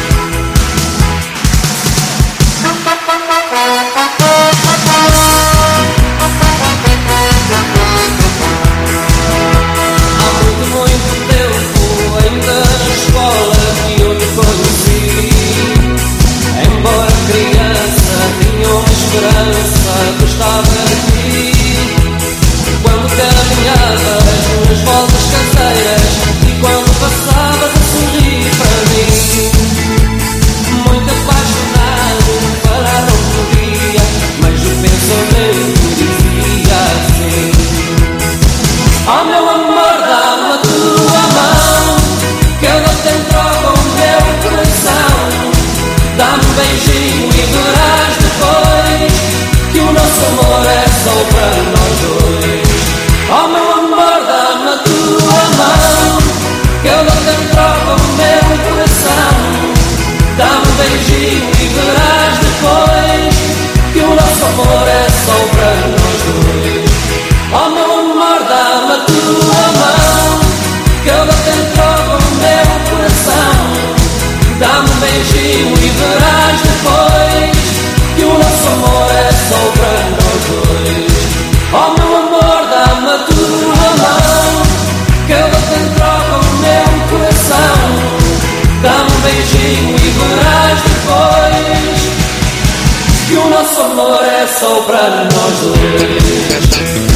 Muito tempo ainda na escola que eu te conheci. Embora criança tinha uma esperança que estava de ti. Quando caminhavas nas voltas caseiras e quando passavas a sorrir para mim. Muito apaixonado, falar não podia, mas o pensamento dizia assim: oh meu amor, dá-me a tua mão, que eu dou-te em troca o meu coração. Dá-me um beijinho e verás depois que o nosso amor é só para nós dois. Oh meu amor, dá-me a tua mão, que eu dou-te em troca o meu coração. Dá-me um beijinho e verás depois que o nosso amor é só para nós dois. Oh meu amor, dá-me a tua mão, que eu dou-te em troca o meu coração. Dá-me um beijinho e verás depois que o nosso amor é só para nós dois. Oh meu amor, dá-me a tua mão, que eu dou-te em troca o meu coração. Dá-me um beijinho e verás depois que o nosso amor é só para nós dois.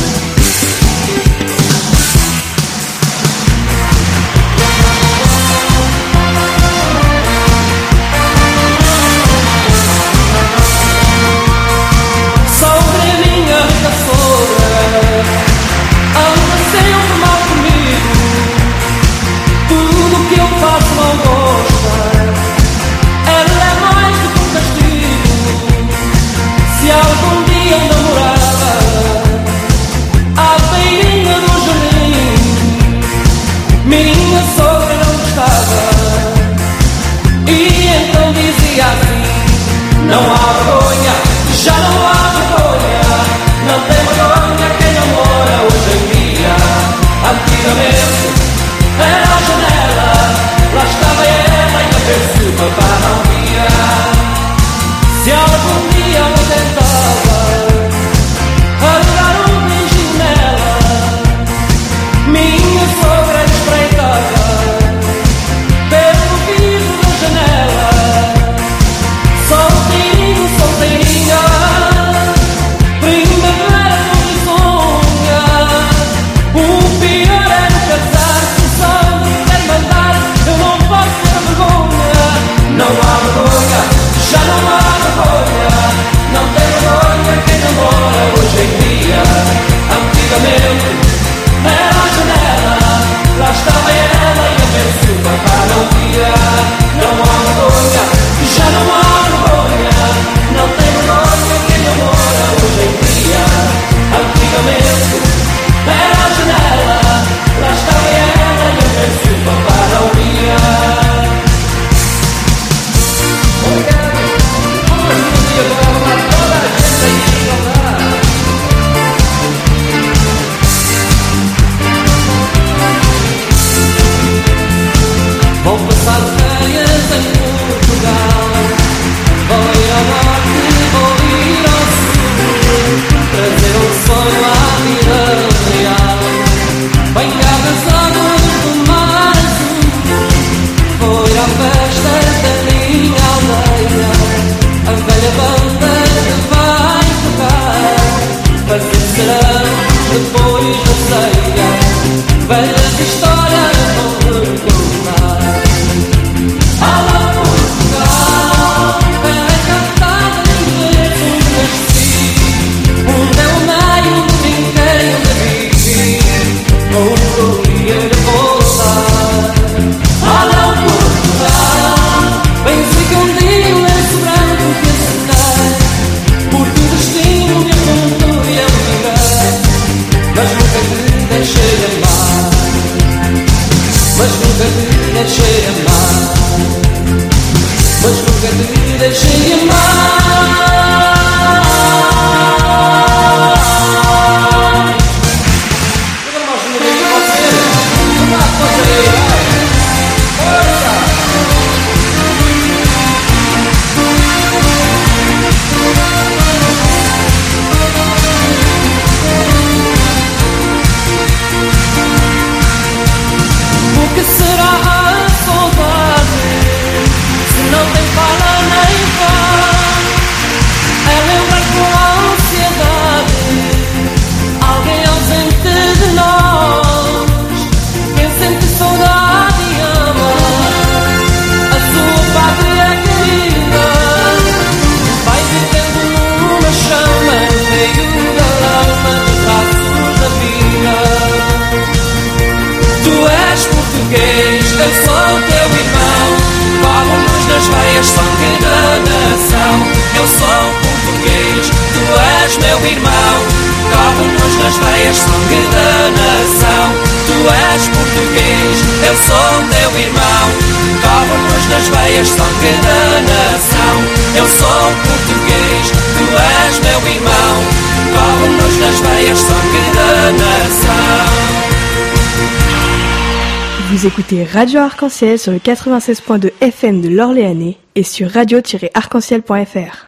Algum dia eu namorava ou ia voltar. Olha o Portugal, bem sei que um dia o lenço branco que acertei, porque o destino me apontou e eu liguei, mas nunca te deixei amar, mas nunca te deixei amar, mas nunca te deixei amar. O que será a saudade se não tem fala nem voz? É lembrar com ansiedade alguém ausente de nós. Quem sente saudade e ama a sua pátria querida vai vivendo numa chama no meio da lama dos braços da vida. Tu és português, eu sou teu irmão, corre-nos nas veias sangue da nação. Eu sou português, tu és meu irmão, corre-nos nas veias sangue da nação. Tu és português, eu sou teu irmão, corre-nos nas veias sangue da nação. Eu sou português, tu és meu irmão, corre-nos nas veias sangue da nação. Vous écoutez Radio Arc-en-Ciel sur le 96.2 FM de l'Orléanais et sur radio-arc-en-ciel.fr.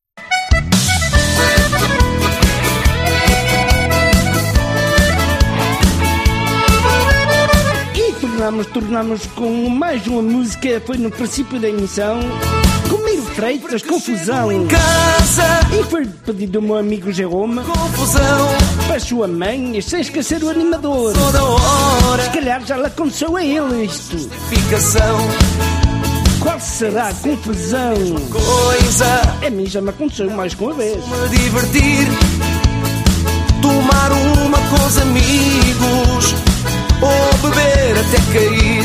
E tornamos com mais uma música, foi no princípio da emissão, com Miro Freitas, Confusão. Em casa. E foi pedido do meu amigo Jerome. Confusão. Para a sua mãe, sem esquecer o animador. Toda hora. Se calhar já lhe aconteceu a ele isto. Ficação. Qual será a confusão? Coisa. A mim já me aconteceu mais que uma vez. Me divertir, tomar uma com os amigos, ou beber até cair.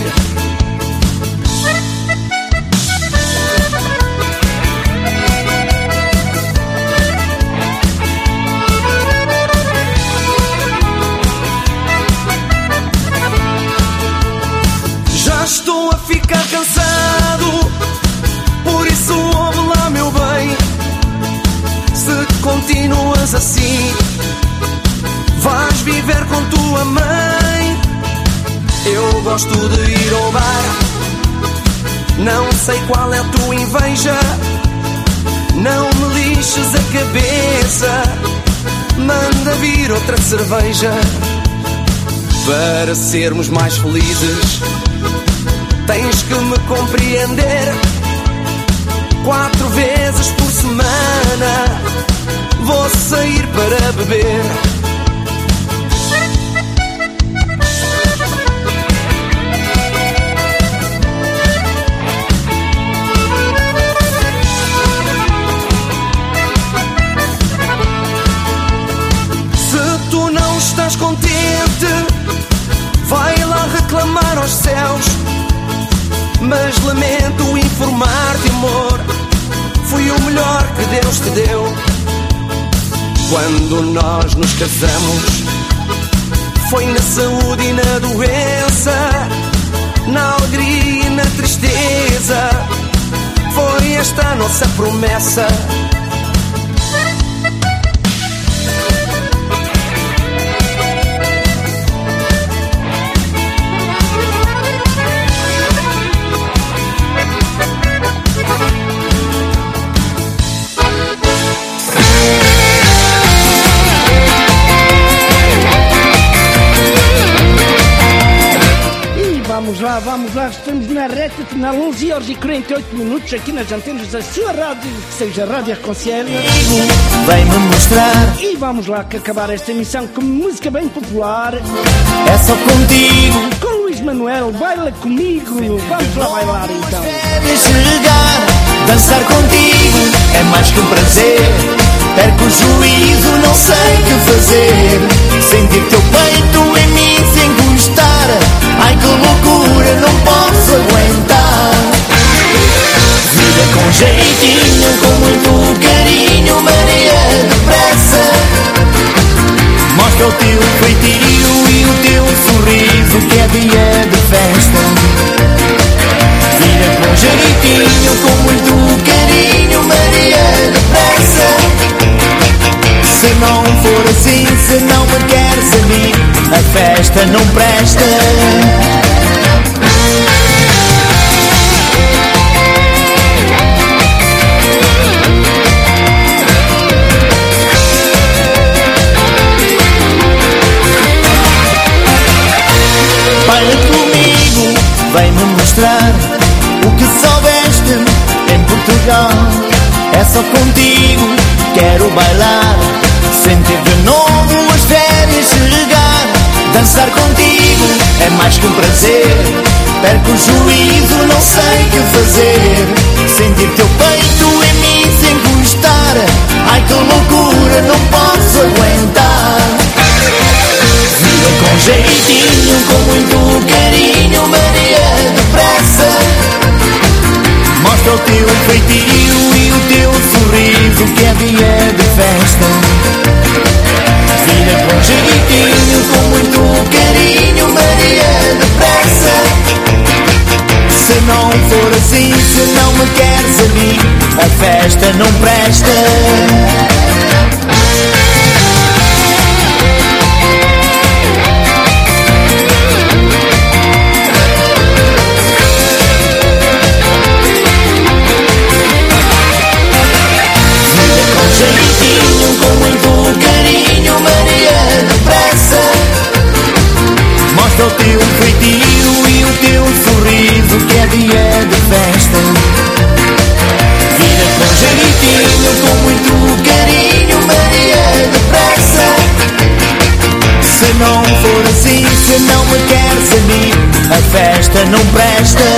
Já estou a ficar cansado, por isso ouve lá, meu bem. Se continuas assim, vais viver com tua mãe. Eu gosto de ir ao bar, não sei qual é a tua inveja. Não me lixes a cabeça, manda vir outra cerveja. Para sermos mais felizes, tens que me compreender. 4 vezes por semana vou sair para beber. Se tu não estás contente, vai lá reclamar aos céus. Mas lamento informar-te, amor, fui o melhor que Deus te deu. Quando nós nos casamos, foi na saúde e na doença, na alegria e na tristeza, foi esta a nossa promessa. Vamos lá, estamos na reta final, 11h48 aqui nas antenas da sua rádio, que seja a Rádio Arc-en-Ciel. Vem-me mostrar. E vamos lá que acabar esta emissão com música bem popular. É só contigo. Com Luís Manuel, baila comigo. Vamos lá bailar então. Chegar, dançar contigo é mais que um prazer. Perco o juízo, não sei o que fazer. Sentir teu peito em mim sem teu feitio e o teu sorriso que é dia de festa. Vira com jeitinho, com muito carinho, Maria depressa. Se não for assim, se não me queres a mim, a festa não presta. Baila comigo, vem-me mostrar o que soubeste em Portugal. É só contigo, quero bailar, sentir de novo as férias chegar. Dançar contigo é mais que um prazer, perco o juízo, não sei o que fazer. Sentir teu peito em mim sem encostar, ai que loucura, não posso aguentar. Vira com jeitinho, com muito carinho, Maria depressa. Mostra o teu feitio e o teu sorriso que é dia de festa. Vira com jeitinho, com muito carinho, Maria depressa. Se não for assim, se não me queres a mim, a festa não presta. Jeitinho, com muito carinho, Maria depressa. Mostra o teu feitio e o teu sorriso que é dia de festa. Vira com jeitinho, com muito carinho, Maria depressa. Se não for assim, se não me queres a mim, a festa não presta.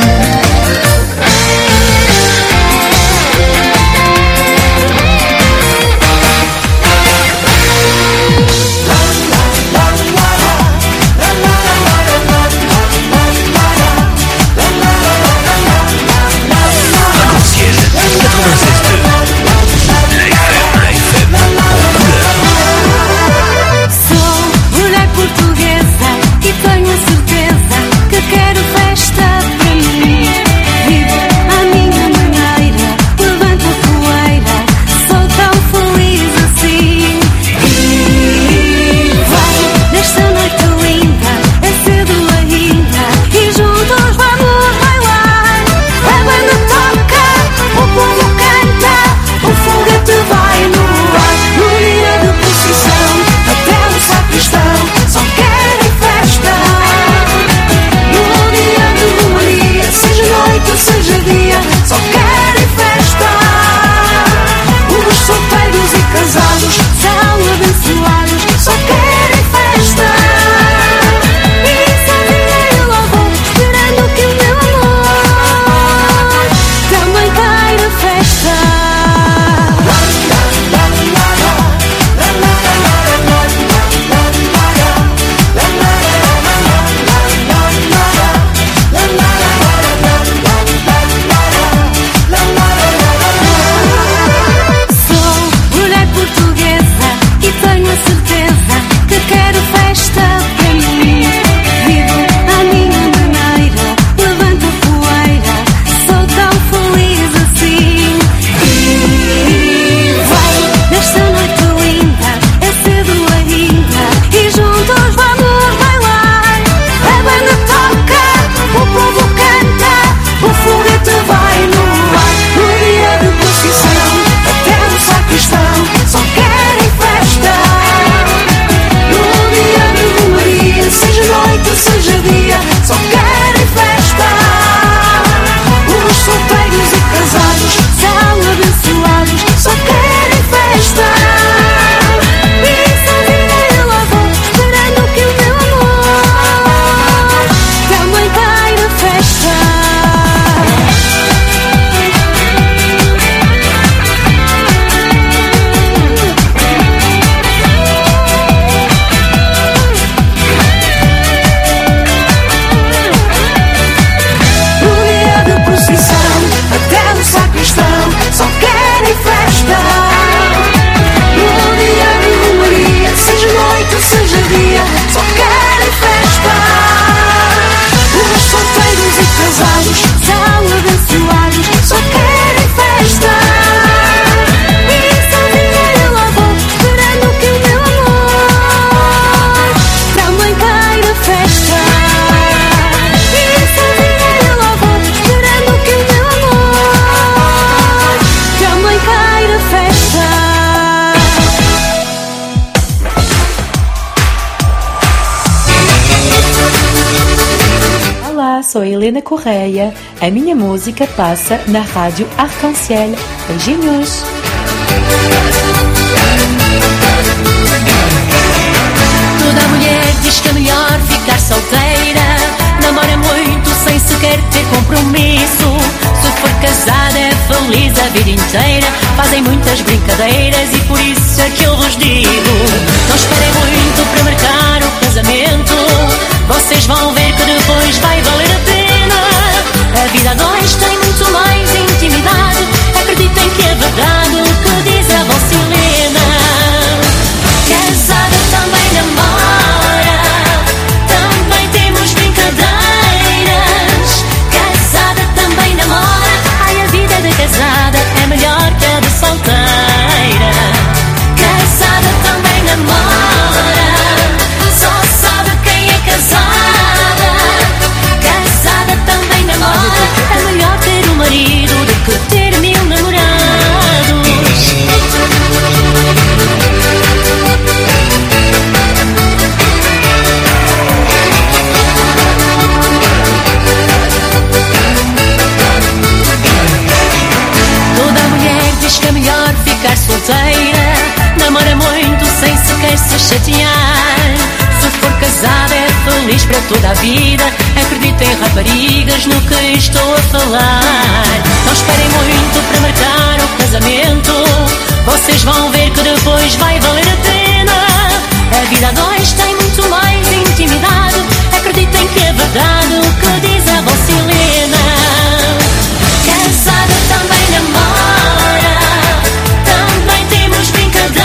Sou mulher portuguesa e tenho a certeza que quero festa para mim. Olá, sou Helena Correia. A minha música passa na Rádio Arc-en-Ciel. Beijinhos! Toda mulher diz que é melhor ficar solteira. Namora muito sem sequer ter compromisso. Se for casada é feliz a vida inteira. Fazem muitas brincadeiras e por isso é que eu vos digo: não esperem muito para marcar o casamento. Vocês vão ver que depois vai valer a pena. A vida a dois tem muito mais intimidade. Acreditem que é verdade o que diz a vossa Helena. Casada também namora, também temos brincadeiras. Casada também namora, ai, a vida de casada é melhor que a de solteira. Casada também namora, só sabe quem é casada. Casada também namora, é melhor ter um marido do que ter 1000 namorados. É melhor ficar solteira. Namora muito sem sequer se chatear. Se for casada é feliz para toda a vida. Acreditem, raparigas, no que estou a falar. Não esperem muito para marcar o casamento. Vocês vão ver que depois vai valer a pena. A vida a dois tem muito mais intimidade. Acreditem que é verdade o que diz a vossa Helena. Casada também namora, também temos brincadeiras.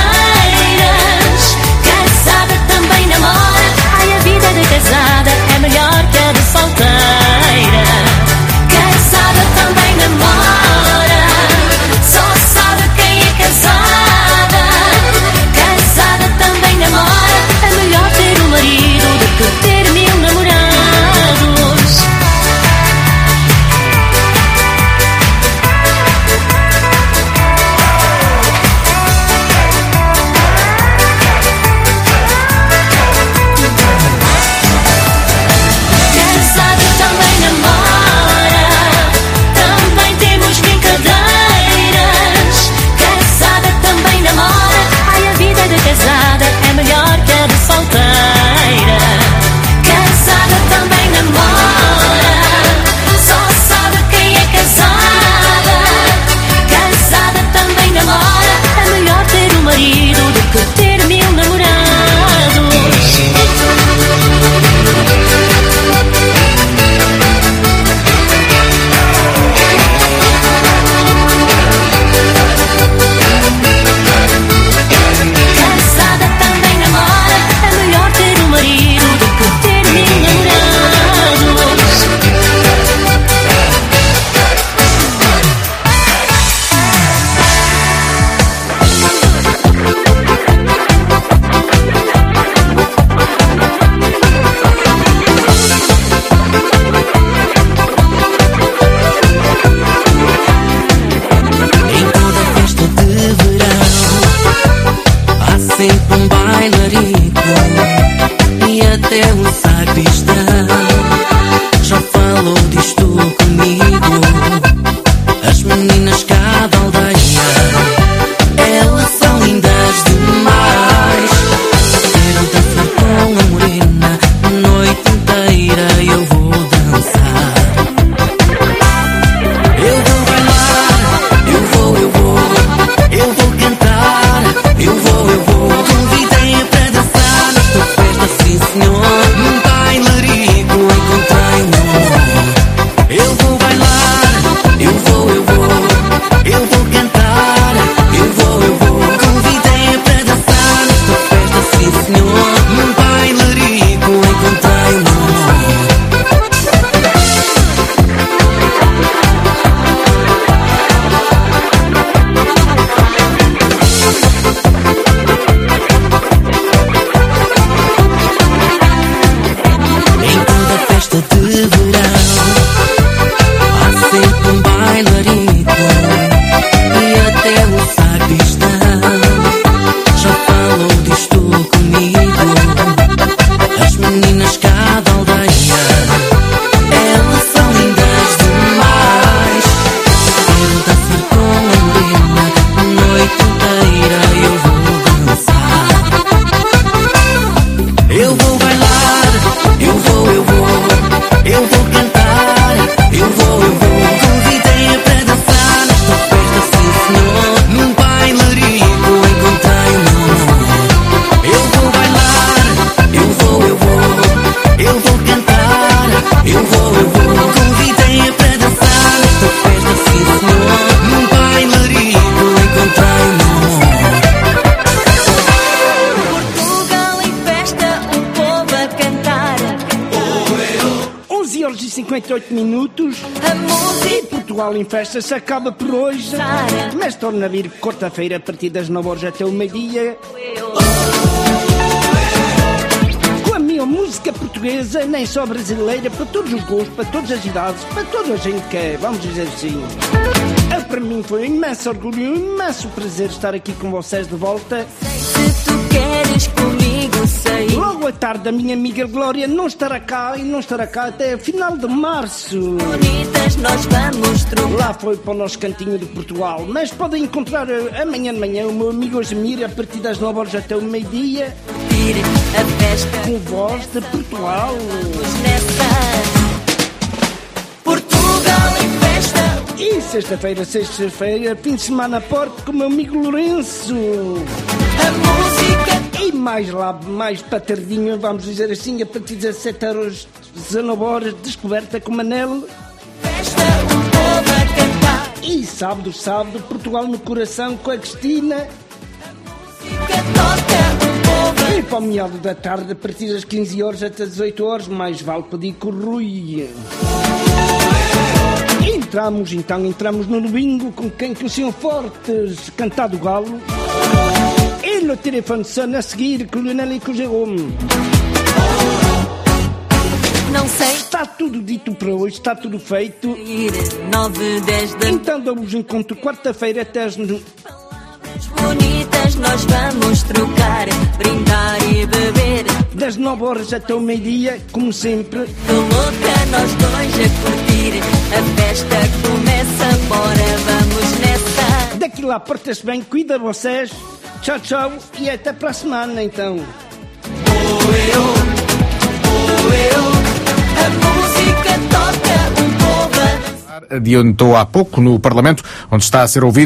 Casada também namora, ai, a vida de casada é melhor que a de solteira. Casada também namora, só sabe quem é casada. Casada também namora, é melhor ter um marido do que ter 1000 namorados. Casada é melhor que a de solteira. Casada também namora, só sabe quem é casada. Casada também namora, é melhor ter um marido do que ter 1000 namorados. As meninas cá da aldeia, 15h58. E Portugal em festa se acaba por hoje, mas torna a vir quarta-feira a partir das 9h até o meio-dia. Com a minha música portuguesa, nem só brasileira, para todos os gostos, para todas as idades, para toda a gente que é, vamos dizer assim. Para mim foi um imenso orgulho, um imenso prazer estar aqui com vocês de volta. Se tu queres comigo sair. Logo à tarde a minha amiga Glória não estará cá até final de março. Bonitas nós vamos trocar. Lá foi para o nosso cantinho de Portugal. Mas podem encontrar amanhã de manhã o meu amigo Osmir a partir das 9h até o meio-dia. A festa com voz de Portugal. Portugal em festa. E sexta-feira, fim de semana forte com o meu amigo Lourenço. A música. E mais para tardinho, vamos dizer assim, a partir das 17h, 19h, descoberta com Manel. Festa, o povo a cantar. E sábado, Portugal no coração com a Cristina. Toca, e para o meado da tarde, a partir das 15h até 18h, mais vale pedir com o Rui. Entramos no domingo com quem que são fortes, cantado galo. E no telefone a seguir com o Lionel e com o Jerome. Não sei. Está tudo dito para hoje, está tudo feito. 9, 10 da... Então damos encontro quarta-feira até as... Bonitas nós vamos trocar, brindar e beber. Das 9h até o meio-dia, como sempre. Tô louca, nós dois a curtir. A festa começa, bora, vamos nessa. Daqui lá, porta-se bem, cuida de vocês. Tchau, tchau e até para a semana, então. A música toca, o povo. Adiantou há pouco no Parlamento, onde está a ser ouvido